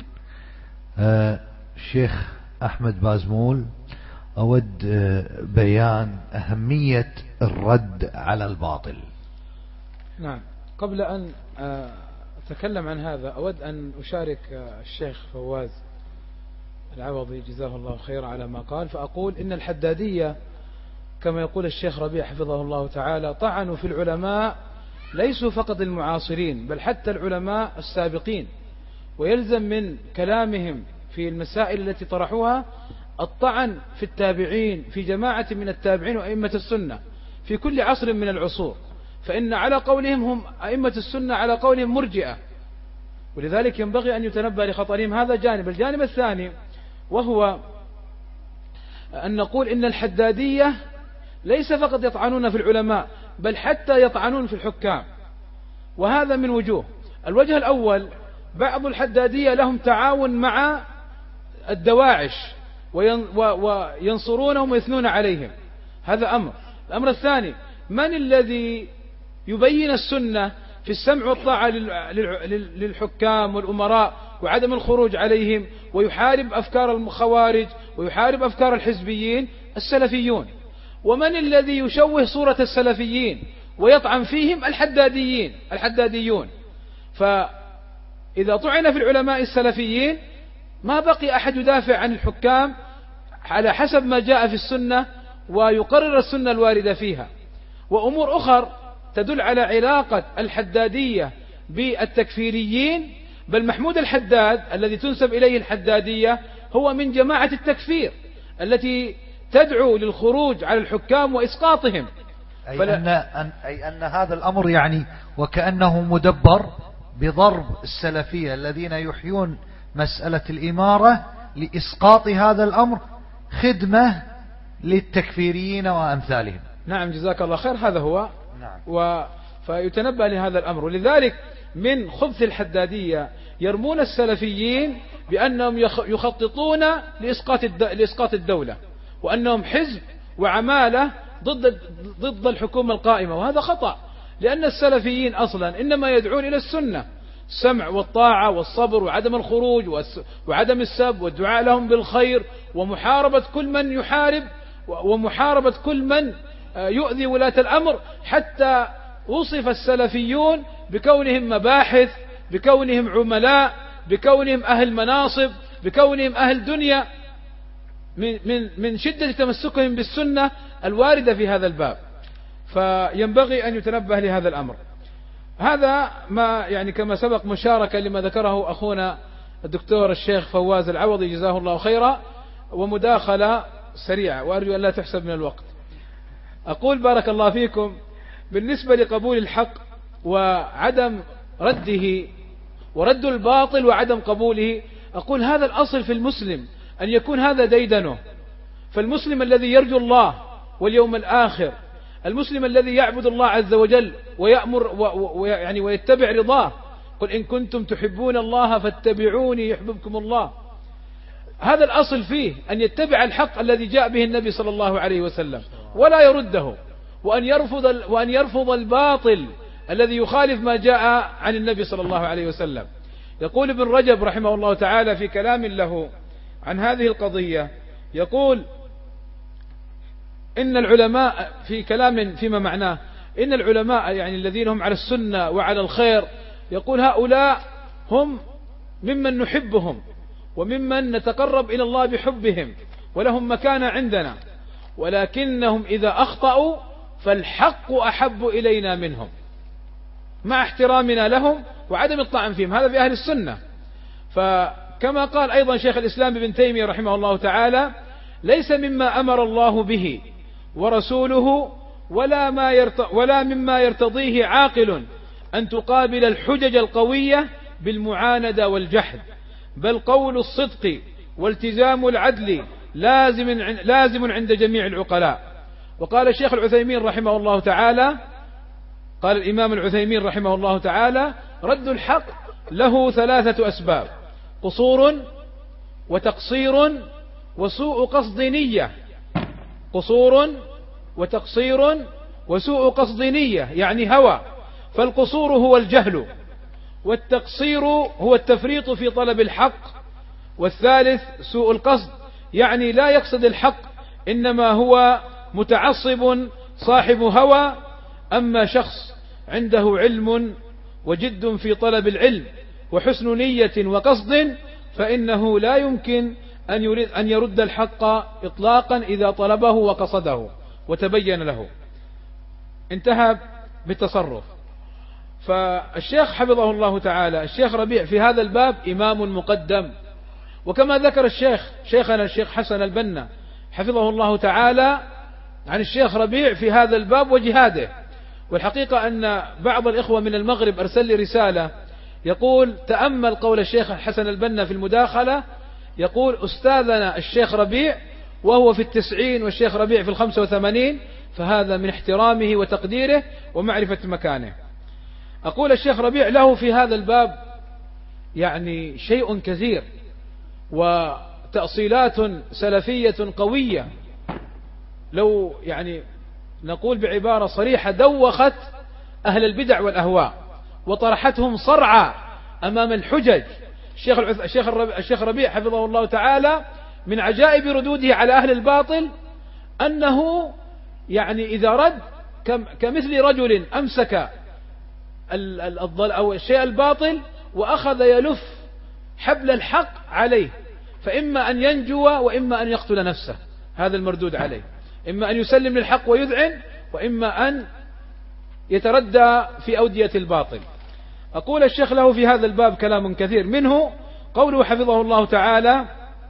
الشيخ أحمد بازمول، أود بيان أهمية الرد على الباطل. نعم، قبل أن أتكلم عن هذا أود أن أشارك الشيخ فواز العوضي جزاه الله خير على ما قال، فأقول إن الحدادية كما يقول الشيخ ربيع حفظه الله تعالى طعنوا في العلماء، ليسوا فقط المعاصرين بل حتى العلماء السابقين، ويلزم من كلامهم في المسائل التي طرحوها الطعن في التابعين، في جماعة من التابعين وأئمة السنة في كل عصر من العصور، فإن على قولهم هم أئمة السنة على قولهم مرجئة، ولذلك ينبغي أن يتنبه لخطرهم. هذا جانب. الجانب الثاني وهو أن نقول إن الحدادية ليس فقط يطعنون في العلماء بل حتى يطعنون في الحكام، وهذا من وجوه. الوجه الأول، بعض الحدادية لهم تعاون مع الدواعش وينصرونهم ويثنون عليهم، هذا أمر. الأمر الثاني، من الذي يبين السنة في السمع والطاعة للحكام والأمراء وعدم الخروج عليهم ويحارب أفكار الخوارج ويحارب أفكار الحزبيين؟ السلفيون. ومن الذي يشوه صورة السلفيين ويطعن فيهم؟ الحداديون. فإذا طعن في العلماء السلفيين ما بقي أحد يدافع عن الحكام على حسب ما جاء في السنة ويقرر السنة الواردة فيها. وأمور أخر تدل على علاقة الحدادية بالتكفيريين، بل محمود الحداد الذي تنسب إليه الحدادية هو من جماعة التكفير التي تدعو للخروج على الحكام وإسقاطهم. أي أن هذا الأمر يعني وكأنه مدبر بضرب السلفية الذين يحيون مسألة الإمارة لإسقاط هذا الأمر، خدمة للتكفيريين وأمثالهم. نعم جزاك الله خير، هذا هو. نعم. فيتنبه لهذا الأمر. ولذلك من خبث الحدادية يرمون السلفيين بأنهم يخططون لإسقاط الدولة، وأنهم حزب وعمالة ضد الحكومة القائمة، وهذا خطأ، لأن السلفيين أصلا إنما يدعون إلى السنة، السمع والطاعة والصبر وعدم الخروج وعدم السب والدعاء لهم بالخير ومحاربة كل من يحارب ومحاربة كل من يؤذي ولاة الأمر، حتى وصف السلفيون بكونهم مباحث، بكونهم عملاء، بكونهم أهل مناصب، بكونهم أهل دنيا، من شدة تمسكهم بالسنة الواردة في هذا الباب. فينبغي أن يتنبه لهذا الأمر. هذا ما يعني كما سبق مشاركة لما ذكره أخونا الدكتور الشيخ فواز العوضي جزاه الله خيرا، ومداخلة سريعة وأرجو أن لا تحسب من الوقت. أقول بارك الله فيكم، بالنسبة لقبول الحق وعدم رده ورد الباطل وعدم قبوله، أقول هذا الأصل في المسلم أن يكون هذا ديدنه. فالمسلم الذي يرجو الله واليوم الآخر، المسلم الذي يعبد الله عز وجل ويأمر ويتبع رضاه، قل إن كنتم تحبون الله فاتبعوني يحببكم الله. هذا الأصل فيه أن يتبع الحق الذي جاء به النبي صلى الله عليه وسلم ولا يرده، وأن يرفض الباطل الذي يخالف ما جاء عن النبي صلى الله عليه وسلم. يقول ابن رجب رحمه الله تعالى في كلام له عن هذه القضية، يقول إن العلماء في كلام فيما معناه إن العلماء يعني الذين هم على السنة وعلى الخير، يقول هؤلاء هم ممن نحبهم وممن نتقرب إلى الله بحبهم ولهم مكانة عندنا، ولكنهم إذا أخطأوا فالحق أحب إلينا منهم مع احترامنا لهم وعدم الطعن فيهم. هذا في أهل السنة. فكما قال أيضا شيخ الإسلام ابن تيمية رحمه الله تعالى: ليس مما أمر الله به ورسوله ولا مما يرتضيه عاقل أن تقابل الحجج القوية بالمعاندة والجحد، بل قول الصدق والتزام العدل لازم عند جميع العقلاء. وقال الشيخ العثيمين رحمه الله تعالى، قال الإمام العثيمين رحمه الله تعالى: رد الحق له 3 أسباب: قصور وتقصير وسوء قصد نية. قصور وتقصير وسوء قصد نية يعني هوى، فالقصور هو الجهل، والتقصير هو التفريط في طلب الحق، والثالث سوء القصد يعني لا يقصد الحق إنما هو متعصب صاحب هوى. أما شخص عنده علم وجد في طلب العلم وحسن نية وقصد فإنه لا يمكن أن يرد الحق إطلاقا إذا طلبه وقصده وتبين له. انتهى بالتصرف. فالشيخ حفظه الله تعالى الشيخ ربيع في هذا الباب إمام مقدم، وكما ذكر شيخنا الشيخ حسن البنا حفظه الله تعالى عن الشيخ ربيع في هذا الباب وجهاده. والحقيقة أن بعض الإخوة من المغرب أرسل لي رسالة يقول: تأمل قول الشيخ حسن البنا في المداخلة، يقول: أستاذنا الشيخ ربيع وهو في 90 والشيخ ربيع في 85، فهذا من احترامه وتقديره ومعرفة مكانه. أقول الشيخ ربيع له في هذا الباب يعني شيء كثير وتأصيلات سلفية قوية، لو يعني نقول بعبارة صريحة دوخت أهل البدع والأهواء وطرحتهم صرعى أمام الحجج. الشيخ ربيع حفظه الله تعالى من عجائب ردوده على أهل الباطل أنه يعني إذا رد كمثل رجل أمسك أو الشيء الباطل وأخذ يلف حبل الحق عليه، فإما أن ينجو وإما أن يقتل نفسه. هذا المردود عليه، إما أن يسلم للحق ويذعن، وإما أن يتردى في أودية الباطل. أقول الشيخ له في هذا الباب كلام كثير، منه قوله حفظه الله تعالى: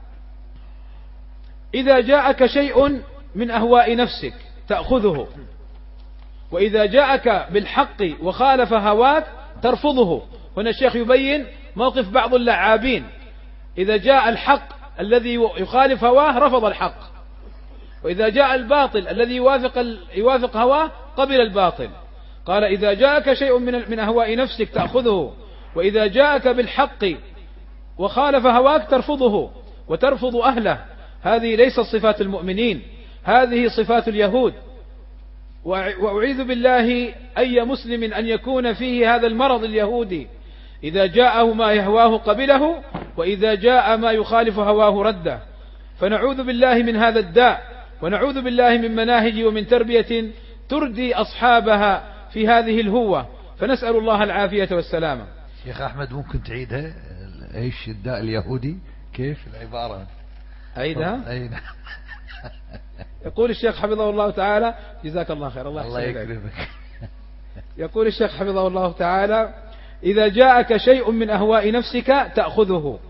إذا جاءك شيء من أهواء نفسك تأخذه، وإذا جاءك بالحق وخالف هواك ترفضه. هنا الشيخ يبين موقف بعض اللعابين: إذا جاء الحق الذي يخالف هواه رفض الحق، وإذا جاء الباطل الذي يوافق هواه قبل الباطل. قال: إذا جاءك شيء من أهواء نفسك تأخذه، وإذا جاءك بالحق وخالف هواك ترفضه وترفض أهله. هذه ليست صفات المؤمنين، هذه صفات اليهود. وأعيذ بالله أي مسلم أن يكون فيه هذا المرض اليهودي: إذا جاءه ما يهواه قبله، وإذا جاء ما يخالف هواه رده. فنعوذ بالله من هذا الداء، ونعوذ بالله من مناهج ومن تربية تردي أصحابها في هذه الهوة، فنسأل الله العافية والسلامة. شيخ أحمد ممكن تعيدها؟ إيش الداء اليهودي؟ كيف العبارة؟ أعيدها؟ يقول الشيخ حفظه الله تعالى: جزاك الله خير. الله يكرمك. يقول الشيخ حفظه الله تعالى: إذا جاءك شيء من أهواء نفسك تأخذه،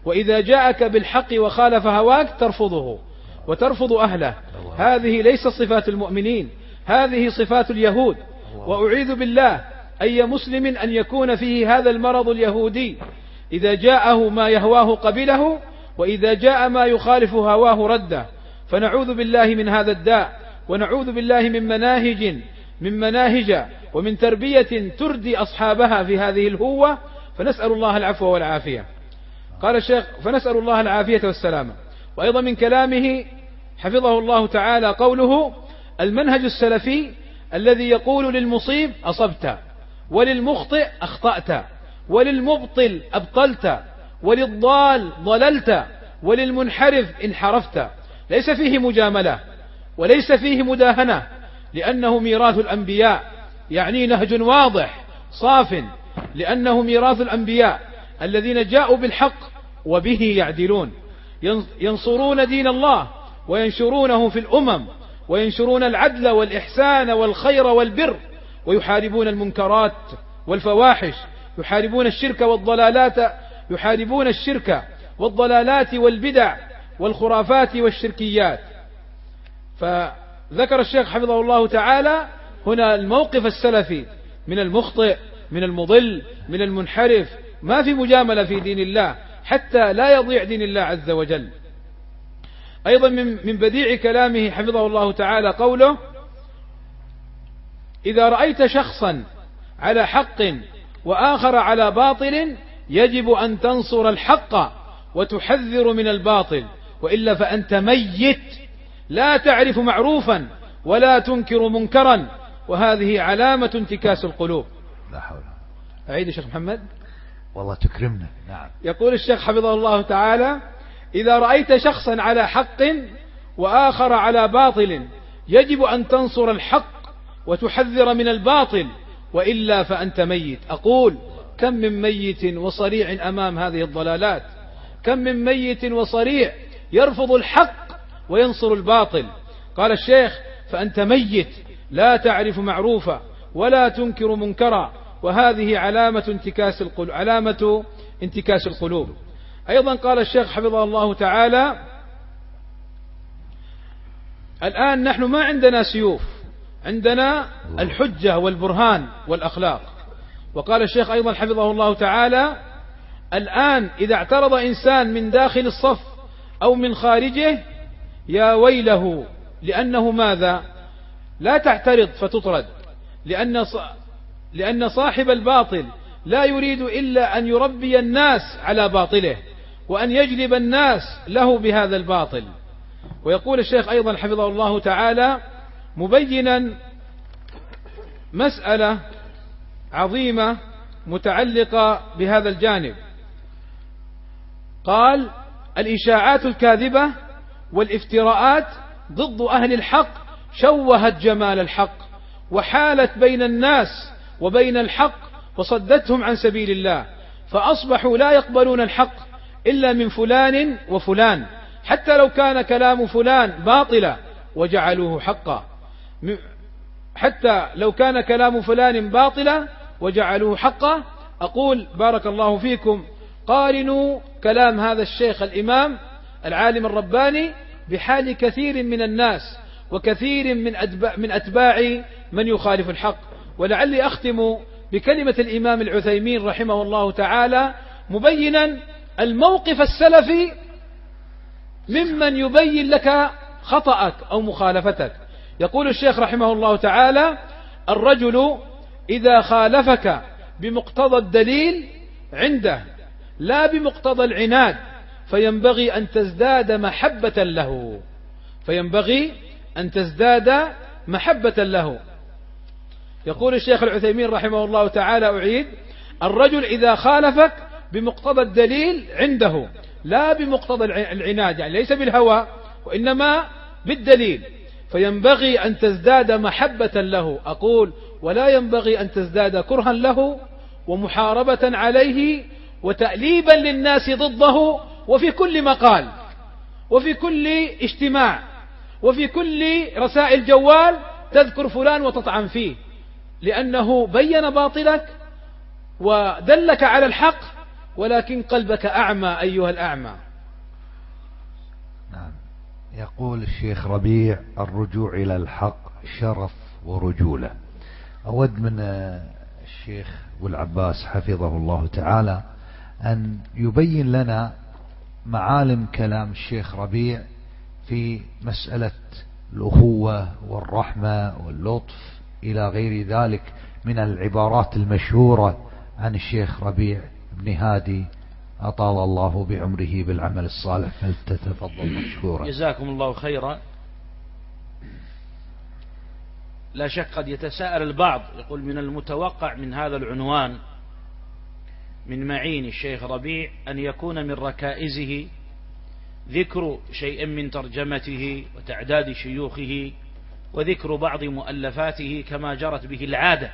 وإذا جاءك بالحق وخالف هواك ترفضه وترفض أهله. هذه ليست صفات المؤمنين، هذه صفات اليهود. وأعيذ بالله أي مسلم أن يكون فيه هذا المرض اليهودي، إذا جاءه ما يهواه قبله، وإذا جاء ما يخالف هواه رده. فنعوذ بالله من هذا الداء، ونعوذ بالله من مناهج ومن تربية تردي أصحابها في هذه الهوة، فنسأل الله العفو والعافية. قال الشيخ فنسأل الله العافية والسلامة. وأيضا من كلامه حفظه الله تعالى قوله: المنهج السلفي الذي يقول للمصيب أصبت، وللمخطئ أخطأت، وللمبطل أبطلت، وللضال ضللت، وللمنحرف انحرفت. ليس فيه مجاملة وليس فيه مداهنة، لأنه ميراث الأنبياء، يعني نهج واضح صاف، لأنه ميراث الأنبياء الذين جاءوا بالحق وبه يعدلون، ينصرون دين الله وينشرونه في الأمم، وينشرون العدل والإحسان والخير والبر، ويحاربون المنكرات والفواحش، يحاربون الشرك والضلالات والبدع والخرافات والشركيات. فذكر الشيخ حفظه الله تعالى هنا الموقف السلفي من المخطئ، من المضل، من المنحرف، ما في مجاملة في دين الله حتى لا يضيع دين الله عز وجل. أيضا من بديع كلامه حفظه الله تعالى قوله: إذا رأيت شخصا على حق وآخر على باطل يجب أن تنصر الحق وتحذر من الباطل، وإلا فأنت ميت، لا تعرف معروفا ولا تنكر منكرا، وهذه علامة انتكاس القلوب. لا حول. أعيد الشيخ محمد. والله تكرمنا. نعم. يقول الشيخ حفظه الله تعالى: إذا رأيت شخصا على حق وآخر على باطل يجب أن تنصر الحق وتحذر من الباطل، وإلا فأنت ميت. أقول: كم من ميت وصريع أمام هذه الضلالات، كم من ميت وصريع يرفض الحق وينصر الباطل. قال الشيخ: فأنت ميت، لا تعرف معروفا ولا تنكر منكرا، وهذه علامة انتكاس القلوب. أيضا قال الشيخ حفظه الله تعالى: الآن نحن ما عندنا سيوف، عندنا الحجة والبرهان والأخلاق. وقال الشيخ أيضا حفظه الله تعالى: الآن إذا اعترض إنسان من داخل الصف أو من خارجه يا ويله، لأنه ماذا؟ لا تعترض فتطرد، لأن صاحب الباطل لا يريد إلا أن يربي الناس على باطله وأن يجلب الناس له بهذا الباطل. ويقول الشيخ أيضا حفظه الله تعالى مبينا مسألة عظيمة متعلقة بهذا الجانب، قال: الإشاعات الكاذبة والافتراءات ضد أهل الحق شوهت جمال الحق، وحالت بين الناس وبين الحق، وصدتهم عن سبيل الله، فأصبحوا لا يقبلون الحق إلا من فلان وفلان، حتى لو كان كلام فلان باطلا وجعلوه حقا، حتى لو كان كلام فلان باطلا وجعلوه حقا. أقول: بارك الله فيكم، قارنوا كلام هذا الشيخ الإمام العالم الرباني بحال كثير من الناس وكثير من أتباع من يخالف الحق. ولعلي أختم بكلمة الإمام العثيمين رحمه الله تعالى مبينا الموقف السلفي ممن يبين لك خطأك أو مخالفتك. يقول الشيخ رحمه الله تعالى: الرجل إذا خالفك بمقتضى الدليل عنده لا بمقتضى العناد فينبغي أن تزداد محبة له، فينبغي أن تزداد محبة له. يقول الشيخ العثيمين رحمه الله تعالى: أعيد: الرجل إذا خالفك بمقتضى الدليل عنده لا بمقتضى العناد، يعني ليس بالهوى وإنما بالدليل، فينبغي أن تزداد محبة له. أقول: ولا ينبغي أن تزداد كرها له ومحاربة عليه وتأليبا للناس ضده، وفي كل مقال وفي كل اجتماع وفي كل رسائل جوال تذكر فلان وتطعن فيه، لأنه بين باطلك ودلك على الحق ولكن قلبك أعمى أيها الأعمى. نعم. يقول الشيخ ربيع: الرجوع إلى الحق شرف ورجولة. أود من الشيخ أبو العباس حفظه الله تعالى أن يبين لنا معالم كلام الشيخ ربيع في مسألة الأخوة والرحمة واللطف إلى غير ذلك من العبارات المشهورة عن الشيخ ربيع بن هادي أطال الله بعمره بالعمل الصالح، فلتتفضل مشكورا. جزاكم الله خيرا. لا شك قد يتساءل البعض، يقول من المتوقع من هذا العنوان من معين الشيخ ربيع أن يكون من ركائزه ذكر شيء من ترجمته وتعداد شيوخه وذكر بعض مؤلفاته كما جرت به العادة،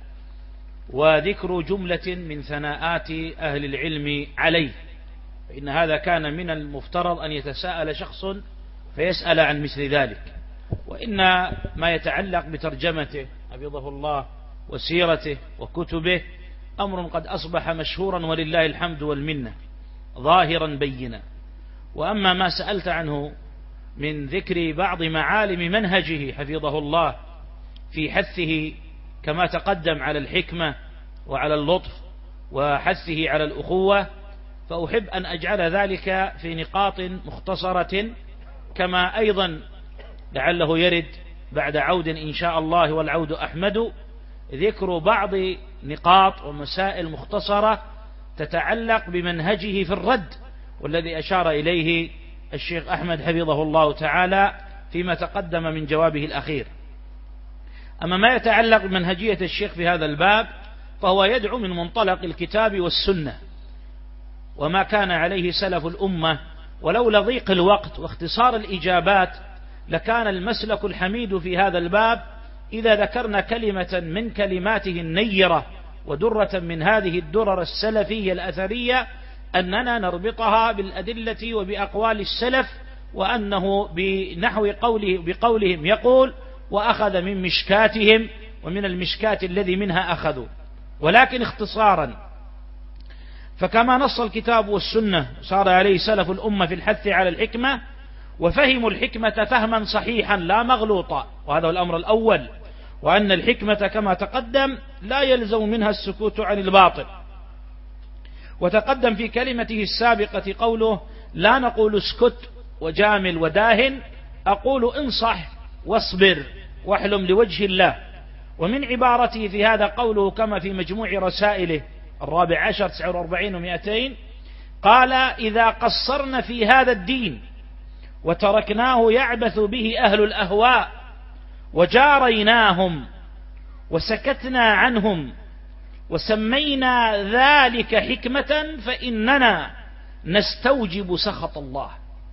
وذكر جملة من ثناءات أهل العلم عليه، فإن هذا كان من المفترض أن يتساءل شخص فيسأل عن مثل ذلك. وإن ما يتعلق بترجمته حفظه الله وسيرته وكتبه أمر قد أصبح مشهورا ولله الحمد والمنة، ظاهرا بينا. وأما ما سألت عنه من ذكر بعض معالم منهجه حفظه الله في حثه كما تقدم على الحكمة وعلى اللطف وحثه على الأخوة، فأحب أن أجعل ذلك في نقاط مختصرة، كما أيضا لعله يرد بعد عود إن شاء الله والعود أحمد ذكر بعض نقاط ومسائل مختصرة تتعلق بمنهجه في الرد، والذي أشار إليه الشيخ أحمد حفظه الله تعالى فيما تقدم من جوابه الأخير. أما ما يتعلق بمنهجية الشيخ في هذا الباب فهو يدعو من منطلق الكتاب والسنة وما كان عليه سلف الأمة، ولولا ضيق الوقت واختصار الإجابات لكان المسلك الحميد في هذا الباب إذا ذكرنا كلمة من كلماته النيرة ودرة من هذه الدرر السلفية الأثرية أننا نربطها بالأدلة وبأقوال السلف، وأنه بنحو بقولهم يقول وأخذ من مشكاتهم ومن المشكات الذي منها أخذوا. ولكن اختصارا، فكما نص الكتاب والسنة صار عليه سلف الأمة في الحث على الحكمة، وفهموا الحكمة فهما صحيحا لا مغلوطا، وهذا هو الأمر الأول، وأن الحكمة كما تقدم لا يلزم منها السكوت عن الباطل. وتقدم في كلمته السابقة قوله لا نقول اسكت وجامل وداهن، أقول انصح واصبر واحلم لوجه الله. ومن عبارته في هذا قوله كما في مجموع رسائله 14 49 و200 قال إذا قصرنا في هذا الدين وتركناه يعبث به أهل الأهواء وجاريناهم وسكتنا عنهم وسمينا ذلك حكمة فإننا نستوجب سخط الله،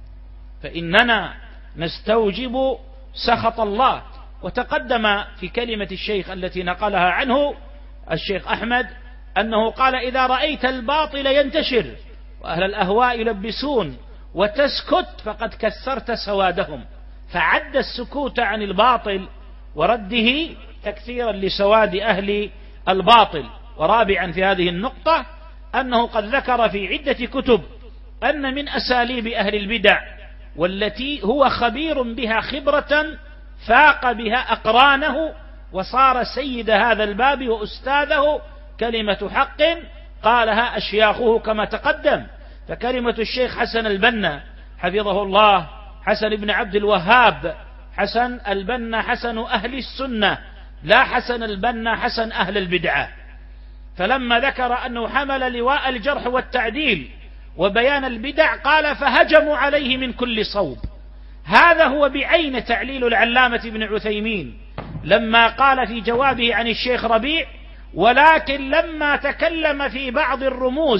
فإننا نستوجب سخط الله. وتقدم في كلمة الشيخ التي نقلها عنه الشيخ أحمد أنه قال إذا رأيت الباطل ينتشر وأهل الأهواء يلبسون وتسكت فقد كسرت سوادهم، فعد السكوت عن الباطل ورده تكثيرا لسواد أهل الباطل. ورابعا في هذه النقطة أنه قد ذكر في عدة كتب أن من أساليب أهل البدع والتي هو خبير بها خبرة فاق بها أقرانه وصار سيد هذا الباب وأستاذه كلمة حق قالها أشياخه كما تقدم. فكلمة الشيخ حسن البنا حفظه الله، حسن بن عبد الوهاب، حسن البنا حسن أهل السنة لا حسن البنا حسن أهل البدعة. فلما ذكر أنه حمل لواء الجرح والتعديل وبيان البدع قال فهجموا عليه من كل صوب. هذا هو بعين تعليل العلامة ابن عثيمين لما قال في جوابه عن الشيخ ربيع ولكن لما تكلم في بعض الرموز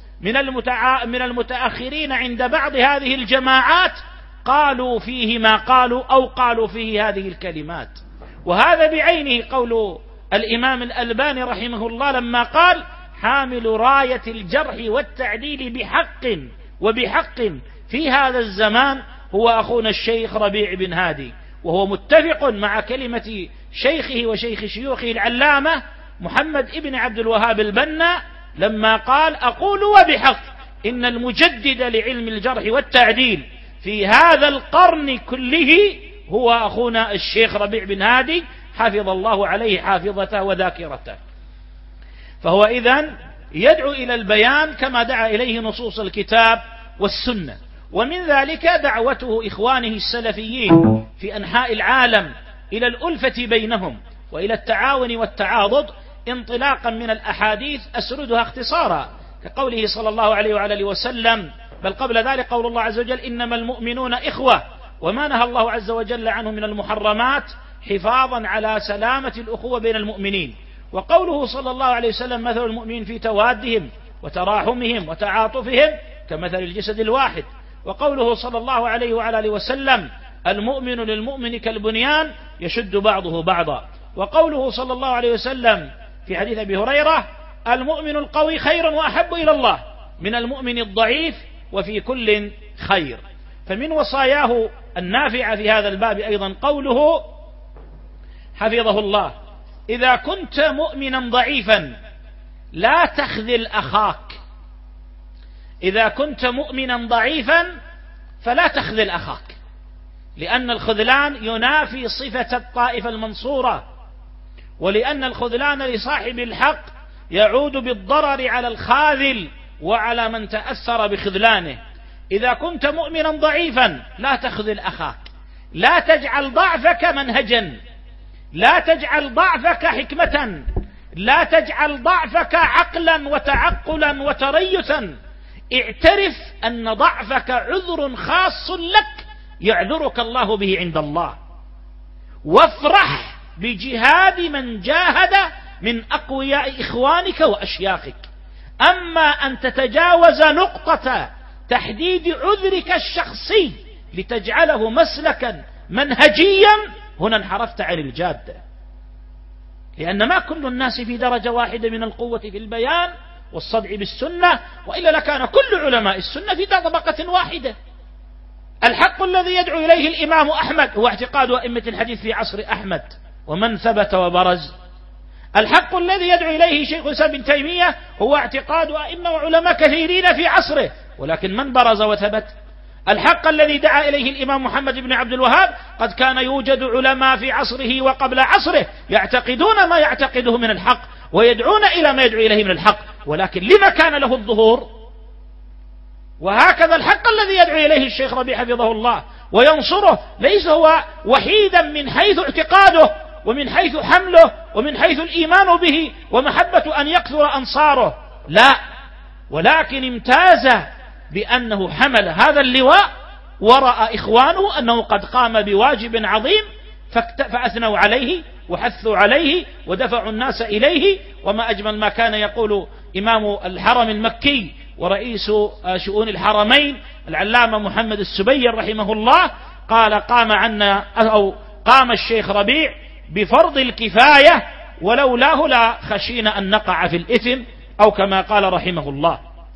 من المتأخرين عند بعض هذه الجماعات قالوا فيه ما قالوا أو قالوا فيه هذه الكلمات. وهذا بعينه قول الإمام الألباني رحمه الله لما قال حامل راية الجرح والتعديل بحق وبحق في هذا الزمان هو أخونا الشيخ ربيع بن هادي، وهو متفق مع كلمة شيخه وشيخ شيوخه العلامة محمد ابن عبد الوهاب البنا لما قال: أقول وبحق إن المجدد لعلم الجرح والتعديل في هذا القرن كله هو أخونا الشيخ ربيع بن هادي حفظ الله عليه حافظته وذاكرته. فهو إذن يدعو إلى البيان كما دعا إليه نصوص الكتاب والسنة، ومن ذلك دعوته إخوانه السلفيين في أنحاء العالم إلى الألفة بينهم وإلى التعاون والتعاضد انطلاقا من الأحاديث أسردها اختصارا، كقوله صلى الله عليه وعلى آله وسلم، بل قبل ذلك قول الله عز وجل: إنما المؤمنون إخوة، وما نهى الله عز وجل عنه من المحرمات حفاظا على سلامة الأخوة بين المؤمنين. وقوله صلى الله عليه وسلم: مثل المؤمنين في توادهم وتراحمهم وتعاطفهم كمثل الجسد الواحد. وقوله صلى الله عليه وعلى آله وسلم: المؤمن للمؤمن كالبنيان يشد بعضه بعضا. وقوله صلى الله عليه وسلم في حديث أبي هريرة: المؤمن القوي خير وأحب إلى الله من المؤمن الضعيف وفي كل خير. فمن وصاياه النافعة في هذا الباب أيضا قوله حفظه الله: إذا كنت مؤمنا ضعيفا لا تخذل أخاك. إذا كنت مؤمنا ضعيفا فلا تخذل أخاك، لأن الخذلان ينافي صفة الطائفة المنصورة، ولأن الخذلان لصاحب الحق يعود بالضرر على الخاذل وعلى من تأثر بخذلانه. إذا كنت مؤمنا ضعيفا لا تخذل أخاك، لا تجعل ضعفك منهجا، لا تجعل ضعفك حكمة، لا تجعل ضعفك عقلا وتعقلا وتريثا. اعترف أن ضعفك عذر خاص لك يعذرك الله به عند الله، وافرح بجهاد من جاهد من أقوياء إخوانك وأشياخك. أما أن تتجاوز نقطة تحديد عذرك الشخصي لتجعله مسلكا منهجيا، هنا انحرفت عن الجادة، لأن ما كل الناس في درجة واحدة من القوة في البيان والصدع بالسنة، وإلا لكان كل علماء السنة في طبقة واحدة. الحق الذي يدعو إليه الإمام أحمد هو اعتقاد أئمة الحديث في عصر أحمد ومن ثبت وبرز. الحق الذي يدعو إليه شيخ الإسلام ابن تيمية هو اعتقاد أئمة وعلماء كثيرين في عصره، ولكن من برز وثبت. الحق الذي دعا إليه الإمام محمد بن عبد الوهاب قد كان يوجد علماء في عصره وقبل عصره يعتقدون ما يعتقده من الحق ويدعون إلى ما يدعو إليه من الحق، ولكن لما كان له الظهور. وهكذا الحق الذي يدعو إليه الشيخ ربيع حفظه الله وينصره ليس هو وحيدا من حيث اعتقاده ومن حيث حمله ومن حيث الإيمان به ومحبة أن يكثر أنصاره، لا، ولكن امتاز بأنه حمل هذا اللواء ورأى إخوانه أنه قد قام بواجب عظيم فأثنوا عليه وحثوا عليه ودفعوا الناس إليه. وما أجمل ما كان يقول إمام الحرم المكي ورئيس شؤون الحرمين العلامة محمد السبير رحمه الله، قال: قام الشيخ ربيع بفرض الكفاية ولولاه لا خشينا أن نقع في الإثم، أو كما قال رحمه الله.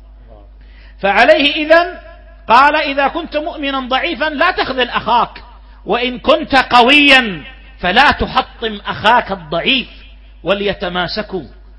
فعليه إذن قال: إذا كنت مؤمنا ضعيفا لا تخذل أخاك، وإن كنت قويا فلا تحطم أخاك الضعيف، وليتماسكوا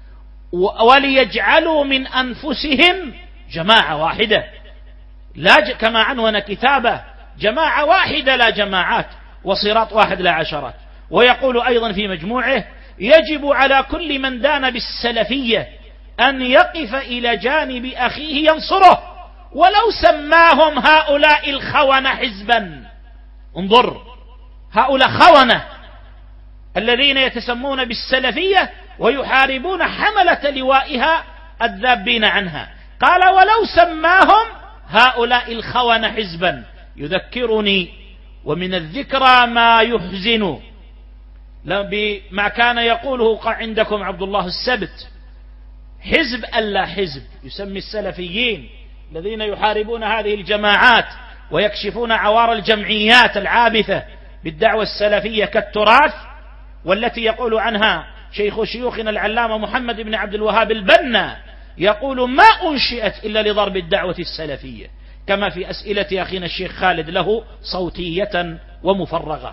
وليجعلوا من أنفسهم جماعة واحدة، لا كما عنوان كتابه: جماعة واحدة لا جماعات، وصراط واحد لا عشرات. ويقول أيضا في مجموعه: يجب على كل من دان بالسلفية أن يقف إلى جانب أخيه ينصره ولو سماهم هؤلاء الخونة حزبا. انظر، هؤلاء خونة الذين يتسمون بالسلفية ويحاربون حملة لوائها الذابين عنها. قال: ولو سماهم هؤلاء الخونة حزبا. يذكرني ومن الذكرى ما يحزن بما كان يقوله عندكم عبد الله السبت: حزب ألا حزب. يسمي السلفيين الذين يحاربون هذه الجماعات ويكشفون عوار الجمعيات العابثة بالدعوة السلفية كالتراث، والتي يقول عنها شيخ شيوخنا العلامة محمد بن عبد الوهاب البنا، يقول: ما أنشئت إلا لضرب الدعوة السلفية، كما في أسئلة أخينا الشيخ خالد له صوتية ومفرغة.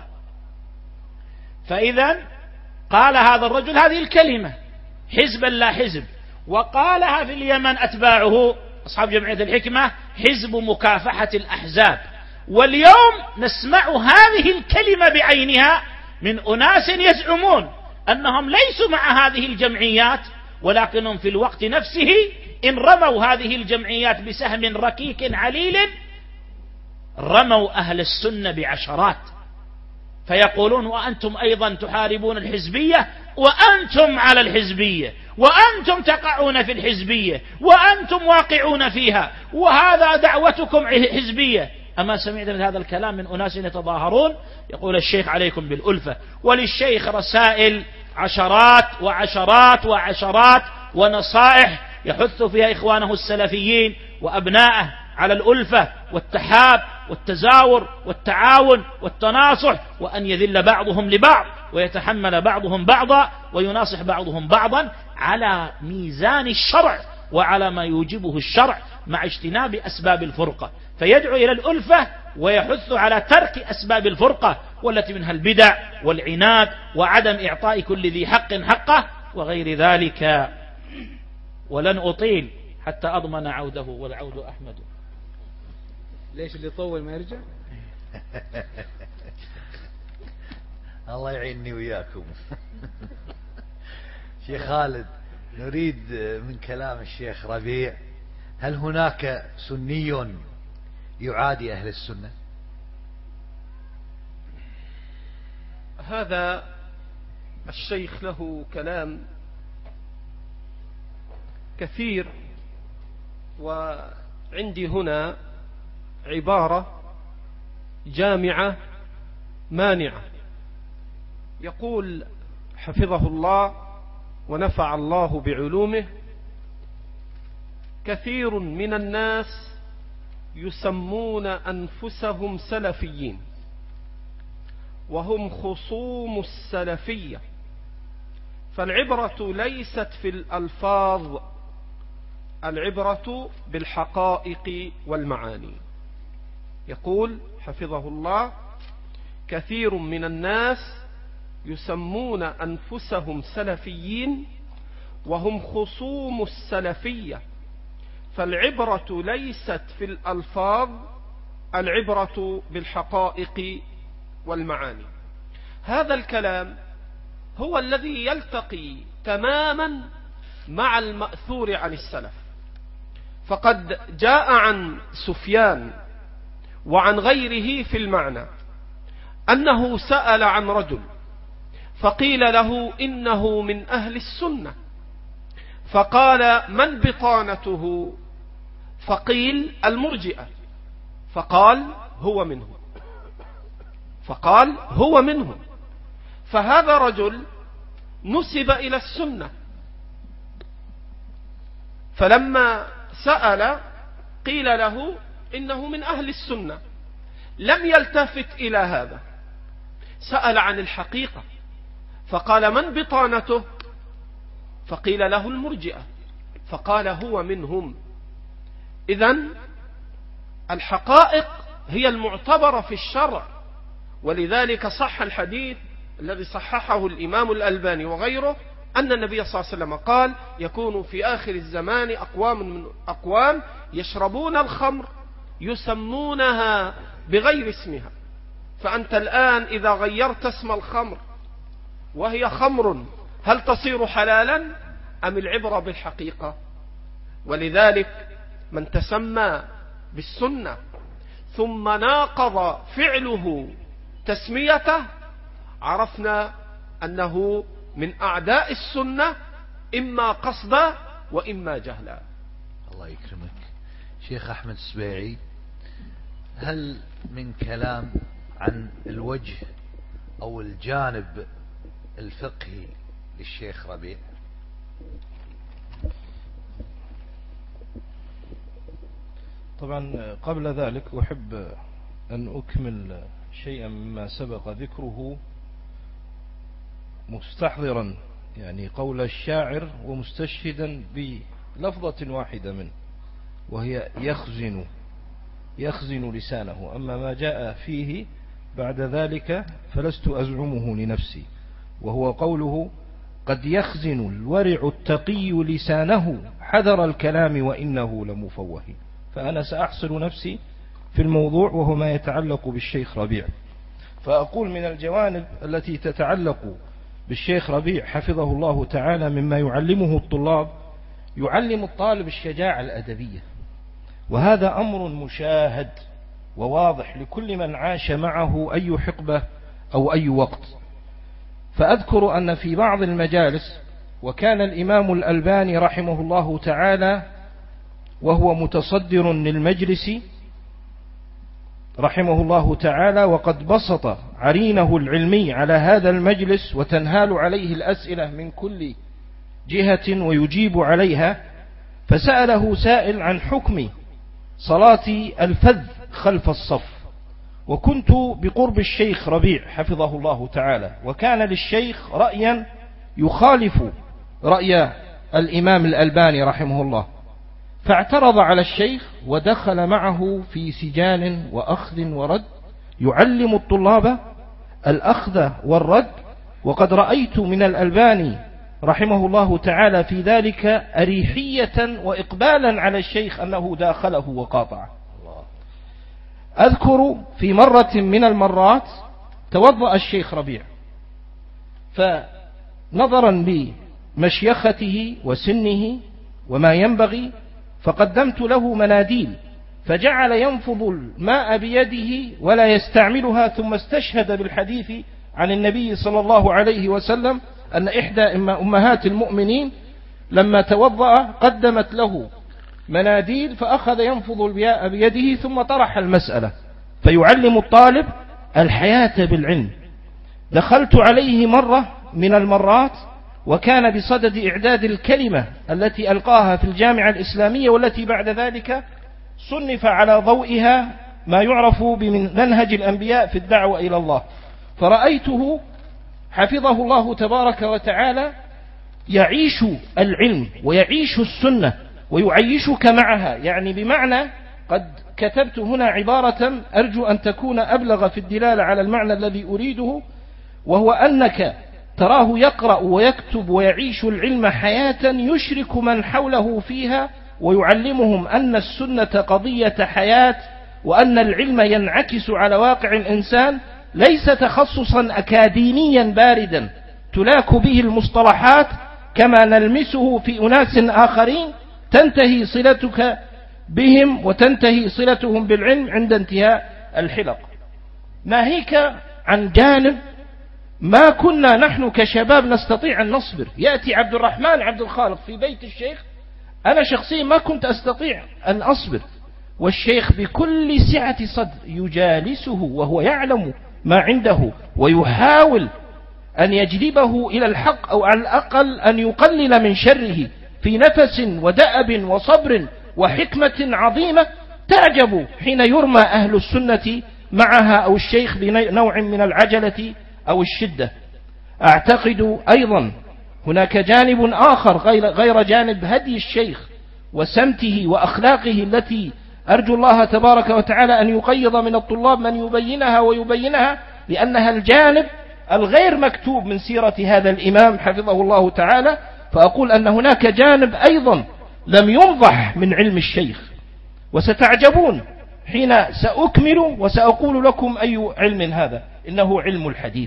فإذا قال هذا الرجل هذه الكلمة: حزبا لا حزب. وقالها في اليمن أتباعه أصحاب جمعية الحكمة حزب مكافحة الأحزاب. واليوم نسمع هذه الكلمة بعينها من أناس يزعمون أنهم ليسوا مع هذه الجمعيات، ولكنهم في الوقت نفسه إن رموا هذه الجمعيات بسهم ركيك عليل رموا أهل السنة بعشرات، فيقولون وأنتم أيضا تحاربون الحزبية، وأنتم على الحزبية، وأنتم تقعون في الحزبية، وأنتم واقعون فيها، وهذا دعوتكم حزبية. أما سمعت من هذا الكلام من أناس يتظاهرون؟ يقول الشيخ عليكم بالألفة، وللشيخ رسائل عشرات وعشرات وعشرات ونصائح يحث فيها إخوانه السلفيين وأبنائه على الألفة والتحاب والتزاور والتعاون والتناصح، وأن يذل بعضهم لبعض ويتحمل بعضهم بعضا ويناصح بعضهم بعضا على ميزان الشرع وعلى ما يوجبه الشرع مع اجتناب أسباب الفرقة، فيدعو إلى الألفة ويحث على ترك أسباب الفرقة والتي منها البدع والعناد وعدم إعطاء كل ذي حق حقه وغير ذلك. ولن أطيل حتى أضمن عوده والعود أحمد. ليش اللي يطول ما يرجع؟ الله يعيني وياكم. شيخ خالد، نريد من كلام الشيخ ربيع، هل هناك سني يعادي أهل السنة؟ هذا الشيخ له كلام كثير، وعندي هنا عبارة جامعة مانعة. يقول حفظه الله ونفع الله بعلومه: كثير من الناس يسمون أنفسهم سلفيين وهم خصوم السلفية، فالعبرة ليست في الألفاظ، العبرة بالحقائق والمعاني. يقول حفظه الله: كثير من الناس يسمون أنفسهم سلفيين وهم خصوم السلفية، فالعبرة ليست في الألفاظ، العبرة بالحقائق والمعاني. هذا الكلام هو الذي يلتقي تماما مع المأثور عن السلف، فقد جاء عن سفيان وعن غيره في المعنى أنه سأل عن رجل فقيل له إنه من أهل السنة، فقال: من بطانته؟ فقيل: المرجئة. فقال: هو منهم. فقال: هو منهم. فهذا رجل نسب إلى السنة، فلما سأل قيل له إنه من أهل السنة، لم يلتفت إلى هذا، سأل عن الحقيقة فقال: من بطانته؟ فقيل له: المرجئة. فقال: هو منهم. إذن الحقائق هي المعتبرة في الشرع، ولذلك صح الحديث الذي صححه الإمام الألباني وغيره أن النبي صلى الله عليه وسلم قال: يكون في آخر الزمان أقوام يشربون الخمر يسمونها بغير اسمها. فأنت الآن إذا غيرت اسم الخمر وهي خمر هل تصير حلالا أم العبرة بالحقيقة؟ ولذلك من تسمى بالسنة ثم ناقض فعله تسميته عرفنا أنه من أعداء السنة، إما قصدا وإما جهلا. الله يكرمك. شيخ أحمد السبيعي، هل من كلام عن الوجه أو الجانب الفقهي للشيخ ربيع؟ طبعا قبل ذلك أحب أن أكمل شيئا مما سبق ذكره، مستحضرا يعني قول الشاعر ومستشهدا بلفظة واحدة منه، وهي يخزن لسانه، أما ما جاء فيه بعد ذلك فلست أزعمه لنفسي، وهو قوله: قد يخزن الورع التقي لسانه حذر الكلام وإنه لمفوه. فأنا سأحصر نفسي في الموضوع وهو ما يتعلق بالشيخ ربيع. فأقول من الجوانب التي تتعلق بالشيخ ربيع حفظه الله تعالى مما يعلمه الطلاب، يعلم الطالب الشجاعة الأدبية، وهذا أمر مشاهد وواضح لكل من عاش معه أي حقبة أو أي وقت. فأذكر أن في بعض المجالس، وكان الإمام الألباني رحمه الله تعالى وهو متصدر للمجلس رحمه الله تعالى، وقد بسط عرينه العلمي على هذا المجلس وتنهال عليه الأسئلة من كل جهة ويجيب عليها، فسأله سائل عن حكم صلاة الفذ خلف الصف. وكنت بقرب الشيخ ربيع حفظه الله تعالى، وكان للشيخ رأيا يخالف رأي الإمام الألباني رحمه الله، فاعترض على الشيخ ودخل معه في سجال وأخذ ورد يعلم الطلاب الأخذ والرد. وقد رأيت من الألباني رحمه الله تعالى في ذلك أريحية وإقبالا على الشيخ أنه داخله وقاطعه. أذكر في مرة من المرات توضأ الشيخ ربيع، فنظرا بمشيخته وسنه وما ينبغي فقدمت له مناديل، فجعل ينفض الماء بيده ولا يستعملها، ثم استشهد بالحديث عن النبي صلى الله عليه وسلم أن إحدى أمهات المؤمنين لما توضأ قدمت له مناديل فأخذ ينفض الماء بيده ثم طرح المسألة. فيعلم الطالب الحياة بالعلم. دخلت عليه مرة من المرات وكان بصدد إعداد الكلمة التي ألقاها في الجامعة الإسلامية، والتي بعد ذلك صنف على ضوئها ما يعرف بمنهج الأنبياء في الدعوة إلى الله. فرأيته حفظه الله تبارك وتعالى يعيش العلم ويعيش السنة ويعيشك معها، يعني بمعنى قد كتبت هنا عبارة أرجو أن تكون أبلغ في الدلالة على المعنى الذي أريده، وهو أنك تراه يقرأ ويكتب ويعيش العلم حياة يشرك من حوله فيها، ويعلمهم أن السنة قضية حياة، وأن العلم ينعكس على واقع الإنسان، ليس تخصصا أكاديميا باردا تلاك به المصطلحات كما نلمسه في أناس آخرين تنتهي صلتك بهم وتنتهي صلتهم بالعلم عند انتهاء الحلق. ناهيك عن جانب ما كنا نحن كشباب نستطيع أن نصبر. يأتي عبد الرحمن عبد الخالق في بيت الشيخ، أنا شخصيا ما كنت أستطيع أن أصبر، والشيخ بكل سعة صدر يجالسه وهو يعلم ما عنده ويحاول أن يجلبه إلى الحق، أو على الأقل أن يقلل من شره في نفس ودأب وصبر وحكمة عظيمة تعجب حين يرمى أهل السنة معها أو الشيخ بنوع من العجلة أو الشدة. أعتقد أيضا هناك جانب آخر غير جانب هدي الشيخ وسمته وأخلاقه التي أرجو الله تبارك وتعالى أن يقيض من الطلاب من يبينها ويبينها، لأنها الجانب الغير مكتوب من سيرة هذا الإمام حفظه الله تعالى. فأقول أن هناك جانب أيضا لم ينضح من علم الشيخ، وستعجبون حين سأكمل وسأقول لكم أي علم هذا، إنه علم الحديث.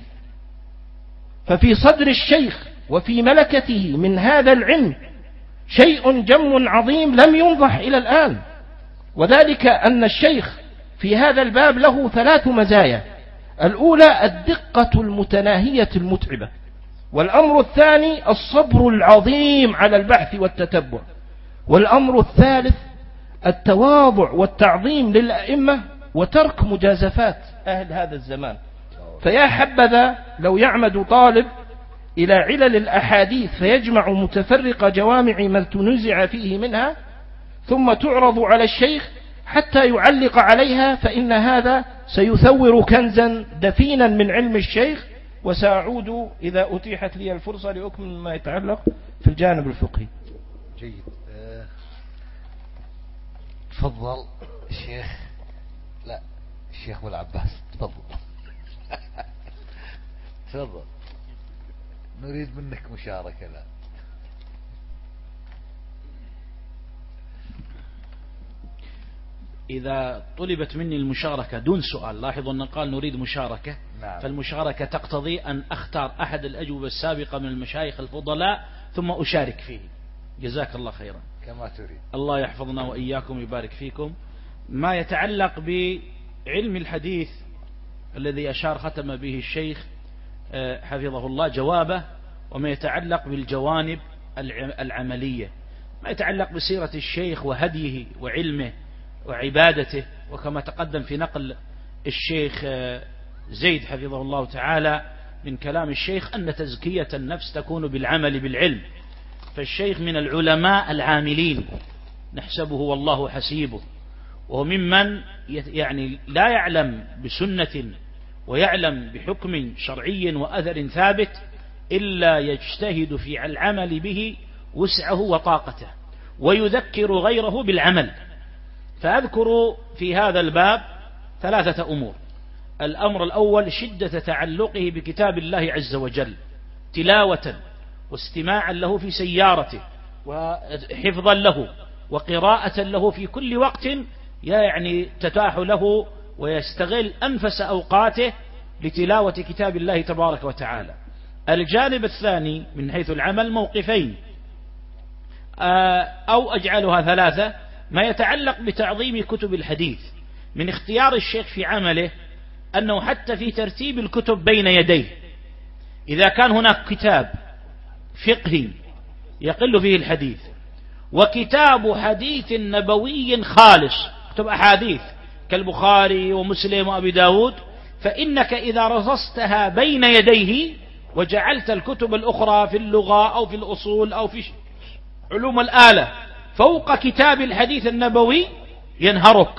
ففي صدر الشيخ وفي ملكته من هذا العلم شيء جم عظيم لم ينضح إلى الآن، وذلك أن الشيخ في هذا الباب له 3 مزايا. الأولى الدقة المتناهية المتعبة، والأمر الثاني الصبر العظيم على البحث والتتبع، والأمر الثالث التواضع والتعظيم للأئمة وترك مجازفات أهل هذا الزمان. فيا حبذا لو يعمد طالب إلى علل الأحاديث فيجمع متفرق جوامع ما تنزع فيه منها ثم تعرض على الشيخ حتى يعلق عليها، فإن هذا سيثور كنزا دفينا من علم الشيخ. وسأعود إذا أتيحت لي الفرصة لأكمل ما يتعلق في الجانب الفقهي. جيد. تفضل الشيخ. لا الشيخ أبو العباس تفضل. تفضل. نريد منك مشاركة الآن. إذا طلبت مني المشاركة دون سؤال، لاحظوا أن قال نريد مشاركة. نعم. فالمشاركة تقتضي أن أختار أحد الأجوبة السابقة من المشايخ الفضلاء ثم أشارك فيه. جزاك الله خيرا. كما تريد. الله يحفظنا وإياكم ويبارك فيكم. ما يتعلق بعلم الحديث الذي أشار ختم به الشيخ حفظه الله جوابه، وما يتعلق بالجوانب العملية، ما يتعلق بسيرة الشيخ وهديه وعلمه وعبادته، وكما تقدم في نقل الشيخ زيد حفظه الله تعالى من كلام الشيخ أن تزكية النفس تكون بالعمل بالعلم. فالشيخ من العلماء العاملين نحسبه والله حسيبه، وهو ممن يعني لا يعلم بسنة ويعلم بحكم شرعي وأثر ثابت إلا يجتهد في العمل به وسعه وطاقته، ويذكر غيره بالعمل. فأذكر في هذا الباب 3 أمور. الأمر الأول شدة تعلقه بكتاب الله عز وجل تلاوة واستماعا له في سيارته وحفظا له وقراءة له في كل وقت يعني تتاح له، ويستغل أنفس أوقاته لتلاوة كتاب الله تبارك وتعالى. الجانب الثاني من حيث العمل موقفين أو أجعلها 3. ما يتعلق بتعظيم كتب الحديث من اختيار الشيخ في عمله، أنه حتى في ترتيب الكتب بين يديه إذا كان هناك كتاب فقهي يقل فيه الحديث وكتاب حديث نبوي خالص، كتب أحاديث كالبخاري ومسلم وأبي داود، فإنك إذا رصصتها بين يديه وجعلت الكتب الأخرى في اللغة أو في الأصول أو في علوم الآلة فوق كتاب الحديث النبوي ينهرك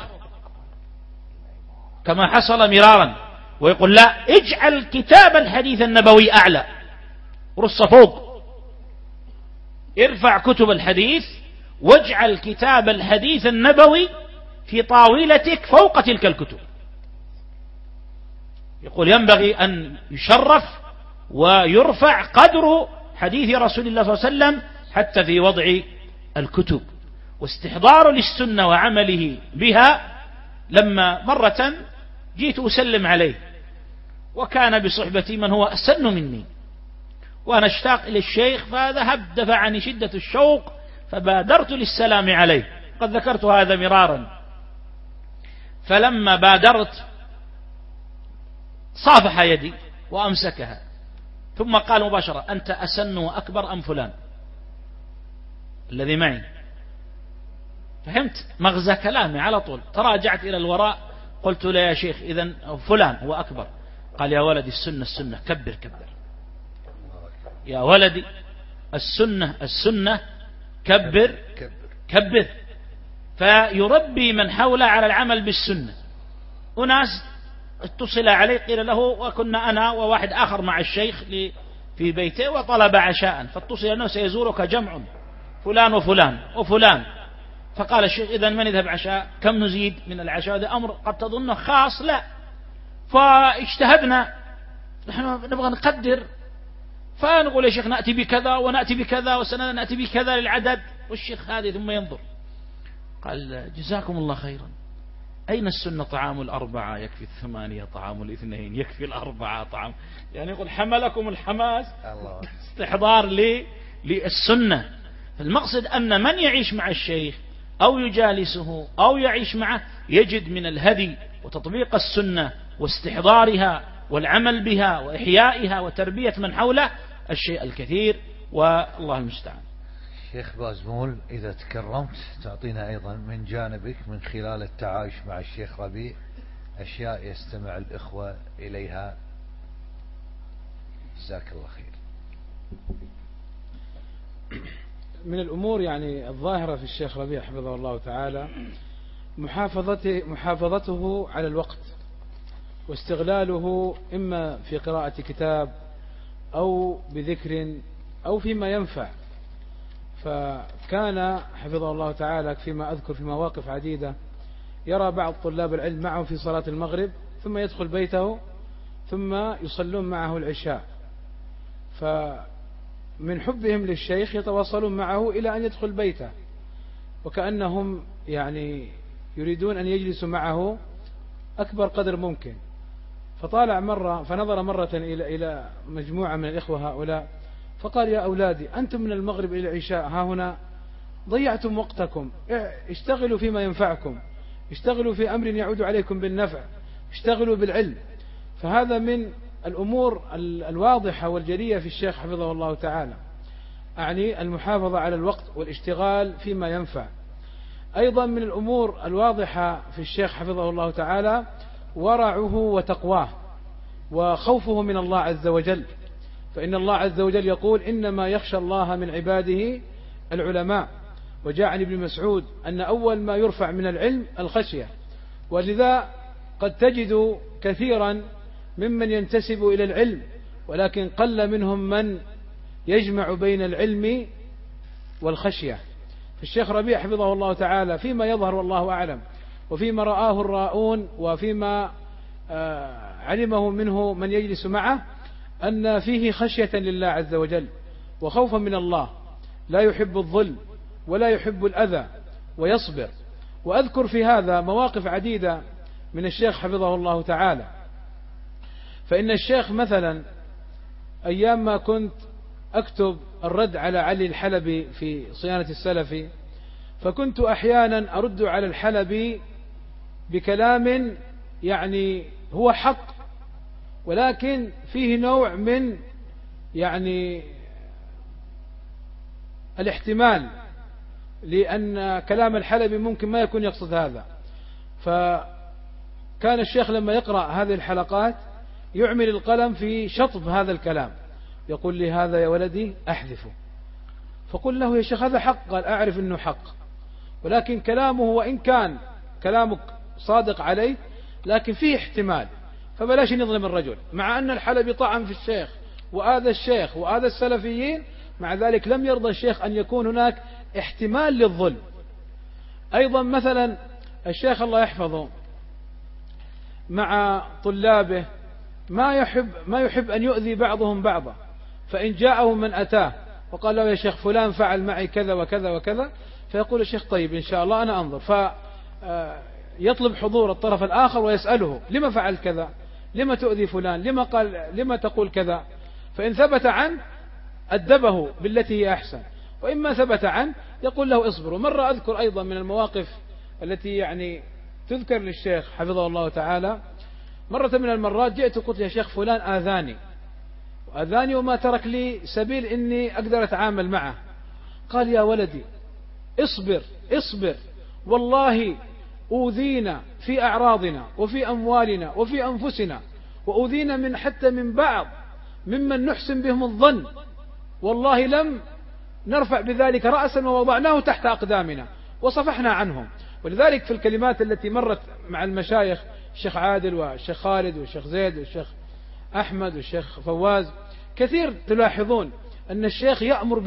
كما حصل مرارا، ويقول لا اجعل كتاب الحديث النبوي أعلى، رص فوق، ارفع كتب الحديث واجعل كتاب الحديث النبوي في طاولتك فوق تلك الكتب. يقول ينبغي أن يشرف ويرفع قدر حديث رسول الله صلى الله عليه وسلم حتى في وضع الكتب واستحضار للسنة وعمله بها. لما مرة جيت أسلم عليه وكان بصحبتي من هو أسن مني، وأنا اشتاق إلى الشيخ فذهب دفعني شدة الشوق فبادرت للسلام عليه، قد ذكرت هذا مرارا. فلما بادرت صافح يدي وأمسكها ثم قال مباشرة أنت أسن وأكبر أم فلان الذي معي؟ فهمت مغزى كلامي على طول، تراجعت إلى الوراء قلت له يا شيخ إذن فلان هو أكبر. قال يا ولدي السنة كبر يا ولدي السنة كبر. فيربي من حوله على العمل بالسنة. أناس اتصل عليه قيل له، وكنا أنا وواحد آخر مع الشيخ في بيته وطلب عشاء، فاتصل أنه سيزورك جمع فلان وفلان. فقال الشيخ إذن من يذهب عشاء؟ كم نزيد من العشاء؟ هذا أمر قد تظنه خاص، لا. فاجتهدنا نحن نبغى نقدر، فنقول يا شيخ نأتي بكذا ونأتي بكذا وسنأتي بكذا للعدد، والشيخ هذه ثم ينظر قال جزاكم الله خيرا، أين السنة؟ طعام الأربعة يكفي 8، طعام الاثنين يكفي 4 طعام، يعني يقول حملكم الحماس استحضار للسنة. المقصد أن من يعيش مع الشيخ أو يجالسه أو يعيش معه يجد من الهدي وتطبيق السنة واستحضارها والعمل بها وإحيائها وتربية من حوله الشيء الكثير، والله المستعان. شيخ بازمول إذا تكرمت تعطينا أيضا من جانبك من خلال التعايش مع الشيخ ربيع أشياء يستمع الإخوة إليها، جزاك الله خير. من الأمور يعني الظاهرة في الشيخ ربيع حفظه الله تعالى محافظته على الوقت واستغلاله إما في قراءة كتاب أو بذكر أو فيما ينفع. فكان حفظه الله تعالى فيما أذكر في مواقف عديدة يرى بعض طلاب العلم معه في صلاة المغرب ثم يدخل بيته ثم يصلون معه العشاء، فمن حبهم للشيخ يتواصلون معه إلى أن يدخل بيته، وكأنهم يعني يريدون أن يجلسوا معه أكبر قدر ممكن. فنظر مرة إلى مجموعة من الإخوة هؤلاء فقال: يا أولادي، أنتم من المغرب إلى العشاء ها هنا ضيعتم وقتكم، اشتغلوا فيما ينفعكم، اشتغلوا في أمر يعود عليكم بالنفع، اشتغلوا بالعلم. فهذا من الأمور الواضحة والجلية في الشيخ حفظه الله تعالى، أعني المحافظة على الوقت والاشتغال فيما ينفع. أيضا من الأمور الواضحة في الشيخ حفظه الله تعالى ورعه وتقواه وخوفه من الله عز وجل، فإن الله عز وجل يقول: إنما يخشى الله من عباده العلماء. وجاء عن ابن مسعود أن أول ما يرفع من العلم الخشية، ولذا قد تجد كثيرا ممن ينتسب إلى العلم ولكن قل منهم من يجمع بين العلم والخشية. فالشيخ ربيع حفظه الله تعالى فيما يظهر والله أعلم، وفيما رآه الراؤون، وفيما علمه منه من يجلس معه، أن فيه خشية لله عز وجل وخوفا من الله، لا يحب الظلم ولا يحب الأذى ويصبر. وأذكر في هذا مواقف عديدة من الشيخ حفظه الله تعالى. فإن الشيخ مثلا أيام ما كنت أكتب الرد على علي الحلبي في صيانة السلفي، فكنت أحيانا أرد على الحلبي بكلام يعني هو حق، ولكن فيه نوع من يعني الاحتمال، لأن كلام الحلبي ممكن ما يكون يقصد هذا. فكان الشيخ لما يقرأ هذه الحلقات يعمل القلم في شطب هذا الكلام، يقول لي: هذا يا ولدي أحذفه. فقل له: يا شيخ هذا حق. قال: أعرف أنه حق، ولكن كلامه وإن كان كلامك صادق عليه لكن فيه احتمال، فبلاش نظلم الرجل. مع أن الحلبي طعن في الشيخ وآذى الشيخ وآذى السلفيين، مع ذلك لم يرضى الشيخ أن يكون هناك احتمال للظلم. أيضا مثلا الشيخ الله يحفظه مع طلابه ما يحب أن يؤذي بعضهم بعضا، فإن جاءه من أتاه وقال له: يا شيخ فلان فعل معي كذا وكذا وكذا، فيقول الشيخ: طيب إن شاء الله أنا أنظر. فيطلب حضور الطرف الآخر ويسأله: لما فعل كذا؟ لما تؤذي فلان؟ لما تقول كذا؟ فإن ثبت عنه أدبه بالتي هي أحسن، وإما ثبت عنه يقول له: اصبر. ومرة أذكر أيضا من المواقف التي يعني تذكر للشيخ حفظه الله تعالى، مرة من المرات جئت قلت: يا شيخ فلان آذاني وما ترك لي سبيل إني أقدر أتعامل معه. قال: يا ولدي اصبر، والله أوذينا في أعراضنا وفي أموالنا وفي أنفسنا، وأوذينا حتى من بعض ممن نحسن بهم الظن، والله لم نرفع بذلك رأسا ووضعناه تحت أقدامنا وصفحنا عنهم. ولذلك في الكلمات التي مرت مع المشايخ الشيخ عادل والشيخ خالد والشيخ زيد والشيخ أحمد والشيخ فواز، كثير تلاحظون أن الشيخ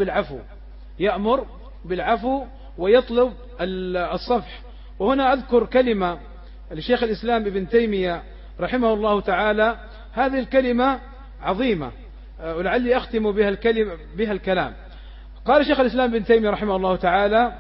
يأمر بالعفو ويطلب الصفح. وهنا أذكر كلمة لشيخ الإسلام ابن تيمية رحمه الله تعالى، هذه الكلمة عظيمة ولعلي أختم بها الكلام. قال شيخ الإسلام ابن تيمية رحمه الله تعالى: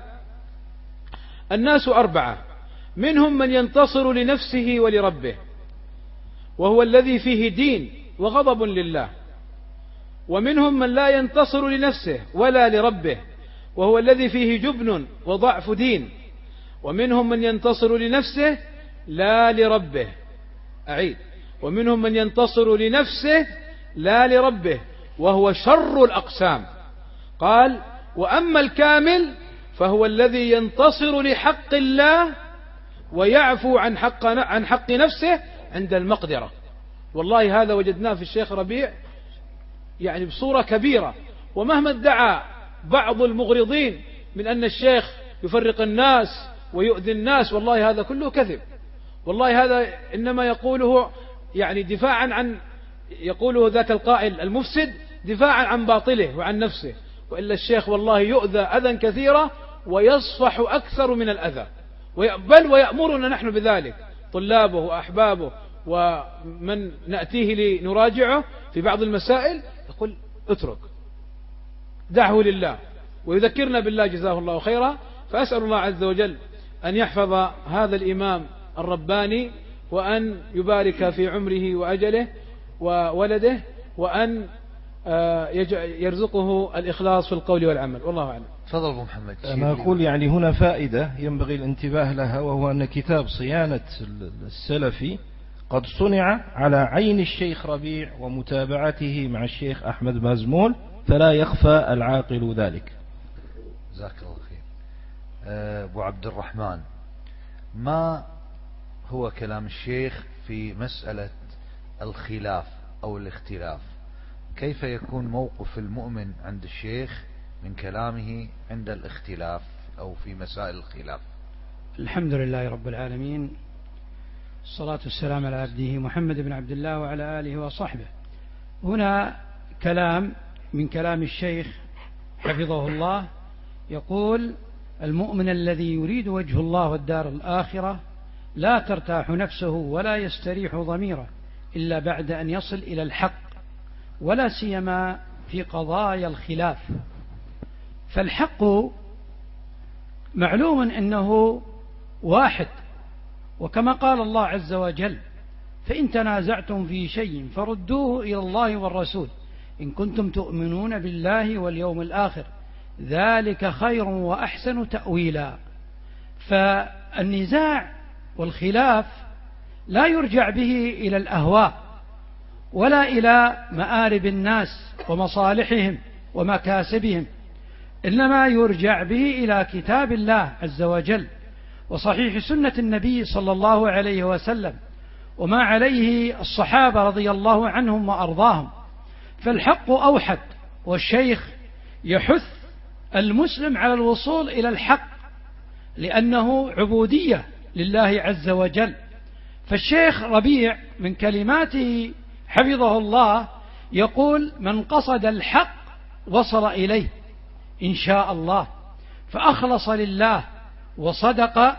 الناس 4، منهم من ينتصر لنفسه ولربه وهو الذي فيه دين وغضب لله، ومنهم من لا ينتصر لنفسه ولا لربه وهو الذي فيه جبن وضعف دين، ومنهم من ينتصر لنفسه لا لربه. أعيد: ومنهم من ينتصر لنفسه لا لربه وهو شر الأقسام. قال: وأما الكامل فهو الذي ينتصر لحق الله ويعفو عن حق نفسه عند المقدرة. والله هذا وجدناه في الشيخ ربيع يعني بصورة كبيرة. ومهما ادعى بعض المغرضين من أن الشيخ يفرق الناس ويؤذي الناس، والله هذا كله كذب. والله هذا إنما يقوله يعني دفاعا عن، يقوله ذاك القائل المفسد دفاعا عن باطله وعن نفسه، وإلا الشيخ والله يؤذى أذى كثيرا ويصفح أكثر من الأذى، بل ويأمرنا نحن بذلك، طلابه وأحبابه ومن نأتيه لنراجعه في بعض المسائل، يقول: اترك، دعه لله ويذكرنا بالله جزاه الله خيرا. فأسأل الله عز وجل أن يحفظ هذا الإمام الرباني، وأن يبارك في عمره وأجله وولده، وأن يرزقه الإخلاص في القول والعمل. والله أعلم. تفضل أبو محمد. أنا أقول يعني هنا فائدة ينبغي الانتباه لها، وهو أن كتاب صيانة السلفي قد صنع على عين الشيخ ربيع ومتابعته مع الشيخ أحمد مازمول، فلا يخفى العاقل ذلك. جزاك الله خير. أبو عبد الرحمن، ما هو كلام الشيخ في مسألة الخلاف أو الاختلاف؟ كيف يكون موقف المؤمن عند الشيخ من كلامه عند الاختلاف أو في مسائل الخلاف؟ الحمد لله رب العالمين، الصلاة والسلام على عبده محمد بن عبد الله وعلى آله وصحبه. هنا كلام من كلام الشيخ حفظه الله، يقول: المؤمن الذي يريد وجه الله والدار الآخرة لا ترتاح نفسه ولا يستريح ضميره إلا بعد أن يصل إلى الحق، ولا سيما في قضايا الخلاف. فالحق معلوم أنه واحد، وكما قال الله عز وجل: فإن تنازعتم في شيء فردوه إلى الله والرسول إن كنتم تؤمنون بالله واليوم الآخر ذلك خير وأحسن تأويلا. فالنزاع والخلاف لا يرجع به إلى الأهواء ولا إلى مآرب الناس ومصالحهم ومكاسبهم، إنما يرجع به إلى كتاب الله عز وجل وصحيح سنة النبي صلى الله عليه وسلم وما عليه الصحابة رضي الله عنهم وأرضاهم. فالحق أوحد، والشيخ يحث المسلم على الوصول إلى الحق لأنه عبودية لله عز وجل. فالشيخ ربيع من كلماته حفظه الله يقول: من قصد الحق وصل إليه إن شاء الله، فأخلص لله وصدق.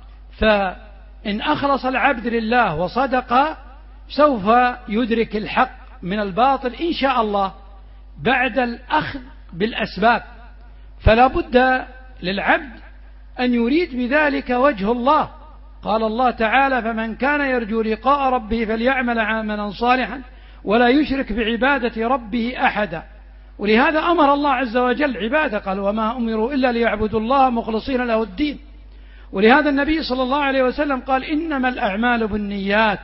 فإن أخلص العبد لله وصدق سوف يدرك الحق من الباطل إن شاء الله بعد الأخذ بالأسباب. فلا بد للعبد أن يريد بذلك وجه الله. قال الله تعالى: فمن كان يرجو لقاء ربه فليعمل عملا صالحا ولا يشرك بعبادة ربه أحدا. ولهذا أمر الله عز وجل عباده، قال: وما أمروا إلا ليعبدوا الله مخلصين له الدين. ولهذا النبي صلى الله عليه وسلم قال: إنما الأعمال بالنيات.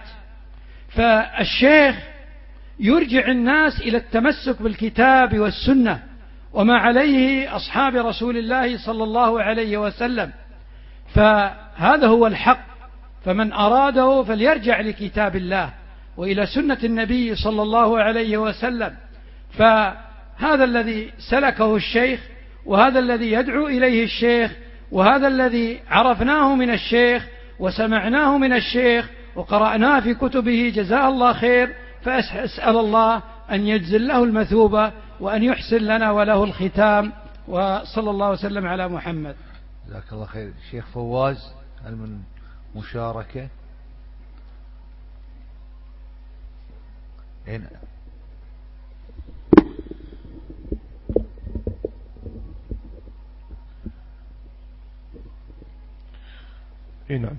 فالشيخ يرجع الناس إلى التمسك بالكتاب والسنة وما عليه أصحاب رسول الله صلى الله عليه وسلم، فهذا هو الحق. فمن أراده فليرجع لكتاب الله وإلى سنة النبي صلى الله عليه وسلم. فهذا الذي سلكه الشيخ، وهذا الذي يدعو إليه الشيخ، وهذا الذي عرفناه من الشيخ وسمعناه من الشيخ وقرأناه في كتبه جزاه الله خير. فأسأل الله أن يجزل له المثوبة وأن يحسن لنا وله الختام، وصلى الله وسلم على محمد. جزاك الله خير. الشيخ فواز، هل من مشاركة؟ هنا. نعم.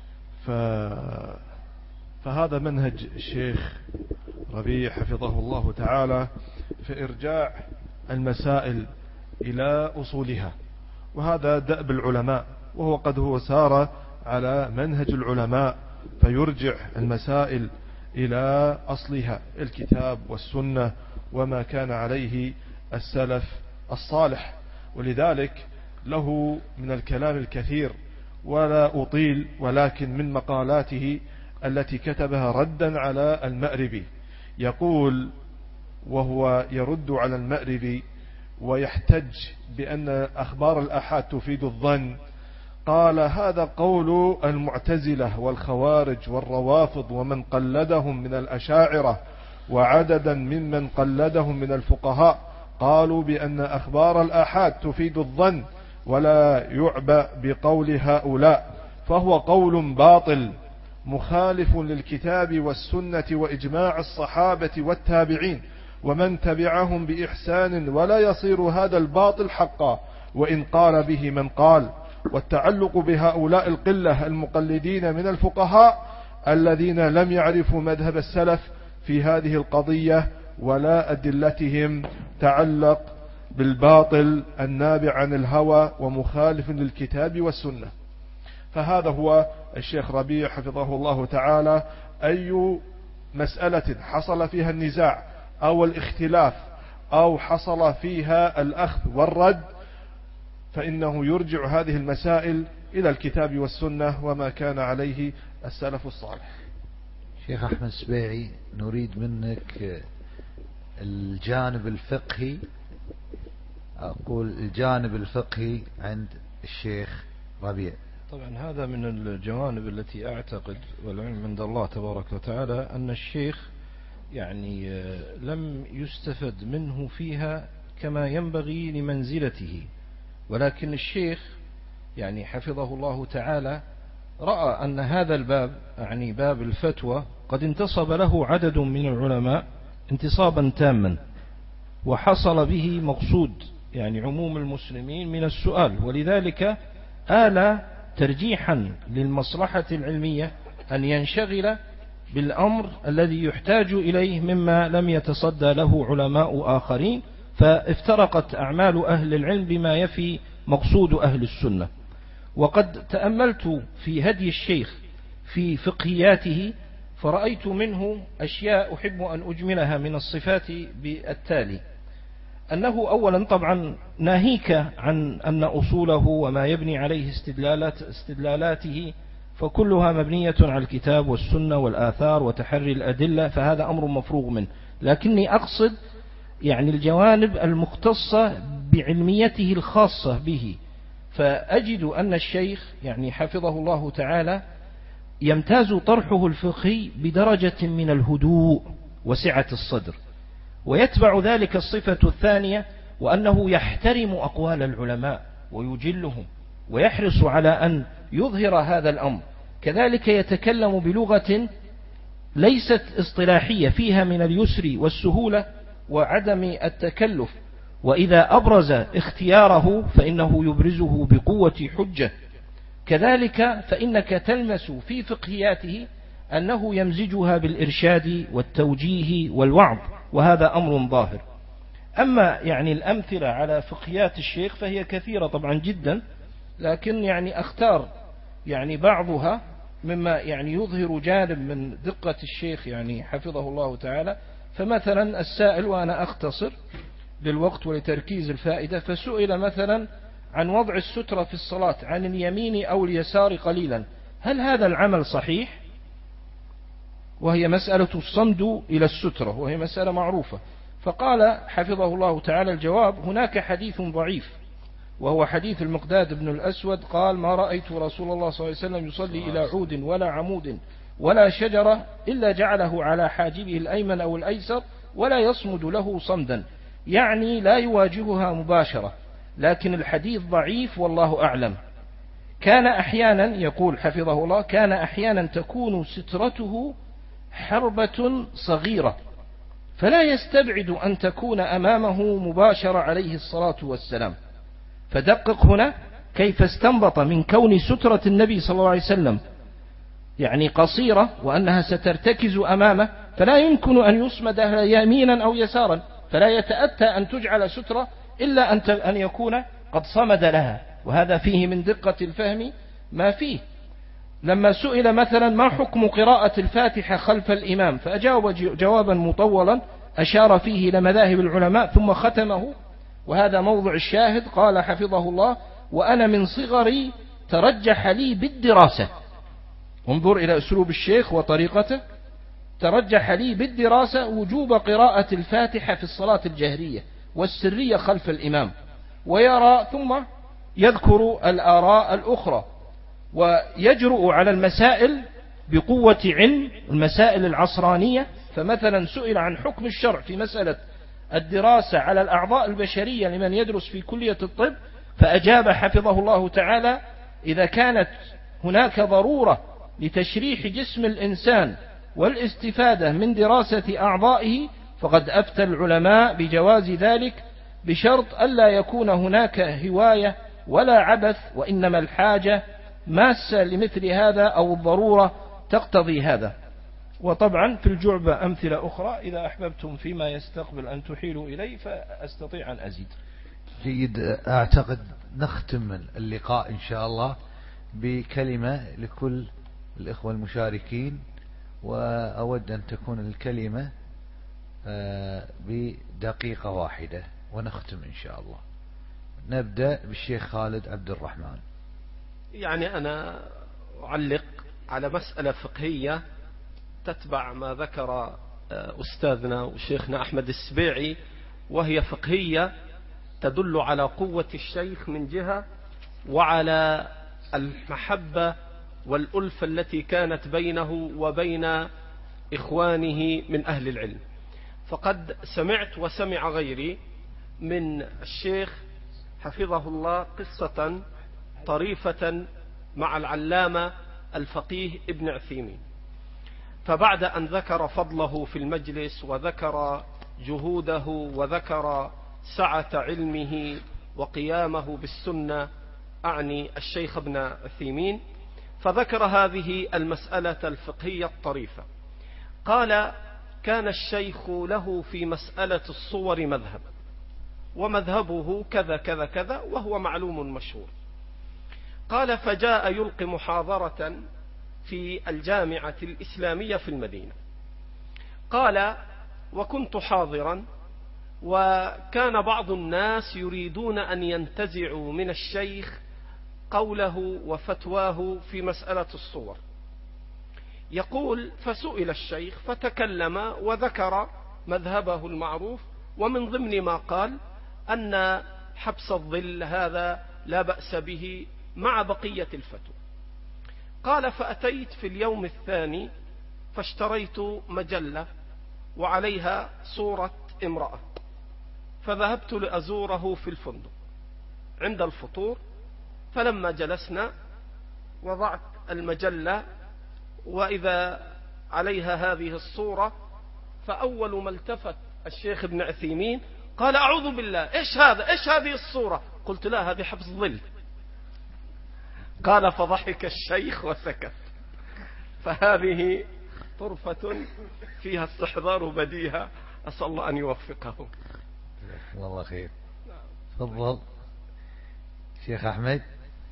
فهذا منهج الشيخ ربيع حفظه الله تعالى في إرجاع المسائل إلى أصولها، وهذا دأب العلماء، وهو قد هو سار على منهج العلماء فيرجع المسائل إلى أصلها، الكتاب والسنة وما كان عليه السلف الصالح. ولذلك له من الكلام الكثير ولا أطيل، ولكن من مقالاته التي كتبها ردا على المأربي يقول، وهو يرد على المأربي ويحتج بأن أخبار الآحاد تفيد الظن، قال: هذا قول المعتزلة والخوارج والروافض ومن قلدهم من الأشاعرة وعددا ممن قلدهم من الفقهاء، قالوا بأن أخبار الآحاد تفيد الظن ولا يعبأ بقول هؤلاء، فهو قول باطل مخالف للكتاب والسنة وإجماع الصحابة والتابعين، ومن تبعهم بإحسان ولا يصير هذا الباطل حقا وإن قال به من قال. والتعلق بهؤلاء القلة المقلدين من الفقهاء الذين لم يعرفوا مذهب السلف في هذه القضية ولا أدلتهم تعلق بالباطل النابع عن الهوى ومخالف للكتاب والسنة. فهذا هو الشيخ ربيع حفظه الله تعالى. أي مسألة حصل فيها النزاع أو الاختلاف أو حصل فيها الأخذ والرد فإنه يرجع هذه المسائل إلى الكتاب والسنة وما كان عليه السلف الصالح. شيخ أحمد السبيعي، نريد منك الجانب الفقهي، أقول الجانب الفقهي عند الشيخ ربيع. طبعا هذا من الجوانب التي أعتقد والعلم عند الله تبارك وتعالى أن الشيخ يعني لم يستفد منه فيها كما ينبغي لمنزلته، ولكن الشيخ يعني حفظه الله تعالى رأى أن هذا الباب يعني باب الفتوى قد انتصب له عدد من العلماء انتصابا تاما، وحصل به مقصود يعني عموم المسلمين من السؤال، ولذلك آل ترجيحا للمصلحة العلمية أن ينشغل بالأمر الذي يحتاج إليه مما لم يتصدى له علماء آخرين، فافترقت أعمال أهل العلم بما يفي مقصود أهل السنة. وقد تأملت في هدي الشيخ في فقهياته فرأيت منه أشياء أحب أن أجملها من الصفات بالتالي: أنه أولا طبعا ناهيك عن أن أصوله وما يبني عليه استدلالاته فكلها مبنية على الكتاب والسنة والآثار وتحري الأدلة، فهذا أمر مفروغ منه، لكني أقصد يعني الجوانب المختصة بعلميته الخاصة به. فأجد أن الشيخ يعني حفظه الله تعالى يمتاز طرحه الفقهي بدرجة من الهدوء وسعة الصدر، ويتبع ذلك الصفة الثانية وأنه يحترم أقوال العلماء ويجلهم ويحرص على أن يظهر هذا الأمر. كذلك يتكلم بلغة ليست اصطلاحية فيها من اليسر والسهولة وعدم التكلف، وإذا أبرز اختياره فإنه يبرزه بقوة حجة. كذلك فإنك تلمس في فقهياته أنه يمزجها بالإرشاد والتوجيه والوعظ، وهذا أمر ظاهر. أما يعني الأمثلة على فقهيات الشيخ فهي كثيرة طبعا جدا، لكن يعني أختار يعني بعضها مما يعني يظهر جانب من دقة الشيخ يعني حفظه الله تعالى. فمثلا السائل، وأنا أختصر للوقت ولتركيز الفائدة، فسئل مثلا عن وضع السترة في الصلاة عن اليمين أو اليسار قليلا، هل هذا العمل صحيح؟ وهي مسألة الصمد إلى السترة، وهي مسألة معروفة. فقال حفظه الله تعالى الجواب: هناك حديث ضعيف وهو حديث المقداد بن الأسود قال: ما رأيت رسول الله صلى الله عليه وسلم يصلي إلى عود ولا عمود ولا شجرة إلا جعله على حاجبه الأيمن أو الأيسر ولا يصمد له صمدا، يعني لا يواجهها مباشرة، لكن الحديث ضعيف والله أعلم. كان أحيانا، يقول حفظه الله، كان أحيانا تكون سترته حربة صغيرة فلا يستبعد أن تكون أمامه مباشرة عليه الصلاة والسلام. فدقق هنا كيف استنبط من كون سترة النبي صلى الله عليه وسلم يعني قصيرة وأنها سترتكز أمامه، فلا يمكن أن يصمد يمينا أو يسارا، فلا يتأتى أن تجعل سترة إلا أن يكون قد صمد لها، وهذا فيه من دقة الفهم ما فيه. لما سئل مثلا ما حكم قراءة الفاتحة خلف الإمام، فأجاب جوابا مطولا أشار فيه إلى مذاهب العلماء ثم ختمه، وهذا موضع الشاهد. قال حفظه الله: وأنا من صغري ترجح لي بالدراسة. انظر إلى أسلوب الشيخ وطريقته: ترجح لي بالدراسة وجوب قراءة الفاتحة في الصلاة الجهرية والسرية خلف الإمام، ويرى ثم يذكر الآراء الأخرى ويجرؤ على المسائل بقوة علم، المسائل العصرانية. فمثلا سئل عن حكم الشرع في مسألة الدراسة على الأعضاء البشرية لمن يدرس في كلية الطب، فأجاب حفظه الله تعالى: إذا كانت هناك ضرورة لتشريح جسم الإنسان والاستفادة من دراسة أعضائه فقد أفتى العلماء بجواز ذلك بشرط ألا يكون هناك هواية ولا عبث، وإنما الحاجة ماسة لمثل هذا أو الضرورة تقتضي هذا. وطبعا في الجعبة أمثلة أخرى، إذا أحببتم فيما يستقبل أن تحيلوا إلي فأستطيع أن أزيد. جيد. أعتقد نختم اللقاء إن شاء الله بكلمة لكل الإخوة المشاركين، وأود أن تكون الكلمة بدقيقة واحدة ونختم إن شاء الله. نبدأ بالشيخ خالد عبد الرحمن. يعني أنا أعلق على مسألة فقهية تتبع ما ذكر أستاذنا وشيخنا أحمد السبيعي، وهي فقهية تدل على قوة الشيخ من جهة، وعلى المحبة والألفة التي كانت بينه وبين إخوانه من أهل العلم. فقد سمعت وسمع غيري من الشيخ حفظه الله قصة طريفة مع العلامة الفقيه ابن عثيمين، فبعد أن ذكر فضله في المجلس وذكر جهوده وذكر سعة علمه وقيامه بالسنة، أعني الشيخ ابن عثيمين، فذكر هذه المسألة الفقهية الطريفة. قال: كان الشيخ له في مسألة الصور مذهب، ومذهبه كذا كذا كذا، وهو معلوم مشهور. قال: فجاء يلقي محاضرة في الجامعة الإسلامية في المدينة. قال: وكنت حاضرا، وكان بعض الناس يريدون أن ينتزعوا من الشيخ قوله وفتواه في مسألة الصور. يقول: فسئل الشيخ فتكلم وذكر مذهبه المعروف، ومن ضمن ما قال أن حبس الظل هذا لا بأس به مع بقية الفتوى. قال: فأتيت في اليوم الثاني فاشتريت مجلة وعليها صورة امرأة، فذهبت لأزوره في الفندق. عند الفطور فلما جلسنا وضعت المجلة وإذا عليها هذه الصورة، فأول ما التفت الشيخ ابن عثيمين قال: أعوذ بالله، إيش هذا؟ إيش هذه الصورة؟ قلت: لا، هذه حبس ظل. قال: فضحك الشيخ وسكت. فهذه طرفة فيها استحضار بديهة، أسأل الله أن يوفقه. والله خير. تفضل شيخ أحمد.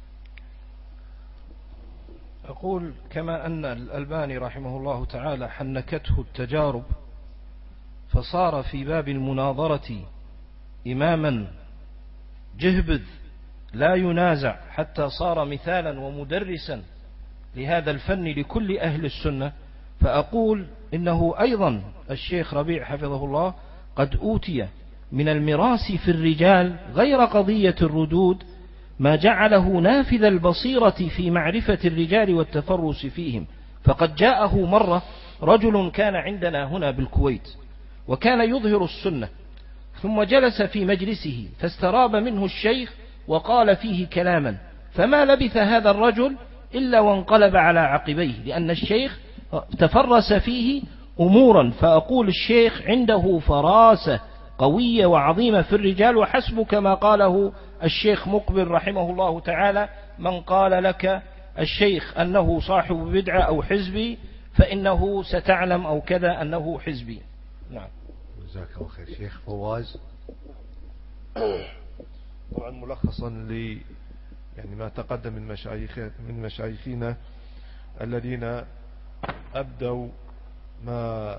أقول: كما أن الألباني رحمه الله تعالى حنكته التجارب، فصار في باب المناظرة إماما جهبذ لا ينازع، حتى صار مثالا ومدرسا لهذا الفن لكل أهل السنة. فأقول إنه أيضا الشيخ ربيع حفظه الله قد أوتي من الميراث في الرجال غير قضية الردود ما جعله نافذ البصيرة في معرفة الرجال والتفرس فيهم. فقد جاءه مرة رجل كان عندنا هنا بالكويت، وكان يظهر السنة، ثم جلس في مجلسه فاستراب منه الشيخ وقال فيه كلاما، فما لبث هذا الرجل إلا وانقلب على عقبيه، لأن الشيخ تفرس فيه أمورا. فأقول: الشيخ عنده فراسة قوية وعظيمة في الرجال، وحسب كما قاله الشيخ مقبل رحمه الله تعالى: من قال لك الشيخ أنه صاحب بدعة أو حزبي فإنه ستعلم أو كذا أنه حزبي. نعم. جزاك الله خير. شيخ فواز. طبعا ملخصا يعني ما تقدم من مشايخنا الذين أبدوا ما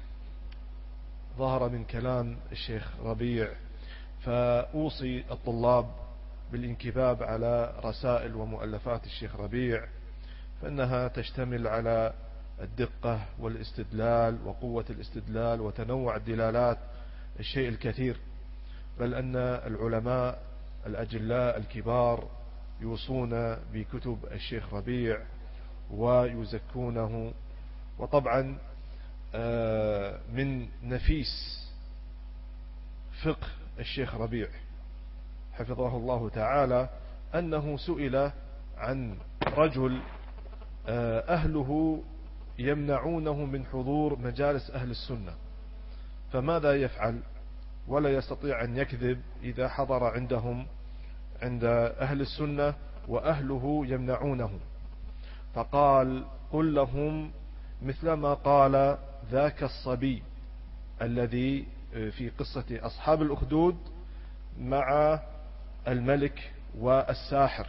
ظهر من كلام الشيخ ربيع، فأوصي الطلاب بالانكباب على رسائل ومؤلفات الشيخ ربيع، فإنها تشتمل على الدقة والاستدلال وقوة الاستدلال وتنوع الدلالات الشيء الكثير، بل أن العلماء الأجلاء الكبار يوصون بكتب الشيخ ربيع ويزكونه. وطبعا من نفيس فقه الشيخ ربيع حفظه الله تعالى أنه سئل عن رجل أهله يمنعونه من حضور مجالس أهل السنة، فماذا يفعل؟ ولا يستطيع أن يكذب إذا حضر عند أهل السنة وأهله يمنعونه. فقال: قل لهم مثلما قال ذاك الصبي الذي في قصة أصحاب الأخدود مع الملك والساحر.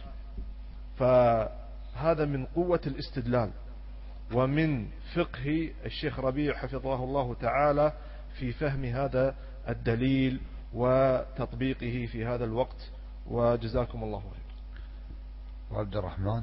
فهذا من قوة الاستدلال ومن فقه الشيخ ربيع حفظه الله تعالى في فهم هذا الدليل وتطبيقه في هذا الوقت. وجزاكم الله خير. وعبد الرحمن.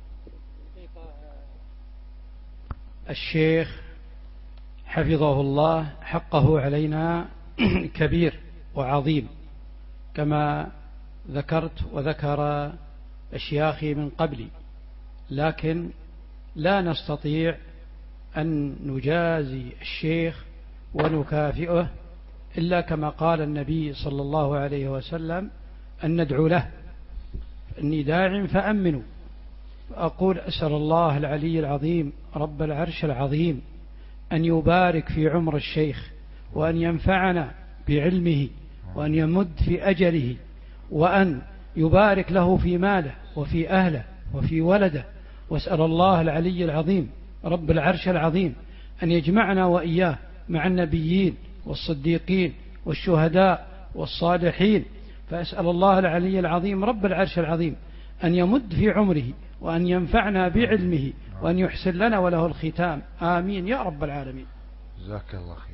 الشيخ حفظه الله حقه علينا كبير وعظيم، كما ذكرت وذكر أشياخي من قبلي، لكن لا نستطيع أن نجازي الشيخ ونكافئه إلا كما قال النبي صلى الله عليه وسلم أن ندعو له. إني داع فأمنوا. أقول: أسأل الله العلي العظيم رب العرش العظيم أن يبارك في عمر الشيخ، وأن ينفعنا بعلمه، وأن يمد في أجله، وأن يبارك له في ماله وفي أهله وفي ولده. وأسأل الله العلي العظيم رب العرش العظيم أن يجمعنا وإياه مع النبيين والصديقين والشهداء والصالحين. فأسأل الله العلي العظيم رب العرش العظيم أن يمد في عمره، وأن ينفعنا بعلمه، وأن يحسن لنا وله الختام. آمين يا رب العالمين. جزاك الله خير.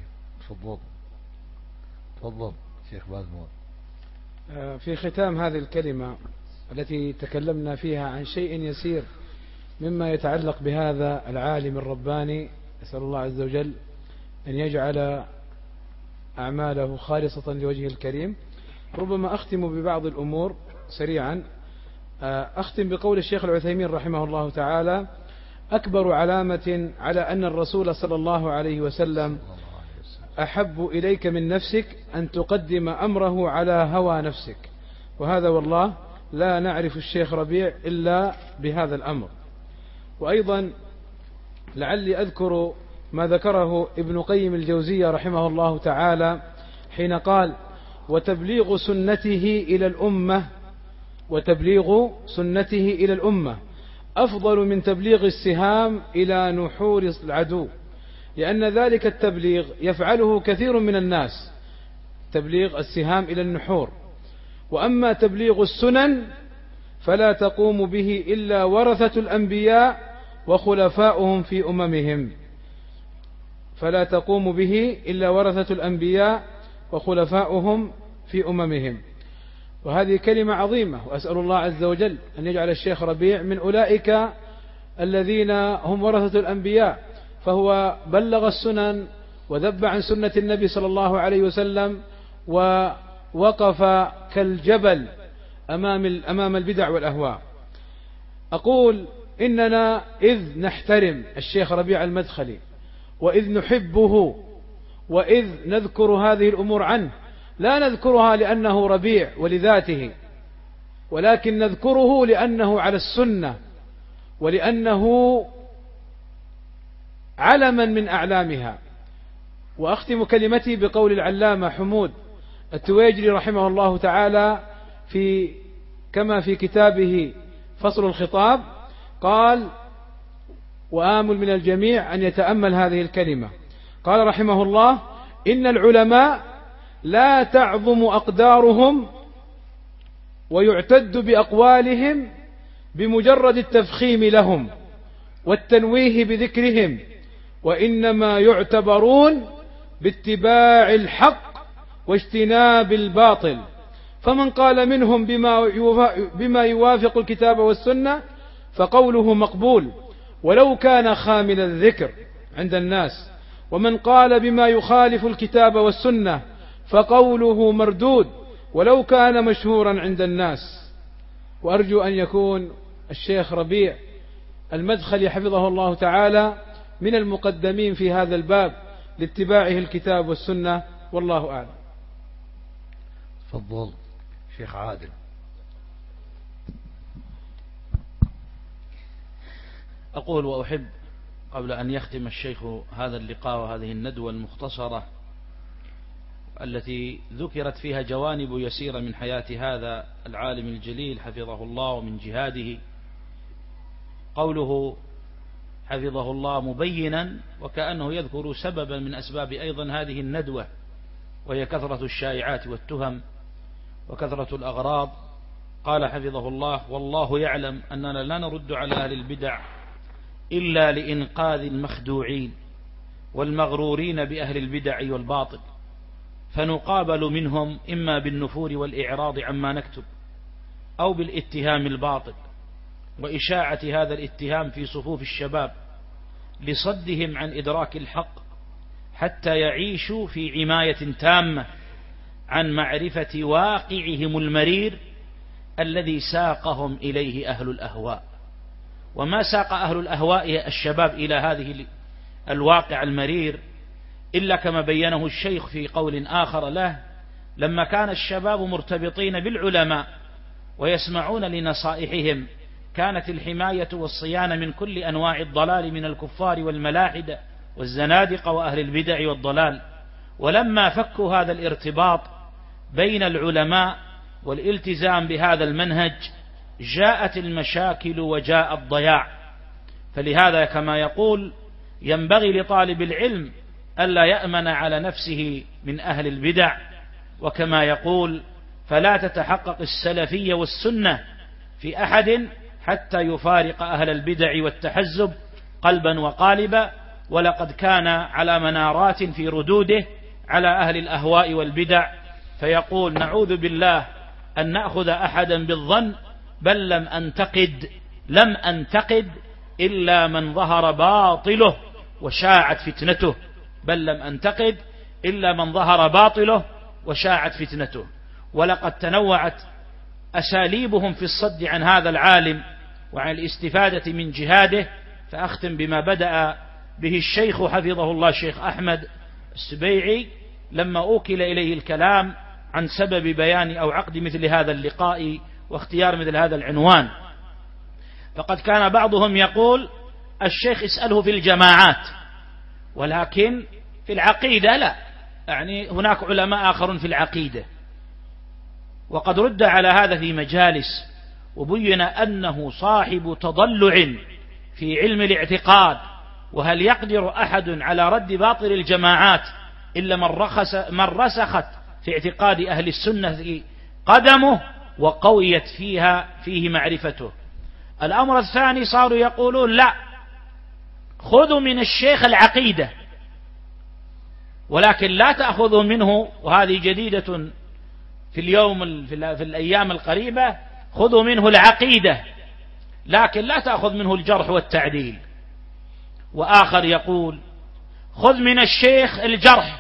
تفضل شيخ بازمون. في ختام هذه الكلمة التي تكلمنا فيها عن شيء يسير مما يتعلق بهذا العالم الرباني، أسأل الله عز وجل أن يجعل أعماله خالصة لوجهه الكريم. ربما أختم ببعض الأمور سريعا. أختم بقول الشيخ العثيمين رحمه الله تعالى: أكبر علامة على أن الرسول صلى الله عليه وسلم أحب إليك من نفسك أن تقدم أمره على هوى نفسك. وهذا والله لا نعرف الشيخ ربيع إلا بهذا الأمر. وأيضا لعلي أذكر ما ذكره ابن قيم الجوزية رحمه الله تعالى حين قال: وتبليغ سنته إلى الأمة أفضل من تبليغ السهام إلى نحور العدو، لأن ذلك التبليغ يفعله كثير من الناس، تبليغ السهام إلى النحور. وأما تبليغ السنن فلا تقوم به إلا ورثة الأنبياء وخلفاؤهم في أممهم. وهذه كلمة عظيمة، وأسأل الله عز وجل أن يجعل الشيخ ربيع من أولئك الذين هم ورثة الأنبياء، فهو بلغ السنن وذب عن سنة النبي صلى الله عليه وسلم، ووقف كالجبل أمام البدع والأهواء. أقول: إننا إذ نحترم الشيخ ربيع المدخلي، وإذ نحبه، وإذ نذكر هذه الأمور عنه، لا نذكرها لأنه ربيع ولذاته، ولكن نذكره لأنه على السنة، ولأنه علما من أعلامها. وأختم كلمتي بقول العلامة حمود التويجري رحمه الله تعالى كما في كتابه فصل الخطاب قال، وآمل من الجميع أن يتأمل هذه الكلمة. قال رحمه الله: إن العلماء لا تعظم أقدارهم ويعتد بأقوالهم بمجرد التفخيم لهم والتنويه بذكرهم، وإنما يعتبرون باتباع الحق واجتناب الباطل. فمن قال منهم بما يوافق الكتاب والسنة فقوله مقبول ولو كان خامل الذكر عند الناس، ومن قال بما يخالف الكتاب والسنة فقوله مردود ولو كان مشهورا عند الناس. وأرجو أن يكون الشيخ ربيع المدخلي حفظه الله تعالى من المقدمين في هذا الباب لاتباعه الكتاب والسنة، والله أعلم. تفضل شيخ عادل. أقول وأحب قبل أن يختم الشيخ هذا اللقاء وهذه الندوة المختصرة التي ذكرت فيها جوانب يسيرة من حياة هذا العالم الجليل حفظه الله ومن جهاده. قوله حفظه الله مبينا وكأنه يذكر سببا من أسباب أيضا هذه الندوة، وهي كثرة الشائعات والتهم وكثرة الأغراض. قال حفظه الله: والله يعلم أننا لا نرد على أهل البدع إلا لإنقاذ المخدوعين والمغرورين بأهل البدع والباطل، فنقابل منهم إما بالنفور والإعراض عما نكتب أو بالاتهام الباطل وإشاعة هذا الاتهام في صفوف الشباب لصدهم عن إدراك الحق حتى يعيشوا في عماية تامة عن معرفة واقعهم المرير الذي ساقهم إليه أهل الأهواء. وما ساق أهل الأهواء الشباب إلى هذه الواقع المرير إلا كما بينه الشيخ في قول آخر له: لما كان الشباب مرتبطين بالعلماء ويسمعون لنصائحهم كانت الحماية والصيانة من كل أنواع الضلال من الكفار والملاحدة والزنادقة وأهل البدع والضلال. ولما فكوا هذا الارتباط بين العلماء والالتزام بهذا المنهج جاءت المشاكل وجاء الضياع. فلهذا كما يقول ينبغي لطالب العلم ألا يأمن على نفسه من أهل البدع، وكما يقول: فلا تتحقق السلفية والسنة في أحد حتى يفارق أهل البدع والتحزب قلبا وقالبا. ولقد كان على منارات في ردوده على أهل الأهواء والبدع، فيقول: نعوذ بالله أن نأخذ أحدا بالظن، بل لم أنتقد إلا من ظهر باطله وشاعت فتنته، بل لم أنتقد إلا من ظهر باطله وشاعت فتنته. ولقد تنوعت أساليبهم في الصد عن هذا العالم وعن الاستفادة من جهاده. فأختم بما بدأ به الشيخ حفظه الله الشيخ أحمد السبيعي لما أوكل إليه الكلام عن سبب بيان أو عقد مثل هذا اللقاء واختيار مثل هذا العنوان. فقد كان بعضهم يقول: الشيخ اسأله في الجماعات، ولكن في العقيدة لا، يعني هناك علماء آخرون في العقيدة. وقد رد على هذا في مجالس وبين أنه صاحب تضلع في علم الاعتقاد، وهل يقدر أحد على رد باطل الجماعات إلا من رسخت في اعتقاد أهل السنة قدمه وقويت فيه معرفته. الأمر الثاني صاروا يقولون: لا، خذوا من الشيخ العقيدة، ولكن لا تأخذوا منه، وهذه جديدة في الأيام القريبة، خذوا منه العقيدة لكن لا تأخذ منه الجرح والتعديل. وآخر يقول: خذ من الشيخ الجرح،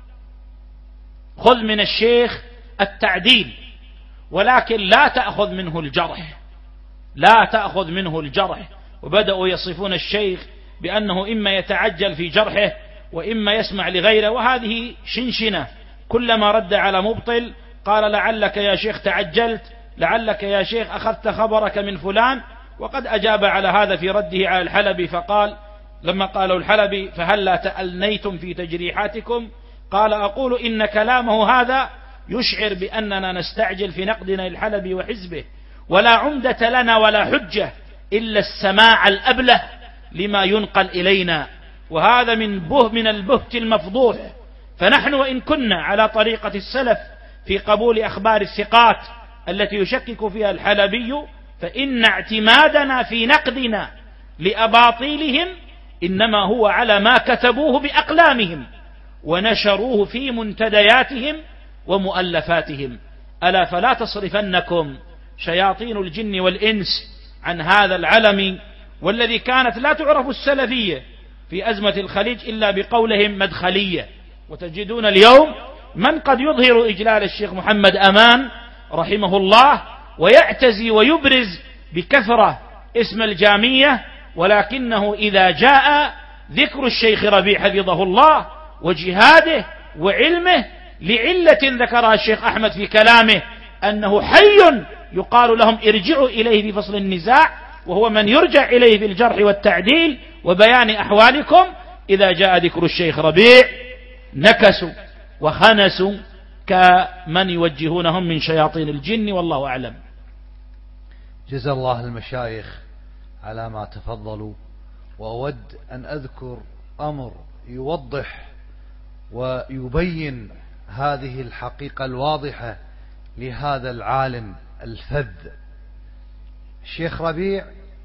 خذ من الشيخ التعديل، ولكن لا تأخذ منه الجرح، لا تأخذ منه الجرح. وبدأوا يصفون الشيخ بأنه إما يتعجل في جرحه وإما يسمع لغيره، وهذه شنشنة. كلما رد على مبطل قال: لعلك يا شيخ تعجلت، لعلك يا شيخ أخذت خبرك من فلان. وقد أجاب على هذا في رده على الحلبي فقال: لما قالوا الحلبي: فهلا تألنيتم في تجريحاتكم؟ قال: أقول إن كلامه هذا يشعر بأننا نستعجل في نقدنا للحلبي وحزبه، ولا عمدة لنا ولا حجة إلا السماع الأبله لما ينقل إلينا، وهذا من البهت المفضوح. فنحن وإن كنا على طريقة السلف في قبول أخبار الثقات التي يشكك فيها الحلبي، فإن اعتمادنا في نقدنا لأباطيلهم إنما هو على ما كتبوه بأقلامهم ونشروه في منتدياتهم ومؤلفاتهم. ألا فلا تصرفنكم شياطين الجن والإنس عن هذا العلم، والذي كانت لا تعرف السلفية في أزمة الخليج إلا بقولهم مدخلية. وتجدون اليوم من قد يظهر إجلال الشيخ محمد أمان رحمه الله ويعتزي ويبرز بكثرة اسم الجامية، ولكنه إذا جاء ذكر الشيخ ربيع حفظه الله وجهاده وعلمه لعلة ذكرها الشيخ أحمد في كلامه أنه حي يقال لهم ارجعوا إليه في فصل النزاع، وهو من يرجع إليه في الجرح والتعديل وبيان أحوالكم. إذا جاء ذكر الشيخ ربيع نكسوا وخنسوا كمن يوجهونهم من شياطين الجن، والله أعلم. جزا الله المشايخ على ما تفضلوا. وأود أن أذكر أمر يوضح ويبين هذه الحقيقة الواضحة لهذا العالم الفذ. الشيخ ربيع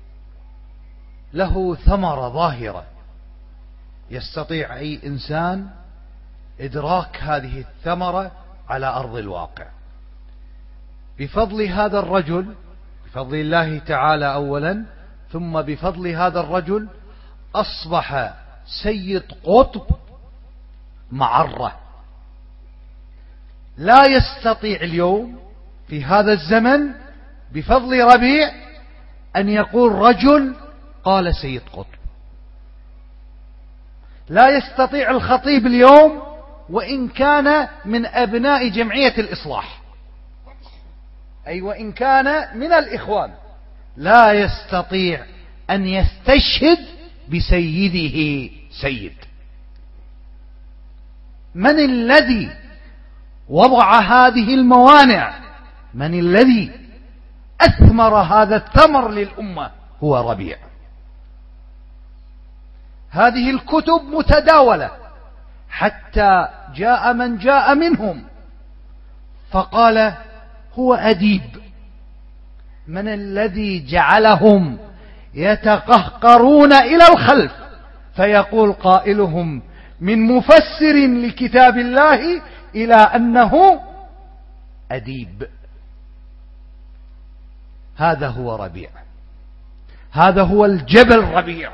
له ثمرة ظاهرة يستطيع أي إنسان إدراك هذه الثمرة على أرض الواقع بفضل هذا الرجل، بفضل الله تعالى أولا، ثم بفضل هذا الرجل أصبح سيد قطب معرة. لا يستطيع اليوم في هذا الزمن بفضل ربيع أن يقول رجل قال سيد قطب. لا يستطيع الخطيب اليوم وإن كان من أبناء جمعية الإصلاح، أي وإن كان من الإخوان، لا يستطيع أن يستشهد بسيده سيد. من الذي وضع هذه الموانع؟ من الذي أثمر هذا الثمر للأمة؟ هو ربيع. هذه الكتب متداولة حتى جاء من جاء منهم فقال هو أديب. من الذي جعلهم يتقهقرون إلى الخلف فيقول قائلهم من مفسر لكتاب الله إلى أنه أديب؟ هذا هو ربيع، هذا هو الجبل ربيع.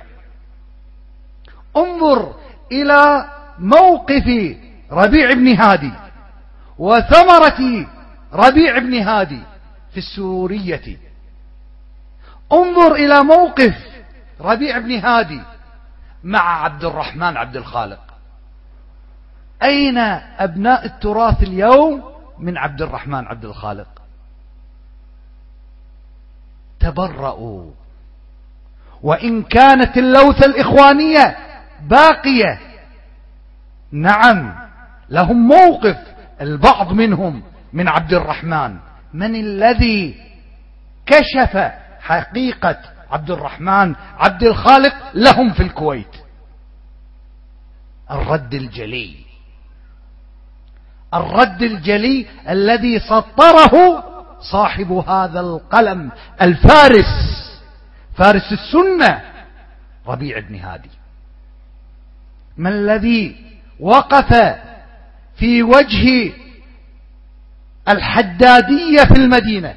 انظر إلى موقف ربيع بن هادي وثمرة ربيع بن هادي في السرورية. انظر إلى موقف ربيع بن هادي مع عبد الرحمن عبد الخالق. أين أبناء التراث اليوم من عبد الرحمن عبد الخالق؟ تبرؤوا. وإن كانت اللوثة الإخوانية باقية، نعم لهم موقف البعض منهم من عبد الرحمن. من الذي كشف حقيقة عبد الرحمن عبد الخالق لهم في الكويت؟ الرد الجلي، الرد الجلي الذي سطره صاحب هذا القلم الفارس، فارس السنة ربيع بن هادي. من الذي وقف في وجه الحدادية في المدينة؟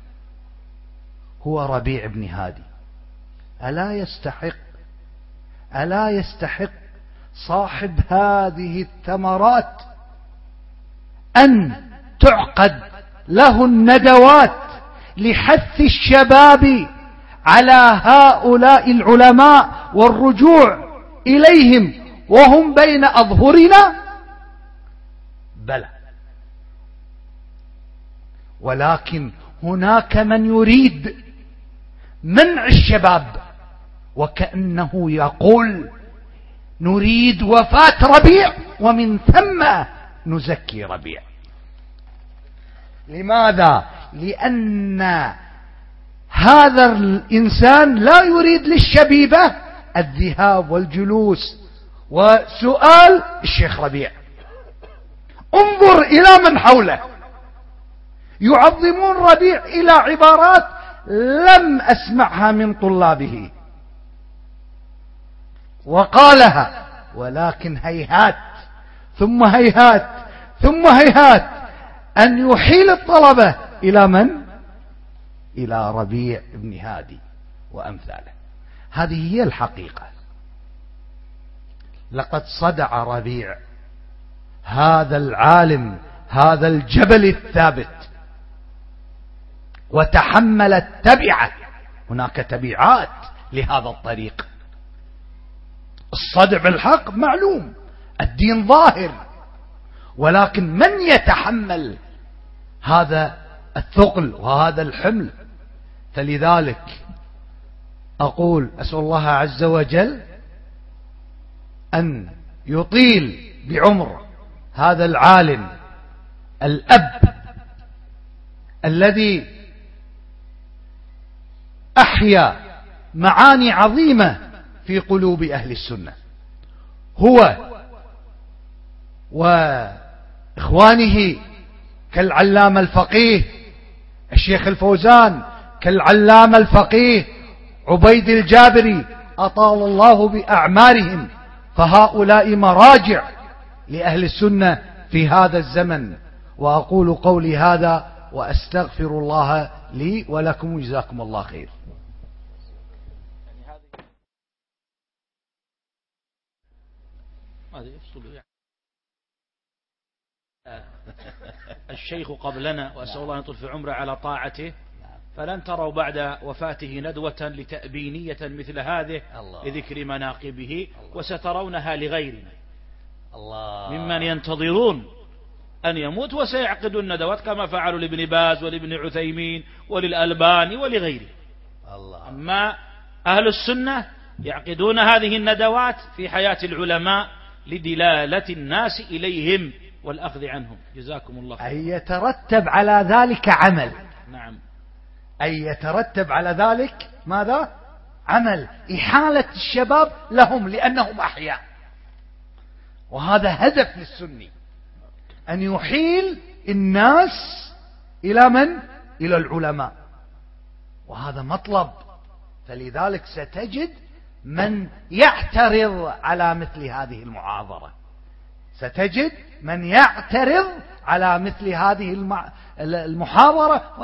هو ربيع بن هادي. ألا يستحق صاحب هذه الثمرات أن تعقد له الندوات لحث الشباب على هؤلاء العلماء والرجوع إليهم وهم بين أظهرنا؟ بلى. ولكن هناك من يريد منع الشباب، وكأنه يقول نريد وفاة ربيع ومن ثم نزكي ربيع. لماذا؟ لأن هذا الإنسان لا يريد للشبيبة الذهاب والجلوس وسؤال الشيخ ربيع. انظر إلى من حوله يعظمون ربيع إلى عبارات لم أسمعها من طلابه، وقالها، ولكن هيهات ثم هيهات ثم هيهات أن يحيل الطلبة إلى من؟ إلى ربيع بن هادي وأمثاله. هذه هي الحقيقة. لقد صدع ربيع هذا العالم، هذا الجبل الثابت، وتحمل التبعة. هناك تبعات لهذا الطريق. الصدع بالحق معلوم، الدين ظاهر، ولكن من يتحمل هذا الثقل وهذا الحمل؟ فلذلك أقول أسأل الله عز وجل أن يطيل بعمر هذا العالم الأب الذي أحيا معاني عظيمة في قلوب أهل السنة، هو وإخوانه كالعلامة الفقيه الشيخ الفوزان، كالعلامة الفقيه عبيد الجابري، أطال الله بأعمارهم، فهؤلاء مراجع لأهل السنة في هذا الزمن. وأقول قولي هذا وأستغفر الله لي ولكم، جزاكم الله خير. الشيخ قبلنا وأسأل الله أن يطول في عمره على طاعته، فلن تروا بعد وفاته ندوة لتأبينية مثل هذه لذكر مناقبه، وسترونها لغيرنا ممن ينتظرون أن يموت وسيعقدون ندوات كما فعلوا لابن باز ولابن عثيمين وللألباني ولغيره. أما أهل السنة يعقدون هذه الندوات في حياة العلماء لدلالة الناس إليهم والأخذ عنهم. جزاكم الله خير. أن يترتب على ذلك عمل. نعم. أن يترتب على ذلك ماذا؟ عمل، إحالة الشباب لهم لأنهم أحياء، وهذا هدف للسني، أن يحيل الناس إلى من؟ إلى العلماء، وهذا مطلب. فلذلك ستجد من يعترض على مثل هذه المعاضرة، ستجد من يعترض على مثل هذه المحاضرة،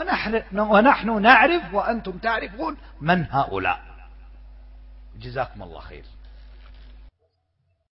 ونحن نعرف وأنتم تعرفون من هؤلاء. جزاكم الله خير.